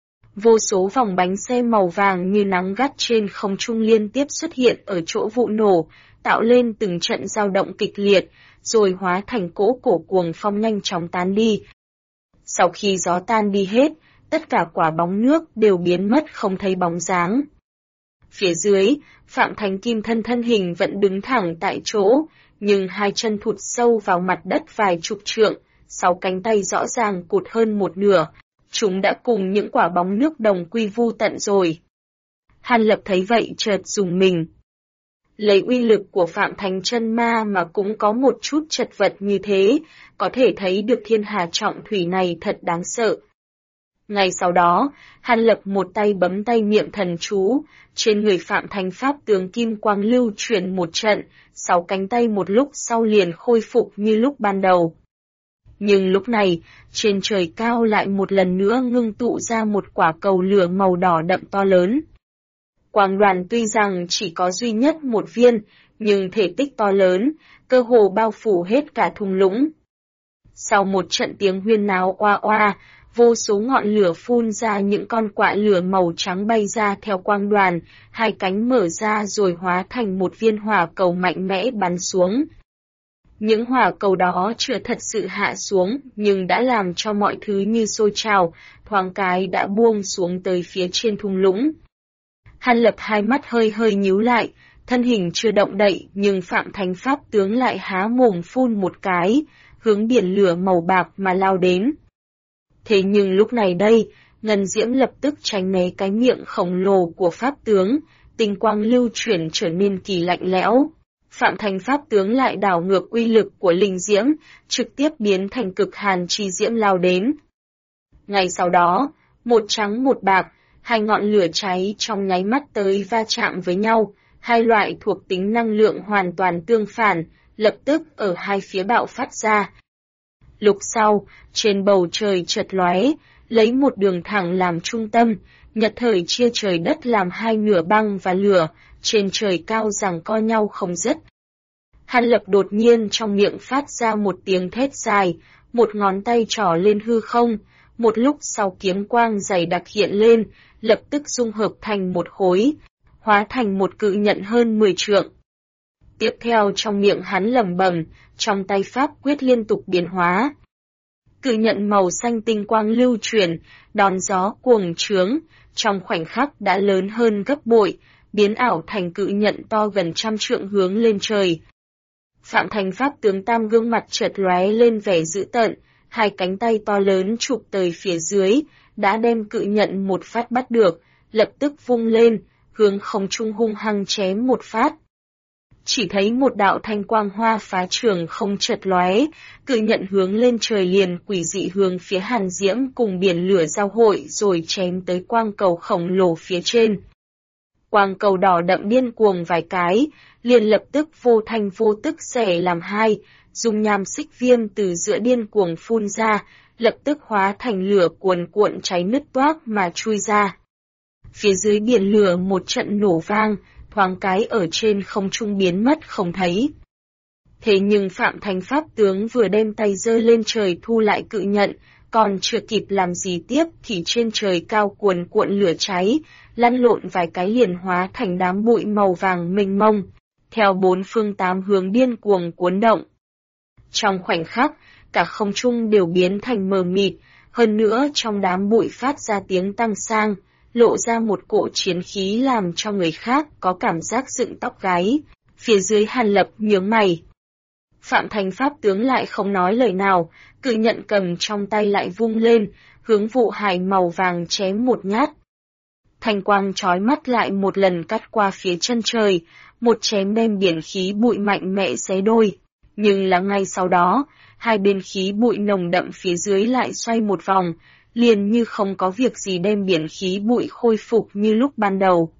Vô số vòng bánh xe màu vàng như nắng gắt trên không trung liên tiếp xuất hiện ở chỗ vụ nổ, tạo lên từng trận dao động kịch liệt, rồi hóa thành cỗ cổ cuồng phong nhanh chóng tán đi. Sau khi gió tan đi hết, tất cả quả bóng nước đều biến mất không thấy bóng dáng. Phía dưới, Phạm Thành Kim thân hình vẫn đứng thẳng tại chỗ, nhưng hai chân thụt sâu vào mặt đất vài chục trượng, 6 cánh tay rõ ràng cụt hơn một nửa, chúng đã cùng những quả bóng nước đồng quy vu tận rồi. Hàn Lập thấy vậy chợt rùng mình. Lấy uy lực của Phạm Thành chân ma mà cũng có một chút chật vật như thế, có thể thấy được thiên hà trọng thủy này thật đáng sợ. Ngay sau đó, Hàn Lập một tay bấm tay niệm thần chú, trên người Phạm Thành pháp tướng kim quang lưu chuyển một trận, 6 cánh tay một lúc sau liền khôi phục như lúc ban đầu. Nhưng lúc này, trên trời cao lại một lần nữa ngưng tụ ra một quả cầu lửa màu đỏ đậm to lớn. Quang đoàn tuy rằng chỉ có duy nhất một viên, nhưng thể tích to lớn, cơ hồ bao phủ hết cả thung lũng. Sau một trận tiếng huyên náo oa oa, vô số ngọn lửa phun ra những con quạ lửa màu trắng bay ra theo quang đoàn, hai cánh mở ra rồi hóa thành một viên hỏa cầu mạnh mẽ bắn xuống. Những hỏa cầu đó chưa thật sự hạ xuống, nhưng đã làm cho mọi thứ như sôi trào, thoáng cái đã buông xuống tới phía trên thung lũng. Hàn Lập hai mắt hơi hơi nhíu lại, thân hình chưa động đậy, nhưng Phạm Thánh Pháp tướng lại há mồm phun một cái, hướng biển lửa màu bạc mà lao đến. Thế nhưng lúc này đây, Ngân Diễm lập tức tránh né cái miệng khổng lồ của Pháp tướng, tinh quang lưu chuyển trở nên kỳ lạnh lẽo. Phạm Thành Pháp tướng lại đảo ngược uy lực của linh diễm, trực tiếp biến thành cực hàn chi diễm lao đến. Ngay sau đó, một trắng một bạc, hai ngọn lửa cháy trong nháy mắt tới va chạm với nhau, hai loại thuộc tính năng lượng hoàn toàn tương phản, lập tức ở hai phía bạo phát ra. Lúc sau, trên bầu trời chợt lóe, lấy một đường thẳng làm trung tâm, nhật thời chia trời đất làm hai nửa băng và lửa, trên trời cao giằng co nhau không dứt. Hàn Lập đột nhiên trong miệng phát ra một tiếng thét dài, một ngón tay trỏ lên hư không, một lúc sau kiếm quang dày đặc hiện lên, lập tức dung hợp thành một khối, hóa thành một cự nhận hơn 10 trượng. Tiếp theo trong miệng hắn lẩm bẩm, trong tay pháp quyết liên tục biến hóa. Cự nhận màu xanh tinh quang lưu chuyển, đón gió cuồng trướng, trong khoảnh khắc đã lớn hơn gấp bội, biến ảo thành cự nhận to gần 100 trượng hướng lên trời. Phạm Thành Pháp tướng tam gương mặt chợt lóe lên vẻ dữ tợn, hai cánh tay to lớn chụp tới phía dưới, đã đem cự nhận một phát bắt được, lập tức vung lên, hướng không trung hung hăng chém một phát. Chỉ thấy một đạo thanh quang hoa phá trường không chợt lóe, cự nhận hướng lên trời liền quỷ dị hướng phía Hàn Diễm cùng biển lửa giao hội rồi chém tới quang cầu khổng lồ phía trên. Quang cầu đỏ đậm điên cuồng vài cái, liền lập tức vô thanh vô tức xẻ làm hai, dung nham xích viêm từ giữa điên cuồng phun ra, lập tức hóa thành lửa cuồn cuộn cháy nứt toác mà chui ra. Phía dưới biển lửa một trận nổ vang, thoáng cái ở trên không trung biến mất không thấy. Thế nhưng Phạm Thành Pháp tướng vừa đem tay giơ lên trời thu lại cự nhận, còn chưa kịp làm gì tiếp thì trên trời cao cuồn cuộn lửa cháy, lăn lộn vài cái liền hóa thành đám bụi màu vàng mênh mông, theo bốn phương tám hướng điên cuồng cuốn động. Trong khoảnh khắc, cả không trung đều biến thành mờ mịt, hơn nữa trong đám bụi phát ra tiếng tăng sang, lộ ra một cỗ chiến khí làm cho người khác có cảm giác dựng tóc gáy. Phía dưới Hàn Lập nhướng mày. Phạm Thành Pháp tướng lại không nói lời nào, cự nhận cầm trong tay lại vung lên, hướng vụ hải màu vàng chém một nhát. Thanh quang chói mắt lại một lần cắt qua phía chân trời, một chém đem biển khí bụi mạnh mẽ xé đôi. Nhưng là ngay sau đó, hai bên khí bụi nồng đậm phía dưới lại xoay một vòng, liền như không có việc gì đem biển khí bụi khôi phục như lúc ban đầu.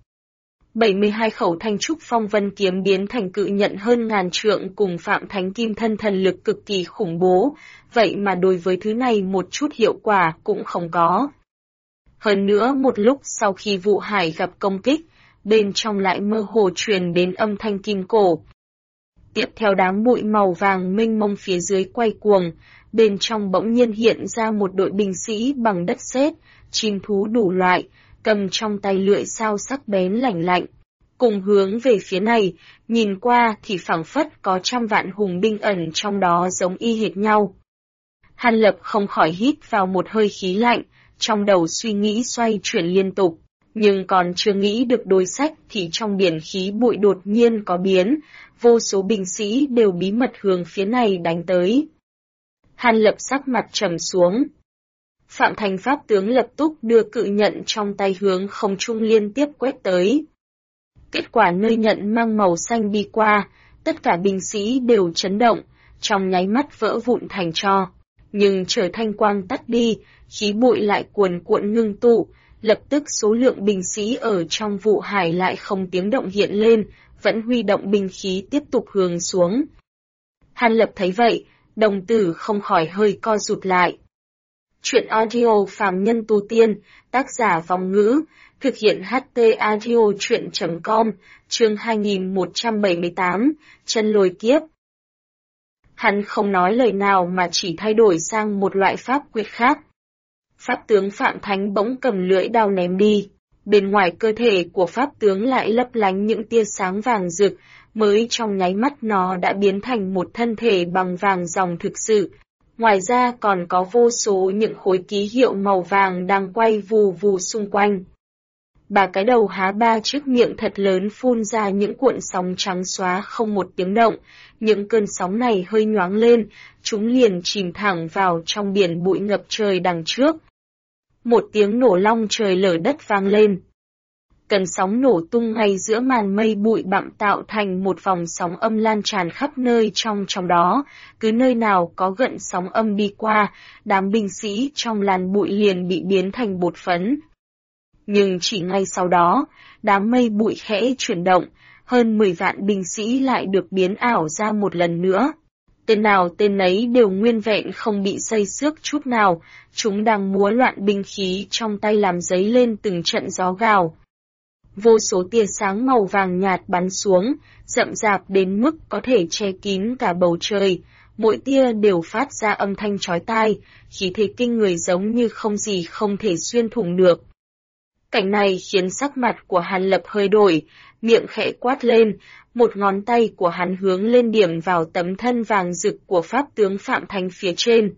72 khẩu thanh trúc phong vân kiếm biến thành cự nhận hơn ngàn trượng cùng Phạm Thánh Kim thân thần lực cực kỳ khủng bố, vậy mà đối với thứ này một chút hiệu quả cũng không có. Hơn nữa một lúc sau khi vụ hải gặp công kích, bên trong lại mơ hồ truyền đến âm thanh kim cổ. Tiếp theo đám bụi màu vàng mênh mông phía dưới quay cuồng, bên trong bỗng nhiên hiện ra một đội binh sĩ bằng đất sét, chim thú đủ loại, cầm trong tay lưỡi sao sắc bén lạnh lạnh. Cùng hướng về phía này, nhìn qua thì phảng phất có trăm vạn hùng binh ẩn trong đó giống y hệt nhau. Hàn Lập không khỏi hít vào một hơi khí lạnh, trong đầu suy nghĩ xoay chuyển liên tục, nhưng còn chưa nghĩ được đối sách thì trong biển khí bụi đột nhiên có biến, vô số binh sĩ đều bí mật hướng phía này đánh tới. Hàn Lập sắc mặt trầm xuống. Phạm Thành Pháp tướng lập tức đưa cự nhận trong tay hướng không trung liên tiếp quét tới. Kết quả nơi nhận mang màu xanh đi qua, tất cả binh sĩ đều chấn động, trong nháy mắt vỡ vụn thành tro. Nhưng chờ thanh quang tắt đi, khí bụi lại cuồn cuộn ngưng tụ, lập tức số lượng binh sĩ ở trong vụ hải lại không tiếng động hiện lên, vẫn huy động binh khí tiếp tục hướng xuống. Hàn Lập thấy vậy, đồng tử không khỏi hơi co rụt lại. Chuyện audio phàm nhân tu tiên, tác giả Vong Ngữ, thực hiện HT audio chuyện.com, chương 2178, chân lôi kiếp. Hắn không nói lời nào mà chỉ thay đổi sang một loại pháp quyết khác. Pháp tướng Phạm Thánh bỗng cầm lưỡi đao ném đi. Bên ngoài cơ thể của pháp tướng lại lấp lánh những tia sáng vàng rực, mới trong nháy mắt nó đã biến thành một thân thể bằng vàng ròng thực sự. Ngoài ra còn có vô số những khối ký hiệu màu vàng đang quay vù vù xung quanh. Bà cái đầu há ba chiếc miệng thật lớn phun ra những cuộn sóng trắng xóa không một tiếng động, những cơn sóng này hơi nhoáng lên, chúng liền chìm thẳng vào trong biển bụi ngập trời đằng trước. Một tiếng nổ long trời lở đất vang lên. Cơn sóng nổ tung ngay giữa màn mây bụi bặm tạo thành một vòng sóng âm lan tràn khắp nơi trong đó, cứ nơi nào có gợn sóng âm đi qua, đám binh sĩ trong làn bụi liền bị biến thành bột phấn. Nhưng chỉ ngay sau đó, đám mây bụi khẽ chuyển động, hơn 10 vạn binh sĩ lại được biến ảo ra một lần nữa. Tên nào tên nấy đều nguyên vẹn không bị xây xước chút nào, chúng đang múa loạn binh khí trong tay làm dấy lên từng trận gió gào. Vô số tia sáng màu vàng nhạt bắn xuống, rậm rạp đến mức có thể che kín cả bầu trời, mỗi tia đều phát ra âm thanh chói tai, khí thế kinh người giống như không gì không thể xuyên thủng được. Cảnh này khiến sắc mặt của Hàn Lập hơi đổi, miệng khẽ quát lên, một ngón tay của hắn hướng lên điểm vào tấm thân vàng rực của pháp tướng Phạm Thành phía trên.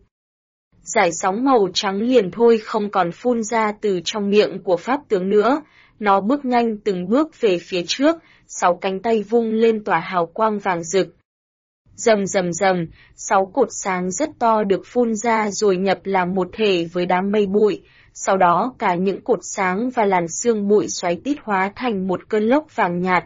Dải sóng màu trắng liền thôi không còn phun ra từ trong miệng của pháp tướng nữa, nó bước nhanh từng bước về phía trước, 6 cánh tay vung lên tỏa hào quang vàng rực. Rầm rầm rầm, 6 cột sáng rất to được phun ra rồi nhập làm một thể với đám mây bụi. Sau đó cả những cột sáng và làn sương bụi xoáy tít hóa thành một cơn lốc vàng nhạt.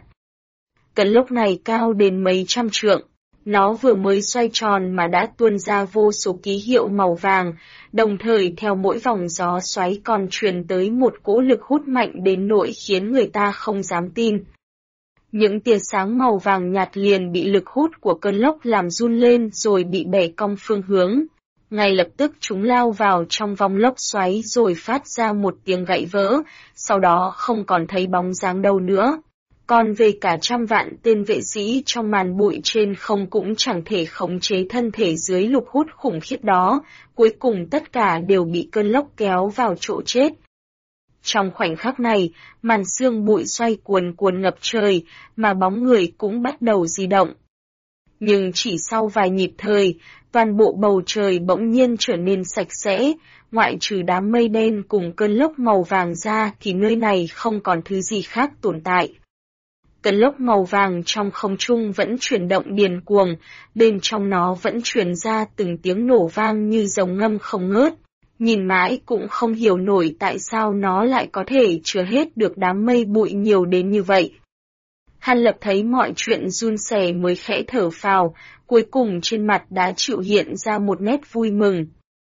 Cơn lốc này cao đến mấy trăm trượng, nó vừa mới xoay tròn mà đã tuôn ra vô số ký hiệu màu vàng, đồng thời theo mỗi vòng gió xoáy còn truyền tới một cỗ lực hút mạnh đến nỗi khiến người ta không dám tin. Những tia sáng màu vàng nhạt liền bị lực hút của cơn lốc làm run lên rồi bị bẻ cong phương hướng. Ngay lập tức chúng lao vào trong vòng lốc xoáy rồi phát ra một tiếng gãy vỡ, sau đó không còn thấy bóng dáng đâu nữa. Còn về cả trăm vạn tên vệ sĩ trong màn bụi trên không cũng chẳng thể khống chế thân thể dưới lực hút khủng khiếp đó, cuối cùng tất cả đều bị cơn lốc kéo vào chỗ chết. Trong khoảnh khắc này, màn sương bụi xoay cuồn cuồn ngập trời, mà bóng người cũng bắt đầu di động. Nhưng chỉ sau vài nhịp thời, toàn bộ bầu trời bỗng nhiên trở nên sạch sẽ, ngoại trừ đám mây đen cùng cơn lốc màu vàng ra thì nơi này không còn thứ gì khác tồn tại. Cơn lốc màu vàng trong không trung vẫn chuyển động điên cuồng, bên trong nó vẫn truyền ra từng tiếng nổ vang như rồng ngâm không ngớt. Nhìn mãi cũng không hiểu nổi tại sao nó lại có thể chứa hết được đám mây bụi nhiều đến như vậy. Hàn Lập thấy mọi chuyện run rẩy mới khẽ thở phào, cuối cùng trên mặt đã chịu hiện ra một nét vui mừng.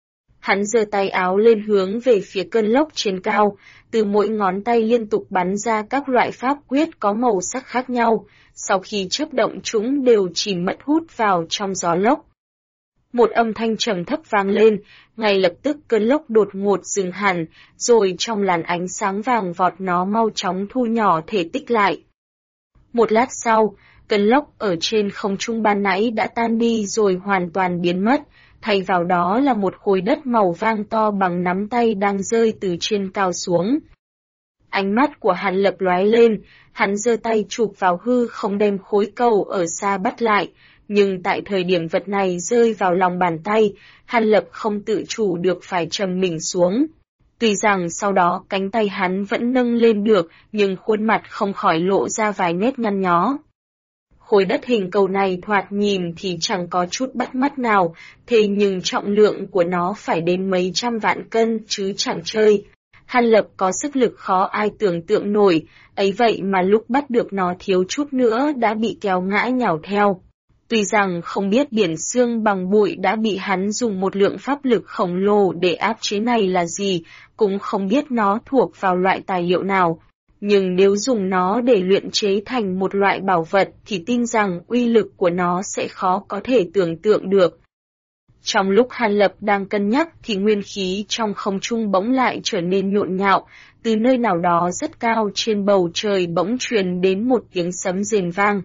Hắn giơ tay áo lên hướng về phía cơn lốc trên cao, từ mỗi ngón tay liên tục bắn ra các loại pháp quyết có màu sắc khác nhau, sau khi chớp động chúng đều chìm mất hút vào trong gió lốc. Một âm thanh trầm thấp vang lên, ngay lập tức cơn lốc đột ngột dừng hẳn, rồi trong làn ánh sáng vàng vọt nó mau chóng thu nhỏ thể tích lại. Một lát sau, cơn lốc ở trên không trung ban nãy đã tan đi rồi hoàn toàn biến mất, thay vào đó là một khối đất màu vàng to bằng nắm tay đang rơi từ trên cao xuống. Ánh mắt của Hàn Lập lóe lên, hắn giơ tay chụp vào hư không đem khối cầu ở xa bắt lại, nhưng tại thời điểm vật này rơi vào lòng bàn tay, Hàn Lập không tự chủ được phải trầm mình xuống. Tuy rằng sau đó cánh tay hắn vẫn nâng lên được, nhưng khuôn mặt không khỏi lộ ra vài nét nhăn nhó. Khối đất hình cầu này thoạt nhìn thì chẳng có chút bắt mắt nào, thế nhưng trọng lượng của nó phải đến mấy trăm vạn cân chứ chẳng chơi. Hàn Lập có sức lực khó ai tưởng tượng nổi, ấy vậy mà lúc bắt được nó thiếu chút nữa đã bị kéo ngã nhào theo. Tuy rằng không biết biển xương bằng bụi đã bị hắn dùng một lượng pháp lực khổng lồ để áp chế này là gì, cũng không biết nó thuộc vào loại tài liệu nào. Nhưng nếu dùng nó để luyện chế thành một loại bảo vật thì tin rằng uy lực của nó sẽ khó có thể tưởng tượng được. Trong lúc Hàn Lập đang cân nhắc thì nguyên khí trong không trung bỗng lại trở nên nhộn nhạo, từ nơi nào đó rất cao trên bầu trời bỗng truyền đến một tiếng sấm rền vang.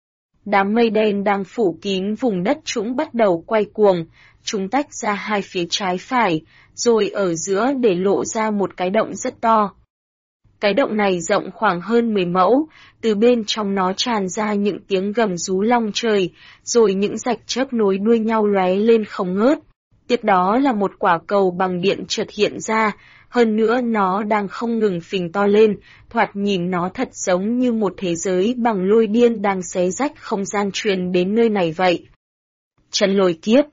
Đám mây đen đang phủ kín vùng đất trũng bắt đầu quay cuồng, chúng tách ra hai phía trái phải, rồi ở giữa để lộ ra một cái động rất to. Cái động này rộng khoảng hơn 10 mẫu, từ bên trong nó tràn ra những tiếng gầm rú long trời, rồi những rạch chớp nối đuôi nhau lóe lên không ngớt. Tiếp đó là một quả cầu bằng điện chợt hiện ra, hơn nữa nó đang không ngừng phình to lên, thoạt nhìn nó thật giống như một thế giới bằng lôi điên đang xé rách không gian truyền đến nơi này vậy. Chân lôi kiếp.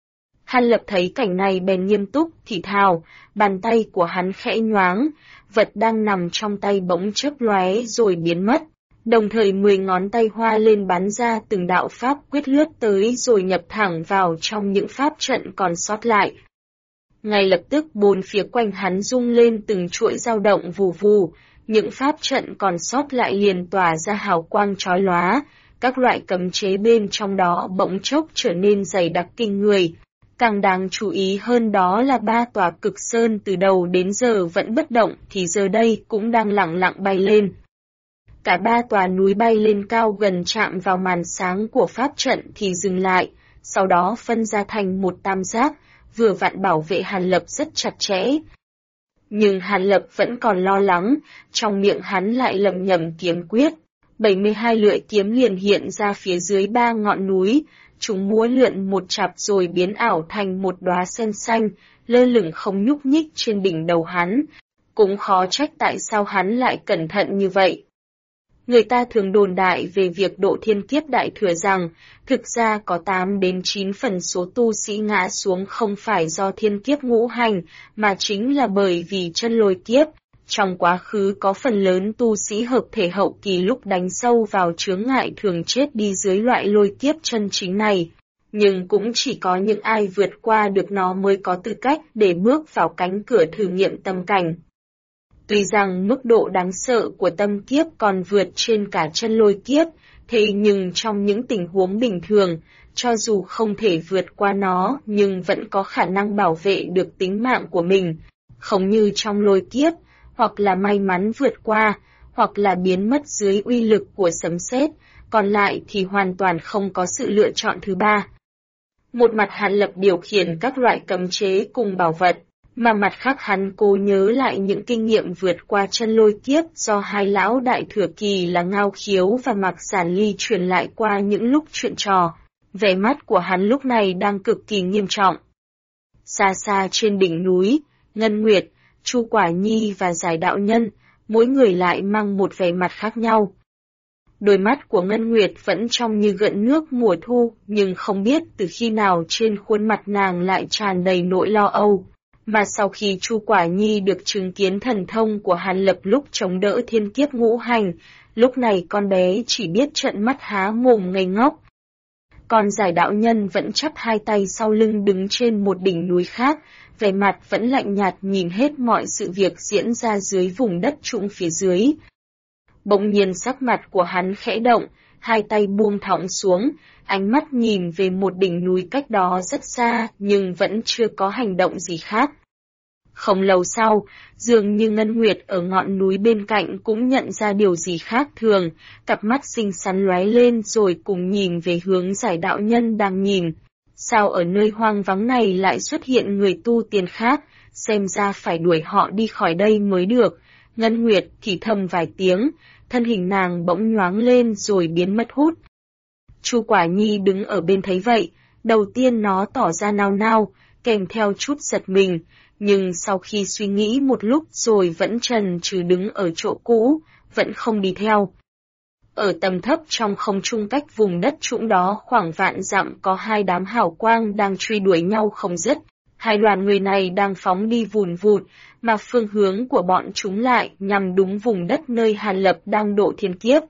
Hàn Lập thấy cảnh này bèn nghiêm túc thì thào, bàn tay của hắn khẽ nhoáng, vật đang nằm trong tay bỗng chớp lóe rồi biến mất. Đồng thời 10 ngón tay hoa lên bắn ra từng đạo pháp quyết lướt tới rồi nhập thẳng vào trong những pháp trận còn sót lại. Ngay lập tức bốn phía quanh hắn rung lên từng chuỗi dao động vù vù, những pháp trận còn sót lại liền tỏa ra hào quang chói lóa, các loại cấm chế bên trong đó bỗng chốc trở nên dày đặc kinh người. Càng đáng chú ý hơn đó là 3 tòa cực sơn từ đầu đến giờ vẫn bất động thì giờ đây cũng đang lẳng lặng bay lên. Cả 3 tòa núi bay lên cao gần chạm vào màn sáng của pháp trận thì dừng lại, sau đó phân ra thành một tam giác, vừa vặn bảo vệ Hàn Lập rất chặt chẽ. Nhưng Hàn Lập vẫn còn lo lắng, trong miệng hắn lại lẩm nhẩm kiếm quyết. 72 lưỡi kiếm liền hiện ra phía dưới 3 ngọn núi, chúng múa lượn một chặp rồi biến ảo thành một đóa sen xanh, lơ lửng không nhúc nhích trên đỉnh đầu hắn. Cũng khó trách tại sao hắn lại cẩn thận như vậy. Người ta thường đồn đại về việc độ thiên kiếp đại thừa rằng, thực ra có 8 đến 9 phần số tu sĩ ngã xuống không phải do thiên kiếp ngũ hành, mà chính là bởi vì chân lôi kiếp. Trong quá khứ có phần lớn tu sĩ hợp thể hậu kỳ lúc đánh sâu vào chướng ngại thường chết đi dưới loại lôi kiếp chân chính này. Nhưng cũng chỉ có những ai vượt qua được nó mới có tư cách để bước vào cánh cửa thử nghiệm tâm cảnh. Tuy rằng mức độ đáng sợ của tâm kiếp còn vượt trên cả chân lôi kiếp, thế nhưng trong những tình huống bình thường, cho dù không thể vượt qua nó nhưng vẫn có khả năng bảo vệ được tính mạng của mình, không như trong lôi kiếp, hoặc là may mắn vượt qua, hoặc là biến mất dưới uy lực của sấm sét, còn lại thì hoàn toàn không có sự lựa chọn thứ ba. Một mặt Hàn Lập điều khiển các loại cấm chế cùng bảo vật, mà mặt khác hắn cố nhớ lại những kinh nghiệm vượt qua chân lôi kiếp do hai lão đại thừa kỳ là Ngao Khiếu và Mạc Giản Ly truyền lại qua những lúc chuyện trò. Vẻ mắt của hắn lúc này đang cực kỳ nghiêm trọng. Xa xa trên đỉnh núi, Ngân Nguyệt, Chu Quả Nhi và Giải Đạo Nhân, mỗi người lại mang một vẻ mặt khác nhau. Đôi mắt của Ngân Nguyệt vẫn trong như gợn nước mùa thu, nhưng không biết từ khi nào trên khuôn mặt nàng lại tràn đầy nỗi lo âu. Mà sau khi Chu Quả Nhi được chứng kiến thần thông của Hàn Lập lúc chống đỡ thiên kiếp ngũ hành, lúc này con bé chỉ biết trợn mắt há mồm ngây ngốc. Còn Giải Đạo Nhân vẫn chắp hai tay sau lưng đứng trên một đỉnh núi khác, vẻ mặt vẫn lạnh nhạt nhìn hết mọi sự việc diễn ra dưới vùng đất trũng phía dưới. Bỗng nhiên sắc mặt của hắn khẽ động, hai tay buông thõng xuống, ánh mắt nhìn về một đỉnh núi cách đó rất xa nhưng vẫn chưa có hành động gì khác. Không lâu sau, dường như Ngân Nguyệt ở ngọn núi bên cạnh cũng nhận ra điều gì khác thường, cặp mắt xinh xắn lóe lên rồi cùng nhìn về hướng Giải Đạo Nhân đang nhìn. Sao ở nơi hoang vắng này lại xuất hiện người tu tiên khác, xem ra phải đuổi họ đi khỏi đây mới được. Ngân Nguyệt thì thầm vài tiếng, thân hình nàng bỗng nhoáng lên rồi biến mất hút. Chu Quả Nhi đứng ở bên thấy vậy, đầu tiên nó tỏ ra nao nao, kèm theo chút giật mình, nhưng sau khi suy nghĩ một lúc rồi vẫn chần chừ đứng ở chỗ cũ, vẫn không đi theo. Ở tầm thấp trong không trung cách vùng đất trũng đó khoảng vạn dặm có hai đám hào quang đang truy đuổi nhau không dứt. Hai đoàn người này đang phóng đi vùn vụt, mà phương hướng của bọn chúng lại nhằm đúng vùng đất nơi Hàn Lập đang độ thiên kiếp.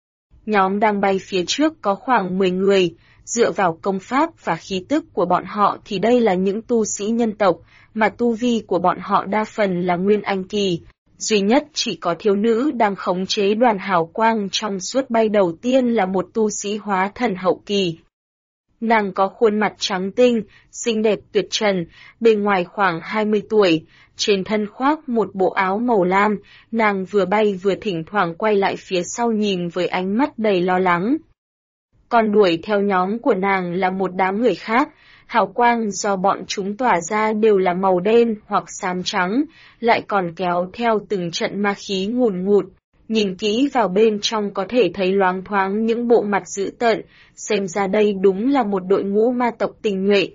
Nhóm đang bay phía trước có khoảng 10 người, dựa vào công pháp và khí tức của bọn họ thì đây là những tu sĩ nhân tộc, mà tu vi của bọn họ đa phần là nguyên anh kỳ. Duy nhất chỉ có thiếu nữ đang khống chế đoàn hào quang trong suốt bay đầu tiên là một tu sĩ hóa thần hậu kỳ. Nàng có khuôn mặt trắng tinh, xinh đẹp tuyệt trần, bề ngoài khoảng 20 tuổi, trên thân khoác một bộ áo màu lam, nàng vừa bay vừa thỉnh thoảng quay lại phía sau nhìn với ánh mắt đầy lo lắng. Còn đuổi theo nhóm của nàng là một đám người khác, Hào quang do bọn chúng tỏa ra đều là màu đen hoặc xám trắng, lại còn kéo theo từng trận ma khí ngùn ngụt. Nhìn kỹ vào bên trong có thể thấy loáng thoáng những bộ mặt dữ tợn, xem ra đây đúng là một đội ngũ ma tộc tinh nhuệ.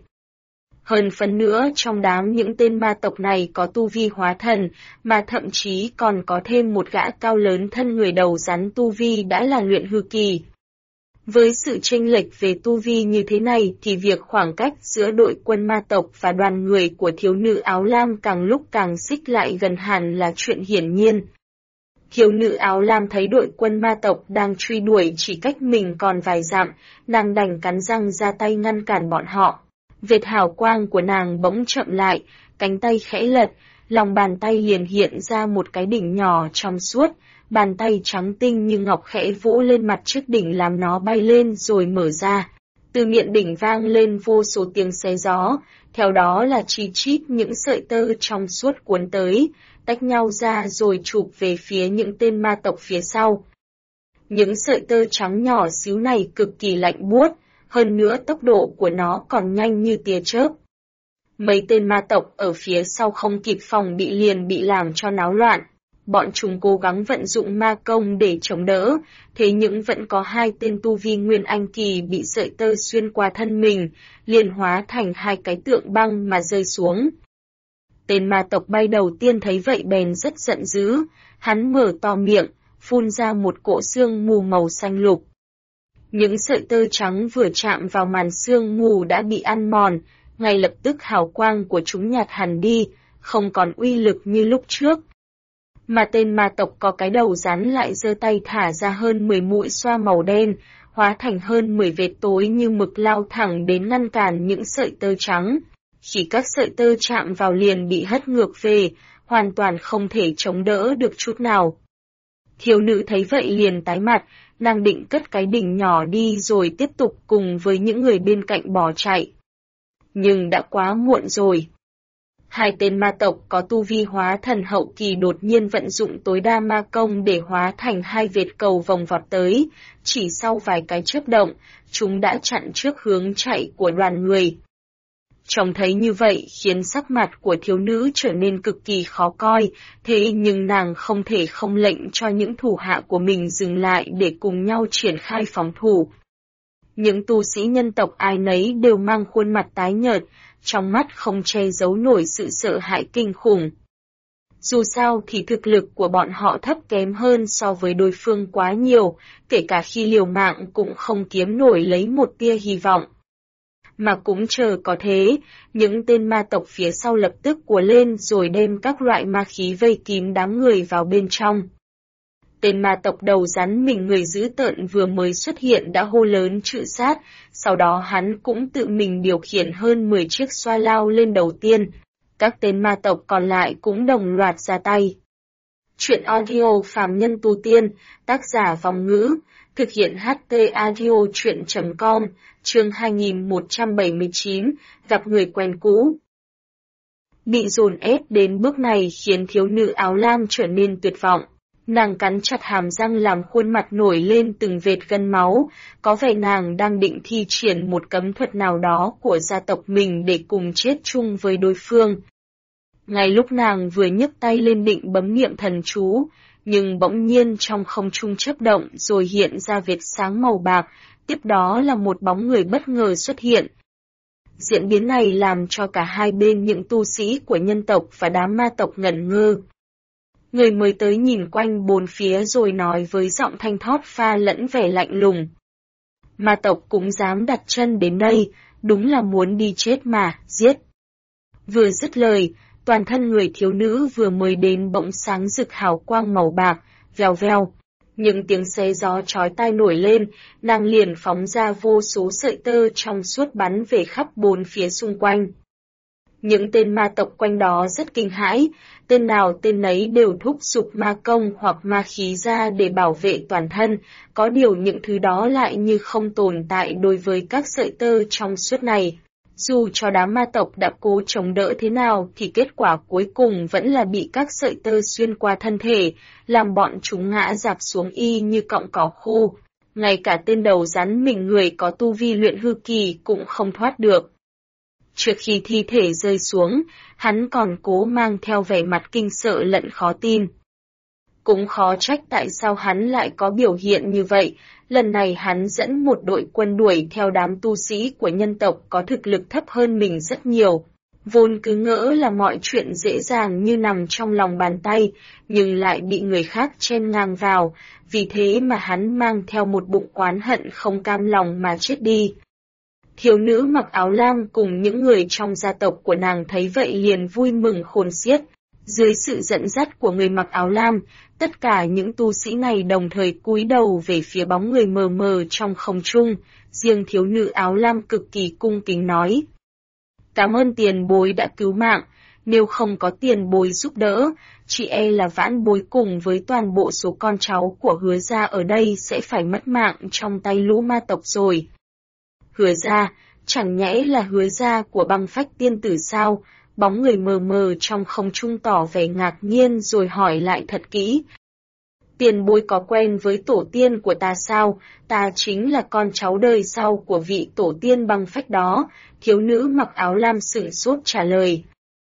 Hơn phần nữa trong đám những tên ma tộc này có tu vi hóa thần, mà thậm chí còn có thêm một gã cao lớn thân người đầu rắn tu vi đã là luyện hư kỳ. Với sự chênh lệch về tu vi như thế này thì việc khoảng cách giữa đội quân ma tộc và đoàn người của thiếu nữ áo lam càng lúc càng xích lại gần hẳn là chuyện hiển nhiên. Thiếu nữ áo lam thấy đội quân ma tộc đang truy đuổi chỉ cách mình còn vài dặm, nàng đành cắn răng ra tay ngăn cản bọn họ. Vệt hào quang của nàng bỗng chậm lại, cánh tay khẽ lật, lòng bàn tay liền hiện ra một cái đỉnh nhỏ trong suốt, bàn tay trắng tinh như ngọc khẽ vỗ lên mặt chiếc đỉnh làm nó bay lên rồi mở ra. Từ miệng đỉnh vang lên vô số tiếng xé gió, theo đó là chi chít những sợi tơ trong suốt cuốn tới, tách nhau ra rồi chụp về phía những tên ma tộc phía sau. Những sợi tơ trắng nhỏ xíu này cực kỳ lạnh buốt, hơn nữa tốc độ của nó còn nhanh như tia chớp. Mấy tên ma tộc ở phía sau không kịp phòng bị liền bị làm cho náo loạn. Bọn chúng cố gắng vận dụng ma công để chống đỡ, thế nhưng vẫn có hai tên tu vi nguyên anh kỳ bị sợi tơ xuyên qua thân mình, liền hóa thành hai cái tượng băng mà rơi xuống. Tên ma tộc bay đầu tiên thấy vậy bèn rất giận dữ, hắn mở to miệng, phun ra một cỗ sương mù màu xanh lục. Những sợi tơ trắng vừa chạm vào màn sương mù đã bị ăn mòn, ngay lập tức hào quang của chúng nhạt hẳn đi, không còn uy lực như lúc trước. Mà tên ma tộc có cái đầu rắn lại giơ tay thả ra hơn 10 mũi xoa màu đen, hóa thành hơn 10 vệt tối như mực lao thẳng đến ngăn cản những sợi tơ trắng. Khi các sợi tơ chạm vào liền bị hất ngược về, hoàn toàn không thể chống đỡ được chút nào. Thiếu nữ thấy vậy liền tái mặt, nàng định cất cái đỉnh nhỏ đi rồi tiếp tục cùng với những người bên cạnh bỏ chạy. Nhưng đã quá muộn rồi. Hai tên ma tộc có tu vi hóa thần hậu kỳ đột nhiên vận dụng tối đa ma công để hóa thành hai vệt cầu vòng vọt tới, chỉ sau vài cái chớp động, chúng đã chặn trước hướng chạy của đoàn người. Trông thấy như vậy khiến sắc mặt của thiếu nữ trở nên cực kỳ khó coi, thế nhưng nàng không thể không lệnh cho những thủ hạ của mình dừng lại để cùng nhau triển khai phòng thủ. Những tu sĩ nhân tộc ai nấy đều mang khuôn mặt tái nhợt, trong mắt không che giấu nổi sự sợ hãi kinh khủng. Dù sao thì thực lực của bọn họ thấp kém hơn so với đối phương quá nhiều, kể cả khi liều mạng cũng không kiếm nổi lấy một tia hy vọng. Mà cũng chờ có thế, những tên ma tộc phía sau lập tức ùa lên rồi đem các loại ma khí vây kín đám người vào bên trong. Tên ma tộc đầu rắn mình người dữ tợn vừa mới xuất hiện đã hô lớn trự sát, sau đó hắn cũng tự mình điều khiển hơn 10 chiếc xoa lao lên đầu tiên. Các tên ma tộc còn lại cũng đồng loạt ra tay. Chuyện audio phàm nhân tu tiên, tác giả Vong Ngữ, thực hiện HT audio chuyện.com, chương 2179, gặp người quen cũ. Bị dồn ép đến bước này khiến thiếu nữ áo lam trở nên tuyệt vọng. Nàng cắn chặt hàm răng làm khuôn mặt nổi lên từng vệt gân máu, có vẻ nàng đang định thi triển một cấm thuật nào đó của gia tộc mình để cùng chết chung với đối phương. Ngay lúc nàng vừa nhấc tay lên định bấm niệm thần chú, nhưng bỗng nhiên trong không trung chớp động rồi hiện ra vệt sáng màu bạc, tiếp đó là một bóng người bất ngờ xuất hiện. Diễn biến này làm cho cả hai bên những tu sĩ của nhân tộc và đám ma tộc ngẩn ngơ. Người mới tới nhìn quanh bốn phía rồi nói với giọng thanh thót pha lẫn vẻ lạnh lùng. Ma tộc cũng dám đặt chân đến đây, đúng là muốn đi chết mà, giết. Vừa dứt lời, toàn thân người thiếu nữ vừa mới đến bỗng sáng rực hào quang màu bạc, vèo vèo. Những tiếng xé gió chói tai nổi lên, nàng liền phóng ra vô số sợi tơ trong suốt bắn về khắp bốn phía xung quanh. Những tên ma tộc quanh đó rất kinh hãi, tên nào tên nấy đều thúc giục ma công hoặc ma khí ra để bảo vệ toàn thân, có điều những thứ đó lại như không tồn tại đối với các sợi tơ trong suốt này. Dù cho đám ma tộc đã cố chống đỡ thế nào thì kết quả cuối cùng vẫn là bị các sợi tơ xuyên qua thân thể, làm bọn chúng ngã rạp xuống y như cọng cỏ khô. Ngay cả tên đầu rắn mình người có tu vi luyện hư kỳ cũng không thoát được. Trước khi thi thể rơi xuống, hắn còn cố mang theo vẻ mặt kinh sợ lẫn khó tin. Cũng khó trách tại sao hắn lại có biểu hiện như vậy, lần này hắn dẫn một đội quân đuổi theo đám tu sĩ của nhân tộc có thực lực thấp hơn mình rất nhiều. Vốn cứ ngỡ là mọi chuyện dễ dàng như nằm trong lòng bàn tay, nhưng lại bị người khác chen ngang vào, vì thế mà hắn mang theo một bụng oán hận không cam lòng mà chết đi. Thiếu nữ mặc áo lam cùng những người trong gia tộc của nàng thấy vậy liền vui mừng khôn xiết. Dưới sự dẫn dắt của người mặc áo lam, tất cả những tu sĩ này đồng thời cúi đầu về phía bóng người mờ mờ trong không trung, riêng thiếu nữ áo lam cực kỳ cung kính nói. Cảm ơn tiền bối đã cứu mạng, nếu không có tiền bối giúp đỡ, chị e là vãn bối cùng với toàn bộ số con cháu của Hứa gia ở đây sẽ phải mất mạng trong tay lũ ma tộc rồi. Hứa gia, chẳng nhẽ là Hứa gia của Băng Phách tiên tử sao? Bóng người mờ mờ trong không trung tỏ vẻ ngạc nhiên rồi hỏi lại thật kỹ. Tiền bối có quen với tổ tiên của ta sao? Ta chính là con cháu đời sau của vị tổ tiên Băng Phách đó, thiếu nữ mặc áo lam sửng sốt trả lời.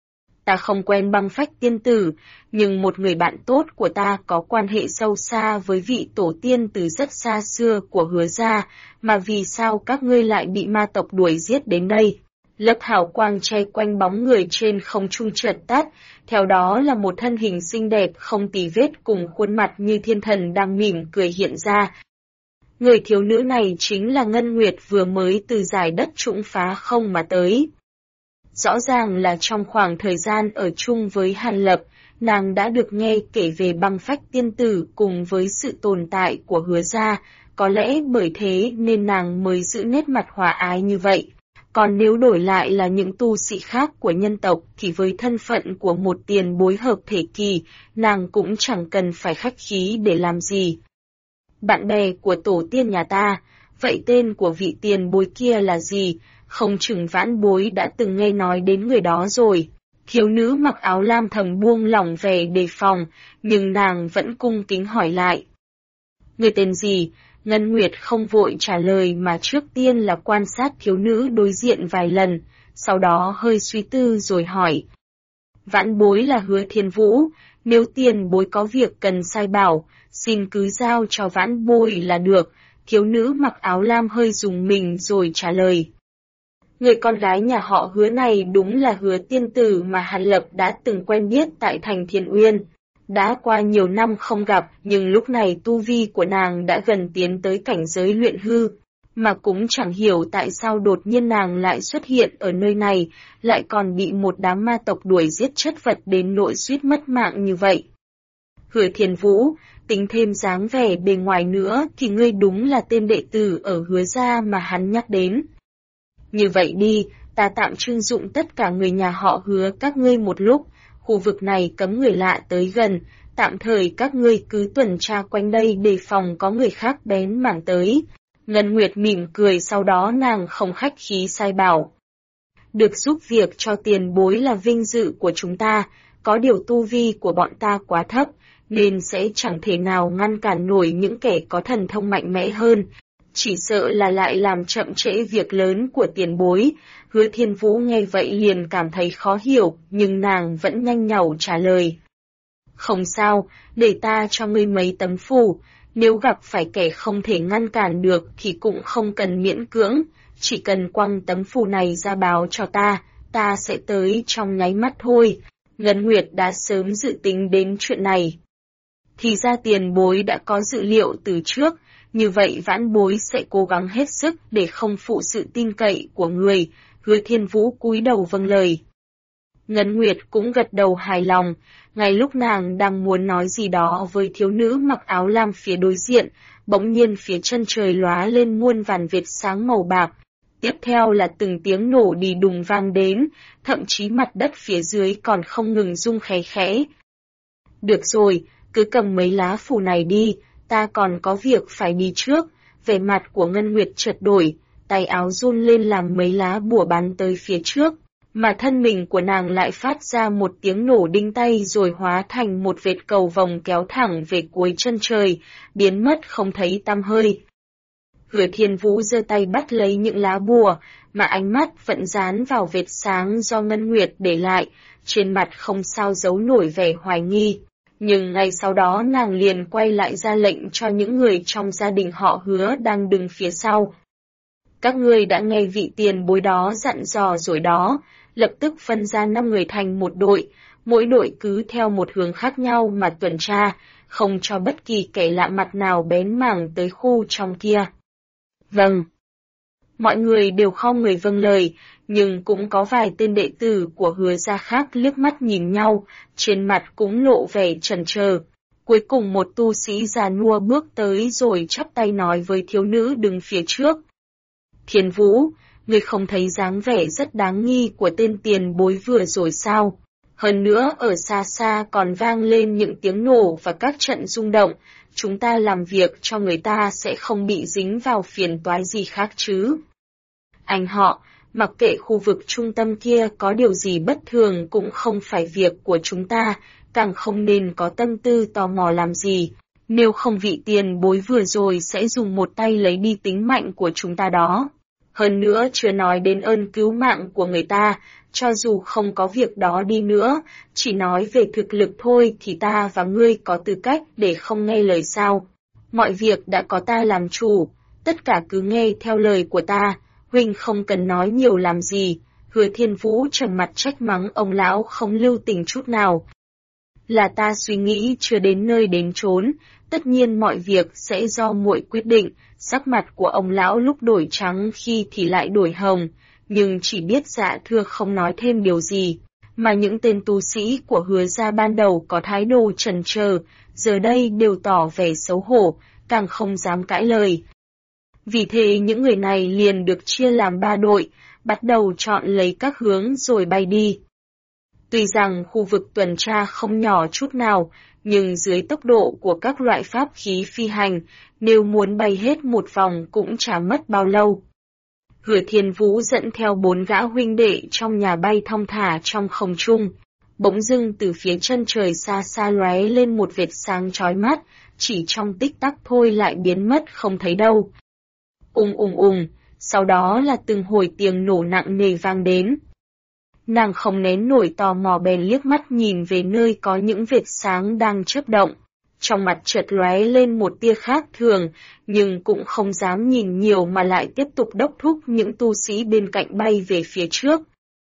Ta không quen Băng Phách tiên tử, nhưng một người bạn tốt của ta có quan hệ sâu xa với vị tổ tiên từ rất xa xưa của Hứa gia, mà vì sao các ngươi lại bị ma tộc đuổi giết đến đây? Lớp hào quang che quanh bóng người trên không trung chợt tắt, theo đó là một thân hình xinh đẹp không tì vết cùng khuôn mặt như thiên thần đang mỉm cười hiện ra. Người thiếu nữ này chính là Ngân Nguyệt vừa mới từ giải đất trũng phá không mà tới. Rõ ràng là trong khoảng thời gian ở chung với Hàn Lập, nàng đã được nghe kể về Băng Phách tiên tử cùng với sự tồn tại của Hứa gia, có lẽ bởi thế nên nàng mới giữ nét mặt hòa ái như vậy. Còn nếu đổi lại là những tu sĩ khác của nhân tộc thì với thân phận của một tiền bối hợp thể kỳ, nàng cũng chẳng cần phải khách khí để làm gì. Bạn bè của tổ tiên nhà ta, vậy tên của vị tiền bối kia là gì? Không chừng vãn bối đã từng nghe nói đến người đó rồi. Thiếu nữ mặc áo lam thầm buông lỏng vẻ đề phòng, nhưng nàng vẫn cung kính hỏi lại. Người tên gì? Ngân Nguyệt không vội trả lời mà trước tiên là quan sát thiếu nữ đối diện vài lần, sau đó hơi suy tư rồi hỏi. Vãn bối là Hứa Thiên Vũ, nếu tiền bối có việc cần sai bảo, xin cứ giao cho vãn bối là được, thiếu nữ mặc áo lam hơi rùng mình rồi trả lời. Người con gái nhà họ Hứa này đúng là Hứa tiên tử mà Hàn Lập đã từng quen biết tại thành Thiên Uyên. Đã qua nhiều năm không gặp, nhưng lúc này tu vi của nàng đã gần tiến tới cảnh giới luyện hư, mà cũng chẳng hiểu tại sao đột nhiên nàng lại xuất hiện ở nơi này, lại còn bị một đám ma tộc đuổi giết chất vật đến nỗi suýt mất mạng như vậy. Hứa Thiên Vũ, tính thêm dáng vẻ bề ngoài nữa thì ngươi đúng là tên đệ tử ở Hứa gia mà hắn nhắc đến. Như vậy đi, ta tạm trưng dụng tất cả người nhà họ Hứa các ngươi một lúc. Khu vực này cấm người lạ tới gần, tạm thời các ngươi cứ tuần tra quanh đây đề phòng có người khác bén mảng tới. Ngân Nguyệt mỉm cười sau đó nàng không khách khí sai bảo. Được giúp việc cho tiền bối là vinh dự của chúng ta, có điều tu vi của bọn ta quá thấp, nên sẽ chẳng thể nào ngăn cản nổi những kẻ có thần thông mạnh mẽ hơn. Chỉ sợ là lại làm chậm trễ việc lớn của tiền bối. Hứa Thiên Vũ nghe vậy liền cảm thấy khó hiểu, nhưng nàng vẫn nhanh nhảu trả lời. Không sao, để ta cho ngươi mấy tấm phù, nếu gặp phải kẻ không thể ngăn cản được thì cũng không cần miễn cưỡng, chỉ cần quăng tấm phù này ra báo cho ta sẽ tới trong nháy mắt thôi. Ngân Nguyệt đã sớm dự tính đến chuyện này. Thì ra tiền bối đã có dự liệu từ trước, như vậy vãn bối sẽ cố gắng hết sức để không phụ sự tin cậy của người. Hứa Thiên Vũ cúi đầu vâng lời. Ngân Nguyệt cũng gật đầu hài lòng, ngay lúc nàng đang muốn nói gì đó với thiếu nữ mặc áo lam phía đối diện, bỗng nhiên phía chân trời lóa lên muôn vàn vệt sáng màu bạc. Tiếp theo là từng tiếng nổ đì đùng vang đến, thậm chí mặt đất phía dưới còn không ngừng rung khẽ khẽ. Được rồi, cứ cầm mấy lá phù này đi, ta còn có việc phải đi trước. Vẻ mặt của Ngân Nguyệt chợt đổi, tay áo run lên làm mấy lá bùa bắn tới phía trước, mà thân mình của nàng lại phát ra một tiếng nổ đinh tay rồi hóa thành một vệt cầu vồng kéo thẳng về cuối chân trời, biến mất không thấy tăm hơi. Hứa Thiên Vũ giơ tay bắt lấy những lá bùa, mà ánh mắt vẫn dán vào vệt sáng do Ngân Nguyệt để lại, trên mặt không sao giấu nổi vẻ hoài nghi. Nhưng ngay sau đó nàng liền quay lại ra lệnh cho những người trong gia đình họ Hứa đang đứng phía sau. Các ngươi đã nghe vị tiền bối đó dặn dò rồi đó, lập tức phân ra 5 người thành một đội, mỗi đội cứ theo một hướng khác nhau mà tuần tra, không cho bất kỳ kẻ lạ mặt nào bén mảng tới khu trong kia. Vâng. Mọi người đều khom người vâng lời, nhưng cũng có vài tên đệ tử của Hứa gia khác liếc mắt nhìn nhau, trên mặt cũng lộ vẻ chần chờ. Cuối cùng một tu sĩ già nua bước tới rồi chắp tay nói với thiếu nữ đứng phía trước. Thiên Vũ, ngươi không thấy dáng vẻ rất đáng nghi của tên tiền bối vừa rồi sao? Hơn nữa ở xa xa còn vang lên những tiếng nổ và các trận rung động, chúng ta làm việc cho người ta sẽ không bị dính vào phiền toái gì khác chứ. Anh họ, mặc kệ khu vực trung tâm kia có điều gì bất thường cũng không phải việc của chúng ta, càng không nên có tâm tư tò mò làm gì, nếu không vị tiền bối vừa rồi sẽ dùng một tay lấy đi tính mạng của chúng ta đó. Hơn nữa chưa nói đến ơn cứu mạng của người ta, cho dù không có việc đó đi nữa, chỉ nói về thực lực thôi thì ta và ngươi có tư cách để không nghe lời sao. Mọi việc đã có ta làm chủ, tất cả cứ nghe theo lời của ta, huynh không cần nói nhiều làm gì. Hứa Thiên Vũ trầm mặt trách mắng ông lão không lưu tình chút nào. Là ta suy nghĩ chưa đến nơi đến chốn, tất nhiên mọi việc sẽ do muội quyết định. Sắc mặt của ông lão lúc đổi trắng khi thì lại đổi hồng, nhưng chỉ biết dạ thưa không nói thêm điều gì, mà những tên tu sĩ của Hứa gia ban đầu có thái độ chần chờ, giờ đây đều tỏ vẻ xấu hổ, càng không dám cãi lời. Vì thế những người này liền được chia làm 3 đội, bắt đầu chọn lấy các hướng rồi bay đi. Tuy rằng khu vực tuần tra không nhỏ chút nào, nhưng dưới tốc độ của các loại pháp khí phi hành, nếu muốn bay hết một vòng cũng chả mất bao lâu. Hứa Thiên Vũ dẫn theo 4 gã huynh đệ trong nhà bay thong thả trong không trung. Bỗng dưng từ phía chân trời xa xa lóe lên một vệt sáng chói mắt, chỉ trong tích tắc thôi lại biến mất không thấy đâu. Sau đó là từng hồi tiếng nổ nặng nề vang đến. Nàng không nén nổi tò mò bèn liếc mắt nhìn về nơi có những vệt sáng đang chớp động. Trong mặt chợt lóe lên một tia khác thường, nhưng cũng không dám nhìn nhiều mà lại tiếp tục đốc thúc những tu sĩ bên cạnh bay về phía trước.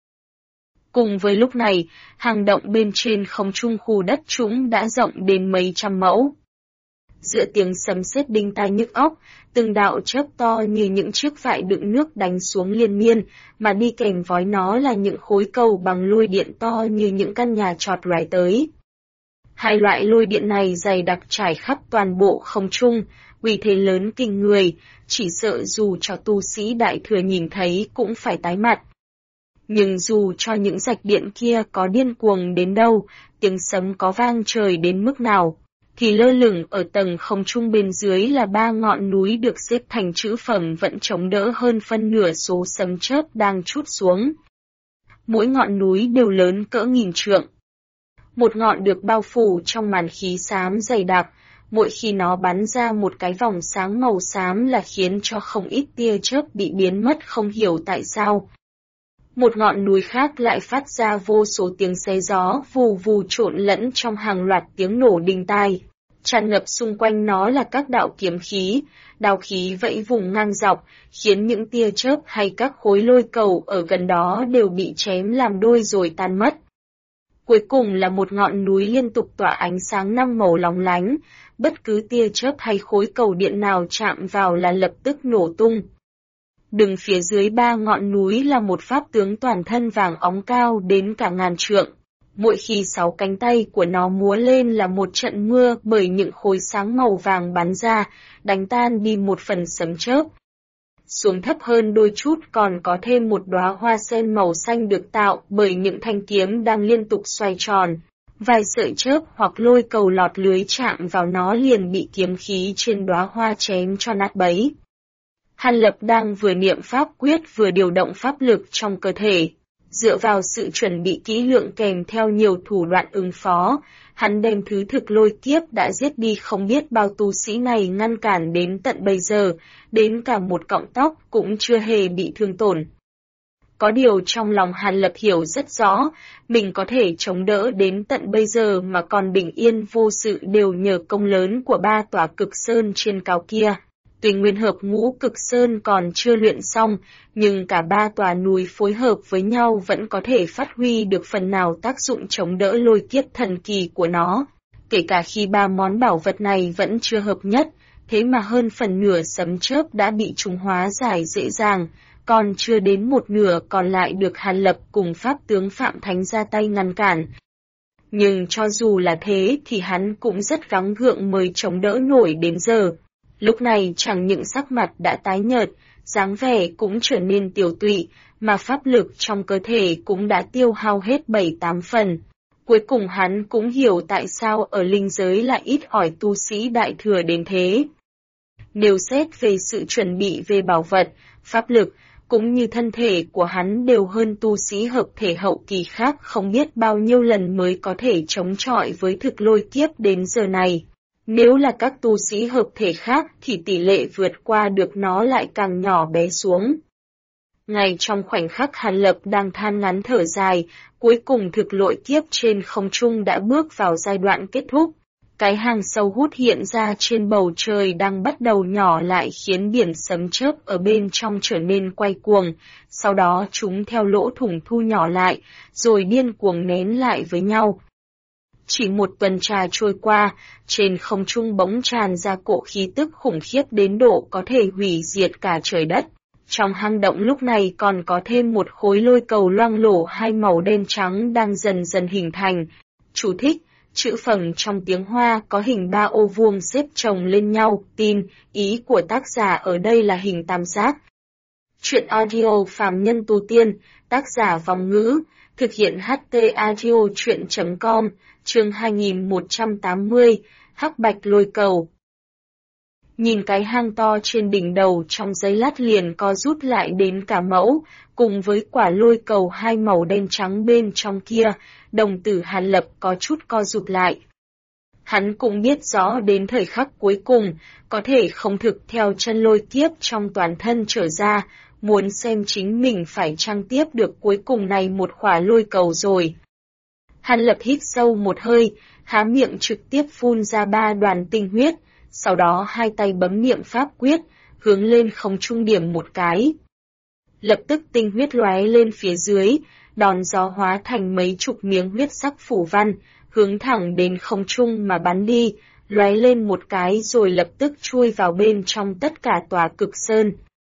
Cùng với lúc này, hang động bên trên không trung khu đất trũng đã rộng đến mấy trăm mẫu. Giữa tiếng sấm sét đinh tai nhức óc, từng đạo chớp to như những chiếc vại đựng nước đánh xuống liên miên, mà đi kèm với nó là những khối cầu bằng lôi điện to như những căn nhà chọt loài tới. Hai loại lôi điện này dày đặc trải khắp toàn bộ không trung, uy thế lớn kinh người, chỉ sợ dù cho tu sĩ đại thừa nhìn thấy cũng phải tái mặt. Nhưng dù cho những rạch điện kia có điên cuồng đến đâu, tiếng sấm có vang trời đến mức nào, thì lơ lửng ở tầng không trung bên dưới là 3 ngọn núi được xếp thành chữ phẩm vẫn chống đỡ hơn phân nửa số sấm chớp đang trút xuống. Mỗi ngọn núi đều lớn cỡ 1000 trượng. Một ngọn được bao phủ trong màn khí xám dày đặc, mỗi khi nó bắn ra một cái vòng sáng màu xám là khiến cho không ít tia chớp bị biến mất không hiểu tại sao. Một ngọn núi khác lại phát ra vô số tiếng xé gió vù vù trộn lẫn trong hàng loạt tiếng nổ đinh tai. Tràn ngập xung quanh nó là các đạo kiếm khí, đao khí vẫy vùng ngang dọc, khiến những tia chớp hay các khối lôi cầu ở gần đó đều bị chém làm đôi rồi tan mất. Cuối cùng là một ngọn núi liên tục tỏa ánh sáng 5 màu lóng lánh, bất cứ tia chớp hay khối cầu điện nào chạm vào là lập tức nổ tung. Đứng phía dưới 3 ngọn núi là một pháp tướng toàn thân vàng óng cao đến cả 1000 trượng. Mỗi khi 6 cánh tay của nó múa lên là một trận mưa bởi những khối sáng màu vàng bắn ra, đánh tan đi một phần sấm chớp. Xuống thấp hơn đôi chút còn có thêm một đóa hoa sen màu xanh được tạo bởi những thanh kiếm đang liên tục xoay tròn. Vài sợi chớp hoặc lôi cầu lọt lưới chạm vào nó liền bị kiếm khí trên đóa hoa chém cho nát bấy. Hàn Lập đang vừa niệm pháp quyết vừa điều động pháp lực trong cơ thể. Dựa vào sự chuẩn bị kỹ lưỡng kèm theo nhiều thủ đoạn ứng phó, hắn đem thứ thực lôi kiếp đã giết đi không biết bao tu sĩ này ngăn cản đến tận bây giờ, đến cả một cọng tóc cũng chưa hề bị thương tổn. Có điều trong lòng Hàn Lập hiểu rất rõ, mình có thể chống đỡ đến tận bây giờ mà còn bình yên vô sự đều nhờ công lớn của 3 tòa cực sơn trên cao kia. Tuy nguyên hợp ngũ cực sơn còn chưa luyện xong, nhưng cả 3 tòa núi phối hợp với nhau vẫn có thể phát huy được phần nào tác dụng chống đỡ lôi kiếp thần kỳ của nó. Kể cả khi 3 món bảo vật này vẫn chưa hợp nhất, thế mà hơn phần nửa sấm chớp đã bị chúng hóa giải dễ dàng, còn chưa đến một nửa còn lại được Hàn Lập cùng Pháp tướng Phạm Thánh ra tay ngăn cản. Nhưng cho dù là thế thì hắn cũng rất gắng gượng mới chống đỡ nổi đến giờ. Lúc này chẳng những sắc mặt đã tái nhợt, dáng vẻ cũng trở nên tiều tụy, mà pháp lực trong cơ thể cũng đã tiêu hao hết 7-8 phần. Cuối cùng hắn cũng hiểu tại sao ở linh giới lại ít ỏi tu sĩ đại thừa đến thế. Nếu xét về sự chuẩn bị về bảo vật, pháp lực, cũng như thân thể của hắn đều hơn tu sĩ hợp thể hậu kỳ khác không biết bao nhiêu lần mới có thể chống chọi với thực lôi kiếp đến giờ này. Nếu là các tu sĩ hợp thể khác thì tỷ lệ vượt qua được nó lại càng nhỏ bé xuống. Ngay trong khoảnh khắc Hàn Lập đang than ngắn thở dài, cuối cùng thực lôi kiếp trên không trung đã bước vào giai đoạn kết thúc. Cái hang sâu hút hiện ra trên bầu trời đang bắt đầu nhỏ lại khiến biển sấm chớp ở bên trong trở nên quay cuồng, sau đó chúng theo lỗ thủng thu nhỏ lại, rồi điên cuồng nén lại với nhau. Chỉ một tuần trà trôi qua, trên không trung bỗng tràn ra cỗ khí tức khủng khiếp đến độ có thể hủy diệt cả trời đất. Trong hang động lúc này còn có thêm một khối lôi cầu loang lổ 2 màu đen trắng đang dần dần hình thành. Chú thích, chữ phẳng trong tiếng Hoa có hình 3 ô vuông xếp chồng lên nhau, tin, ý của tác giả ở đây là hình tam giác. Chuyện audio phàm nhân tu tiên, tác giả Vong Ngữ, thực hiện HT Audio Chuyện.com, chương 2180, Hắc Bạch Lôi Cầu. Nhìn cái hang to trên đỉnh đầu trong giây lát liền co rút lại đến cả mẫu, cùng với quả lôi cầu 2 màu đen trắng bên trong kia, đồng tử Hàn Lập có chút co rụt lại. Hắn cũng biết rõ đến thời khắc cuối cùng, có thể không thực theo chân lôi kiếp trong toàn thân trở ra, muốn xem chính mình phải trang tiếp được cuối cùng này một khỏa lôi cầu rồi. Hàn Lập hít sâu một hơi, há miệng trực tiếp phun ra 3 đoàn tinh huyết, sau đó hai tay bấm niệm pháp quyết, hướng lên không trung điểm một cái. Lập tức tinh huyết lóe lên phía dưới, đòn gió hóa thành mấy chục miếng huyết sắc phủ văn, hướng thẳng đến không trung mà bắn đi, lóe lên một cái rồi lập tức chui vào bên trong tất cả tòa cực sơn.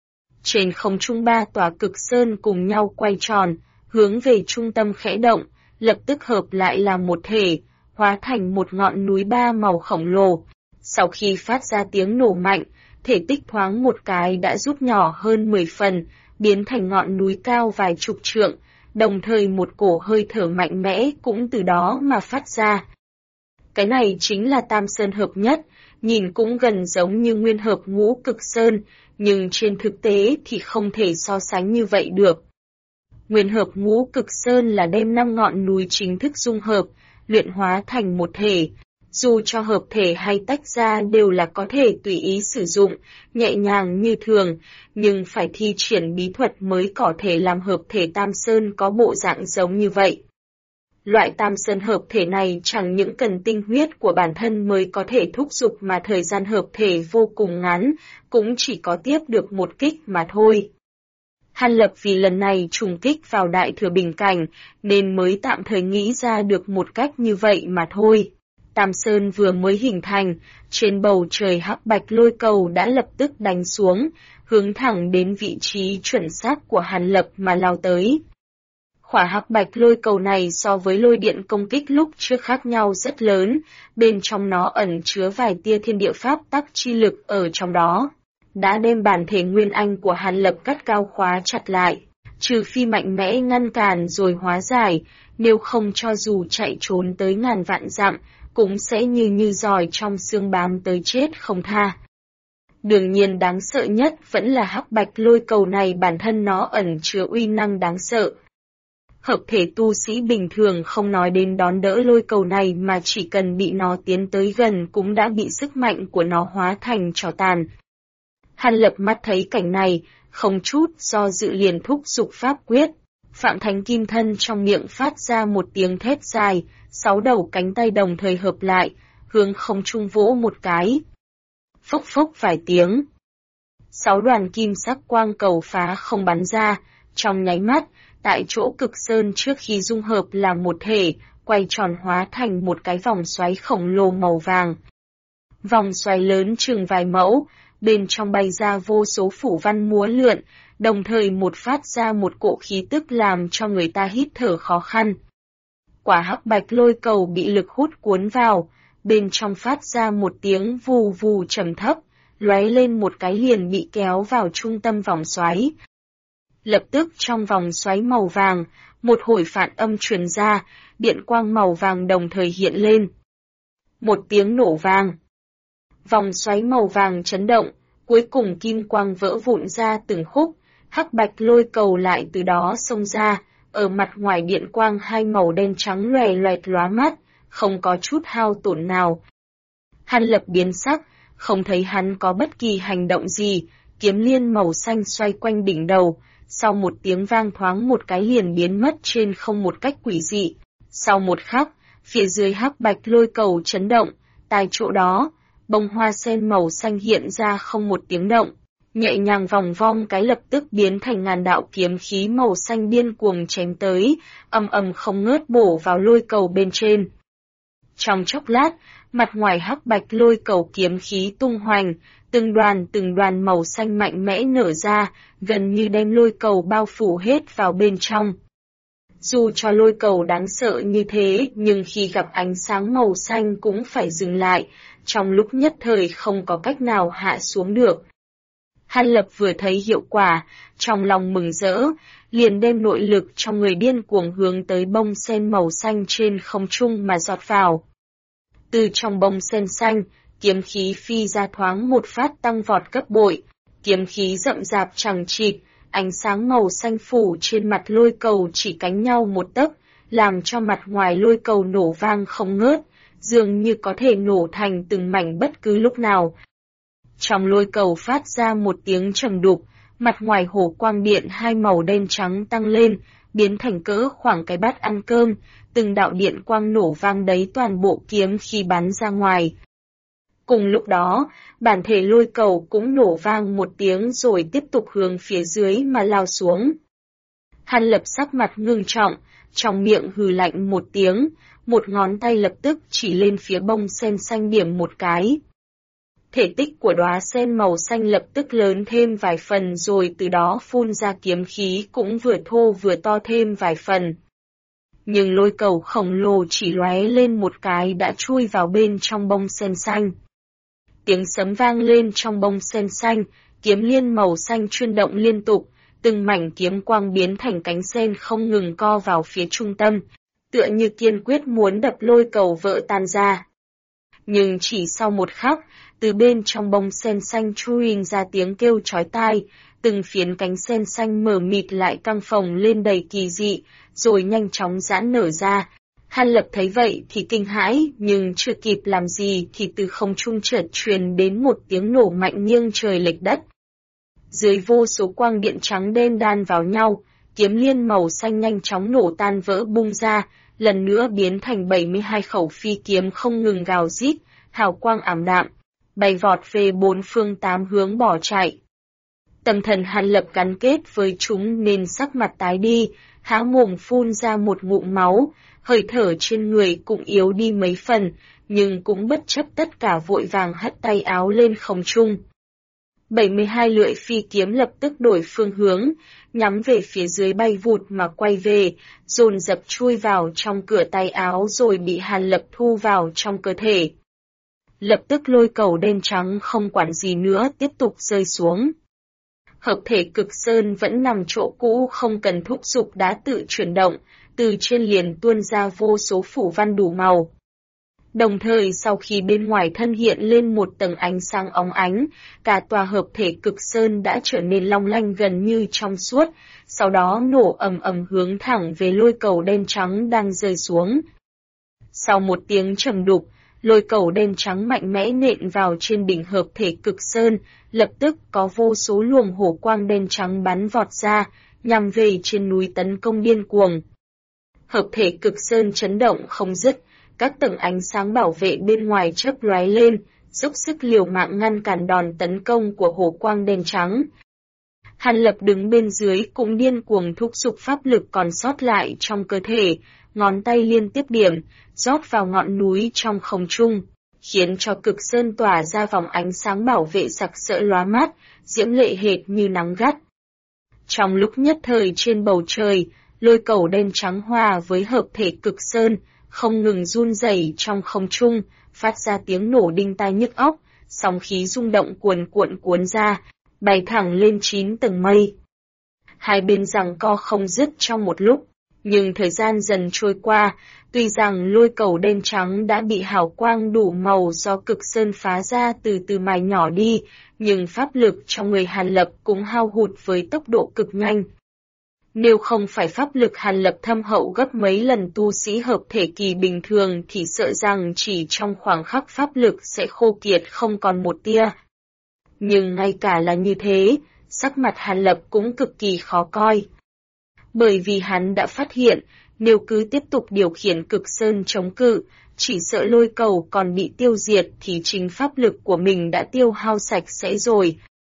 Trên không trung 3 tòa cực sơn cùng nhau quay tròn, hướng về trung tâm khẽ động, lập tức hợp lại là một thể, hóa thành một ngọn núi 3 màu khổng lồ. Sau khi phát ra tiếng nổ mạnh, thể tích thoáng một cái đã rút nhỏ hơn 10 phần, biến thành ngọn núi cao vài chục trượng, đồng thời một cổ hơi thở mạnh mẽ cũng từ đó mà phát ra. Cái này chính là Tam Sơn hợp nhất, nhìn cũng gần giống như Nguyên hợp ngũ cực sơn, nhưng trên thực tế thì không thể so sánh như vậy được. Nguyên hợp ngũ cực sơn là đem 5 ngọn núi chính thức dung hợp, luyện hóa thành một thể. Dù cho hợp thể hay tách ra đều là có thể tùy ý sử dụng, nhẹ nhàng như thường, nhưng phải thi triển bí thuật mới có thể làm hợp thể Tam Sơn có bộ dạng giống như vậy. Loại Tam Sơn hợp thể này chẳng những cần tinh huyết của bản thân mới có thể thúc giục mà thời gian hợp thể vô cùng ngắn, cũng chỉ có tiếp được một kích mà thôi. Hàn Lập vì lần này trùng kích vào đại thừa bình cảnh, nên mới tạm thời nghĩ ra được một cách như vậy mà thôi. Tam Sơn vừa mới hình thành, trên bầu trời hắc bạch lôi cầu đã lập tức đánh xuống, hướng thẳng đến vị trí chuẩn xác của Hàn Lập mà lao tới. Khỏa hắc bạch lôi cầu này so với lôi điện công kích lúc trước khác nhau rất lớn, bên trong nó ẩn chứa vài tia thiên địa pháp tắc chi lực ở trong đó, đã đem bản thể nguyên anh của Hàn Lập cắt cao khóa chặt lại, trừ phi mạnh mẽ ngăn cản rồi hóa giải, nếu không cho dù chạy trốn tới ngàn vạn dặm, cũng sẽ như giòi trong xương bám tới chết không tha. Đương nhiên đáng sợ nhất vẫn là hắc bạch lôi cầu này bản thân nó ẩn chứa uy năng đáng sợ. Hợp thể tu sĩ bình thường không nói đến đón đỡ lôi cầu này mà chỉ cần bị nó tiến tới gần cũng đã bị sức mạnh của nó hóa thành tro tàn. Hàn Lập mắt thấy cảnh này, không chút do dự liền thúc giục pháp quyết. Phạm Thánh Kim Thân trong miệng phát ra một tiếng thét dài, 6 đầu cánh tay đồng thời hợp lại, hướng không trung vỗ một cái. Phốc phốc vài tiếng. 6 đoàn kim sắc quang cầu phá không bắn ra, trong nháy mắt, tại chỗ cực sơn trước khi dung hợp làm một thể, quay tròn hóa thành một cái vòng xoáy khổng lồ màu vàng. Vòng xoáy lớn chừng vài mẫu, bên trong bay ra vô số phủ văn múa lượn, đồng thời một phát ra một cỗ khí tức làm cho người ta hít thở khó khăn. Quả hắc bạch lôi cầu bị lực hút cuốn vào, bên trong phát ra một tiếng vù vù trầm thấp, lóe lên một cái liền bị kéo vào trung tâm vòng xoáy. Lập tức trong vòng xoáy màu vàng, một hồi phản âm truyền ra, điện quang màu vàng đồng thời hiện lên. Một tiếng nổ vang. Vòng xoáy màu vàng chấn động, cuối cùng kim quang vỡ vụn ra từng khúc, hắc bạch lôi cầu lại từ đó xông ra, ở mặt ngoài điện quang hai màu đen trắng loè loẹt lóa mắt, không có chút hao tổn nào. Hàn Lập biến sắc, không thấy hắn có bất kỳ hành động gì, kiếm liên màu xanh xoay quanh đỉnh đầu, sau một tiếng vang thoáng một cái liền biến mất trên không một cách quỷ dị. Sau một khắc, phía dưới hắc bạch lôi cầu chấn động, tại chỗ đó, bông hoa sen màu xanh hiện ra không một tiếng động, nhẹ nhàng vòng vong cái lập tức biến thành ngàn đạo kiếm khí màu xanh điên cuồng chém tới, ầm ầm không ngớt bổ vào lôi cầu bên trên. Trong chốc lát, mặt ngoài hắc bạch lôi cầu kiếm khí tung hoành, từng đoàn màu xanh mạnh mẽ nở ra, gần như đem lôi cầu bao phủ hết vào bên trong. Dù cho lôi cầu đáng sợ như thế, nhưng khi gặp ánh sáng màu xanh cũng phải dừng lại, trong lúc nhất thời không có cách nào hạ xuống được. Hàn Lập vừa thấy hiệu quả, trong lòng mừng rỡ, liền đem nội lực trong người điên cuồng hướng tới bông sen màu xanh trên không trung mà giọt vào. Từ trong bông sen xanh, kiếm khí phi ra thoáng một phát tăng vọt gấp bội, kiếm khí rậm rạp chằng chịt, ánh sáng màu xanh phủ trên mặt lôi cầu chỉ cánh nhau một tấc, làm cho mặt ngoài lôi cầu nổ vang không ngớt, dường như có thể nổ thành từng mảnh bất cứ lúc nào. Trong lôi cầu phát ra một tiếng trầm đục, mặt ngoài hồ quang điện hai màu đen trắng tăng lên, biến thành cỡ khoảng cái bát ăn cơm, từng đạo điện quang nổ vang đấy toàn bộ kiếm khí bắn ra ngoài. Cùng lúc đó, bản thể lôi cầu cũng nổ vang một tiếng rồi tiếp tục hướng phía dưới mà lao xuống. Hàn Lập sắc mặt ngưng trọng, trong miệng hừ lạnh một tiếng, một ngón tay lập tức chỉ lên phía bông sen xanh điểm một cái. Thể tích của đóa sen màu xanh lập tức lớn thêm vài phần rồi từ đó phun ra kiếm khí cũng vừa thô vừa to thêm vài phần. Nhưng lôi cầu khổng lồ chỉ lóe lên một cái đã chui vào bên trong bông sen xanh. Tiếng sấm vang lên trong bông sen xanh, kiếm liên màu xanh chuyên động liên tục, từng mảnh kiếm quang biến thành cánh sen không ngừng co vào phía trung tâm, tựa như kiên quyết muốn đập lôi cầu vỡ tan ra. Nhưng chỉ sau một khắc, từ bên trong bông sen xanh chui ra tiếng kêu chói tai, từng phiến cánh sen xanh mờ mịt lại căng phồng lên đầy kỳ dị, rồi nhanh chóng giãn nở ra. Hàn Lập thấy vậy thì kinh hãi, nhưng chưa kịp làm gì thì từ không trung chợt truyền đến một tiếng nổ mạnh nghiêng trời lệch đất. Dưới vô số quang điện trắng đen đan vào nhau, kiếm liên màu xanh nhanh chóng nổ tan vỡ bung ra, lần nữa biến thành 72 khẩu phi kiếm không ngừng gào rít, hào quang ảm đạm, bay vọt về bốn phương tám hướng bỏ chạy. Tâm thần Hàn Lập gắn kết với chúng nên sắc mặt tái đi, há mồm phun ra một ngụm máu, hơi thở trên người cũng yếu đi mấy phần, nhưng cũng bất chấp tất cả vội vàng hất tay áo lên không trung. 72 lưỡi phi kiếm lập tức đổi phương hướng, nhắm về phía dưới bay vụt mà quay về, dồn dập chui vào trong cửa tay áo rồi bị Hàn Lập thu vào trong cơ thể. Lập tức lôi cầu đen trắng không quản gì nữa tiếp tục rơi xuống. Hợp thể cực sơn vẫn nằm chỗ cũ không cần thúc giục đã tự chuyển động, từ trên liền tuôn ra vô số phủ văn đủ màu. Đồng thời sau khi bên ngoài thân hiện lên một tầng ánh sáng óng ánh, cả tòa hợp thể cực sơn đã trở nên long lanh gần như trong suốt, sau đó nổ ầm ầm hướng thẳng về lôi cầu đen trắng đang rơi xuống. Sau một tiếng trầm đục, lôi cầu đen trắng mạnh mẽ nện vào trên đỉnh hợp thể cực sơn, lập tức có vô số luồng hổ quang đen trắng bắn vọt ra, nhằm về trên núi tấn công điên cuồng. Hợp thể cực sơn chấn động không dứt, các tầng ánh sáng bảo vệ bên ngoài chớp lóe lên, dốc sức liều mạng ngăn cản đòn tấn công của hổ quang đen trắng. Hàn Lập đứng bên dưới cũng điên cuồng thúc giục pháp lực còn sót lại trong cơ thể, ngón tay liên tiếp điểm, rót vào ngọn núi trong không trung, khiến cho cực sơn tỏa ra vòng ánh sáng bảo vệ sặc sỡ lóa mắt, diễm lệ hệt như nắng gắt. Trong lúc nhất thời trên bầu trời, lôi cầu đen trắng hòa với hợp thể cực sơn, không ngừng run rẩy trong không trung, phát ra tiếng nổ đinh tai nhức óc, sóng khí rung động cuồn ra, bay thẳng lên 9 tầng mây. Hai bên giằng co không dứt trong một lúc, nhưng thời gian dần trôi qua, tuy rằng lôi cầu đen trắng đã bị hào quang đủ màu do cực sơn phá ra từ từ mài nhỏ đi, nhưng pháp lực trong người Hàn Lập cũng hao hụt với tốc độ cực nhanh. Nếu không phải pháp lực Hàn Lập thâm hậu gấp mấy lần tu sĩ hợp thể kỳ bình thường thì sợ rằng chỉ trong khoảng khắc pháp lực sẽ khô kiệt không còn một tia. Nhưng ngay cả là như thế, sắc mặt Hàn Lập cũng cực kỳ khó coi. Bởi vì hắn đã phát hiện, nếu cứ tiếp tục điều khiển cực sơn chống cự, chỉ sợ lôi cầu còn bị tiêu diệt thì chính pháp lực của mình đã tiêu hao sạch sẽ rồi.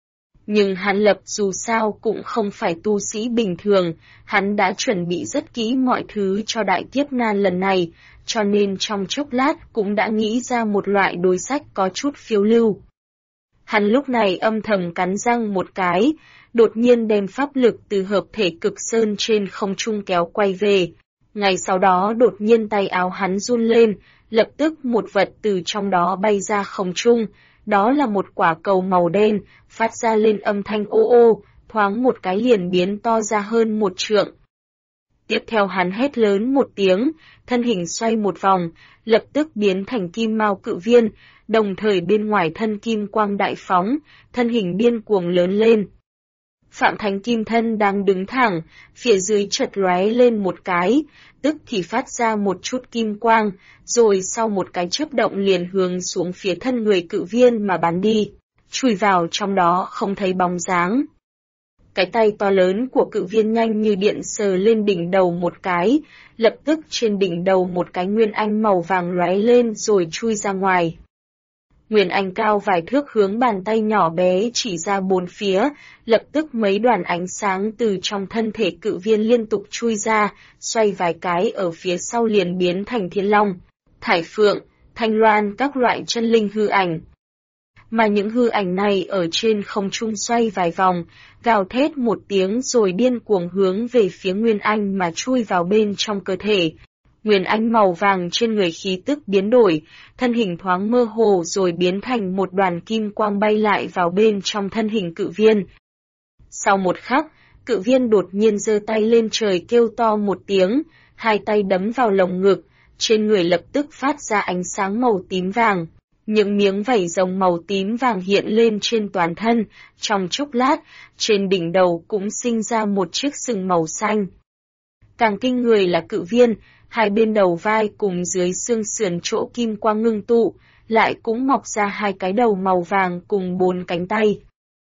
Nhưng Hàn Lập dù sao cũng không phải tu sĩ bình thường, hắn đã chuẩn bị rất kỹ mọi thứ cho đại kiếp nan lần này, cho nên trong chốc lát cũng đã nghĩ ra một loại đối sách có chút phiêu lưu. Hắn lúc này âm thầm cắn răng một cái, đột nhiên đem pháp lực từ hợp thể cực sơn trên không trung kéo quay về. Ngay sau đó đột nhiên tay áo hắn run lên, lập tức một vật từ trong đó bay ra không trung, đó là một quả cầu màu đen, phát ra lên âm thanh ô ô, thoáng một cái liền biến to ra hơn 1 trượng. Tiếp theo hắn hét lớn một tiếng, thân hình xoay một vòng, lập tức biến thành kim mao cự viên, đồng thời bên ngoài thân kim quang đại phóng, thân hình điên cuồng lớn lên. Phạm Thánh Kim Thân đang đứng thẳng, phía dưới chợt lóe lên một cái, tức thì phát ra một chút kim quang, rồi sau một cái chớp động liền hướng xuống phía thân người cự viên mà bắn đi, chui vào trong đó không thấy bóng dáng. Cái tay to lớn của cự viên nhanh như điện sờ lên đỉnh đầu một cái, lập tức trên đỉnh đầu một cái nguyên anh màu vàng lóe lên rồi chui ra ngoài. Nguyên anh cao vài thước hướng bàn tay nhỏ bé chỉ ra bốn phía, lập tức mấy đoàn ánh sáng từ trong thân thể cự viên liên tục chui ra, xoay vài cái ở phía sau liền biến thành thiên long, thải phượng, thanh loan các loại chân linh hư ảnh. Mà những hư ảnh này ở trên không trung xoay vài vòng, gào thét một tiếng rồi điên cuồng hướng về phía Nguyên Anh mà chui vào bên trong cơ thể. Nguyên Anh màu vàng trên người khí tức biến đổi, thân hình thoáng mơ hồ rồi biến thành một đoàn kim quang bay lại vào bên trong thân hình cự viên. Sau một khắc, cự viên đột nhiên giơ tay lên trời kêu to một tiếng, hai tay đấm vào lồng ngực, trên người lập tức phát ra ánh sáng màu tím vàng. Những miếng vảy rồng màu tím vàng hiện lên trên toàn thân, trong chốc lát, trên đỉnh đầu cũng sinh ra một chiếc sừng màu xanh. Càng kinh người là cự viên, hai bên đầu vai cùng dưới xương sườn chỗ kim quang ngưng tụ, lại cũng mọc ra hai cái đầu màu vàng cùng 4 cánh tay.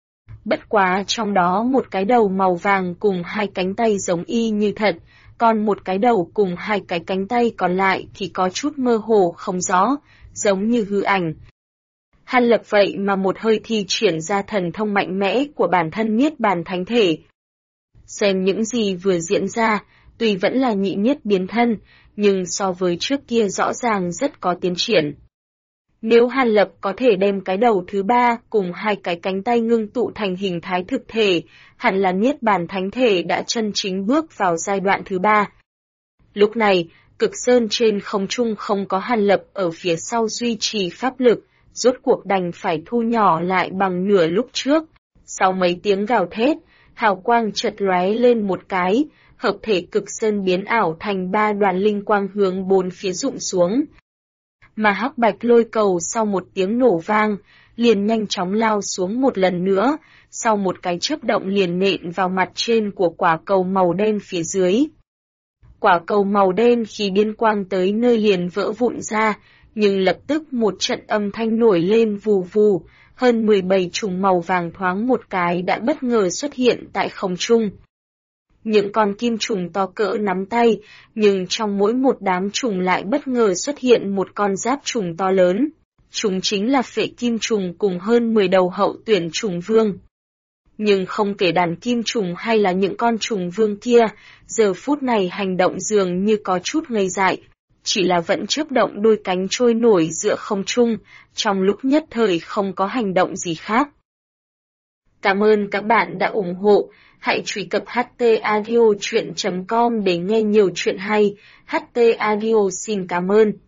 Bất quá trong đó một cái đầu màu vàng cùng hai cánh tay giống y như thật, còn một cái đầu cùng hai cái cánh tay còn lại thì có chút mơ hồ không rõ, giống như hư ảnh. Hàn Lập vậy mà một hơi thi triển ra thần thông mạnh mẽ của bản thân Niết Bàn Thánh Thể. Xem những gì vừa diễn ra, tuy vẫn là nhị niết biến thân, nhưng so với trước kia rõ ràng rất có tiến triển. Nếu Hàn Lập có thể đem cái đầu thứ ba cùng hai cái cánh tay ngưng tụ thành hình thái thực thể, hẳn là Niết Bàn Thánh Thể đã chân chính bước vào giai đoạn thứ ba. Lúc này, cực sơn trên không trung không có Hàn Lập ở phía sau duy trì pháp lực, rốt cuộc đành phải thu nhỏ lại bằng nửa lúc trước. Sau mấy tiếng gào thét, hào quang chợt lóe lên một cái, hợp thể cực sơn biến ảo thành 3 đoàn linh quang hướng 4 phía rụng xuống. mà hắc bạch lôi cầu sau một tiếng nổ vang, liền nhanh chóng lao xuống một lần nữa, sau một cái chớp động liền nện vào mặt trên của quả cầu màu đen phía dưới. Quả cầu màu đen khi biên quang tới nơi liền vỡ vụn ra, nhưng lập tức một trận âm thanh nổi lên vù vù, hơn 17 trùng màu vàng thoáng một cái đã bất ngờ xuất hiện tại không trung. Những con kim trùng to cỡ nắm tay, nhưng trong mỗi một đám trùng lại bất ngờ xuất hiện một con giáp trùng to lớn. Chúng chính là phệ kim trùng cùng hơn 10 đầu hậu tuyển trùng vương. Nhưng không kể đàn kim trùng hay là những con trùng vương kia, giờ phút này hành động dường như có chút ngây dại, chỉ là vẫn chớp động đôi cánh trôi nổi giữa không trung, trong lúc nhất thời không có hành động gì khác. Cảm ơn các bạn đã ủng hộ, hãy truy cập htaudio.com để nghe nhiều chuyện hay, HT Audio xin cảm ơn.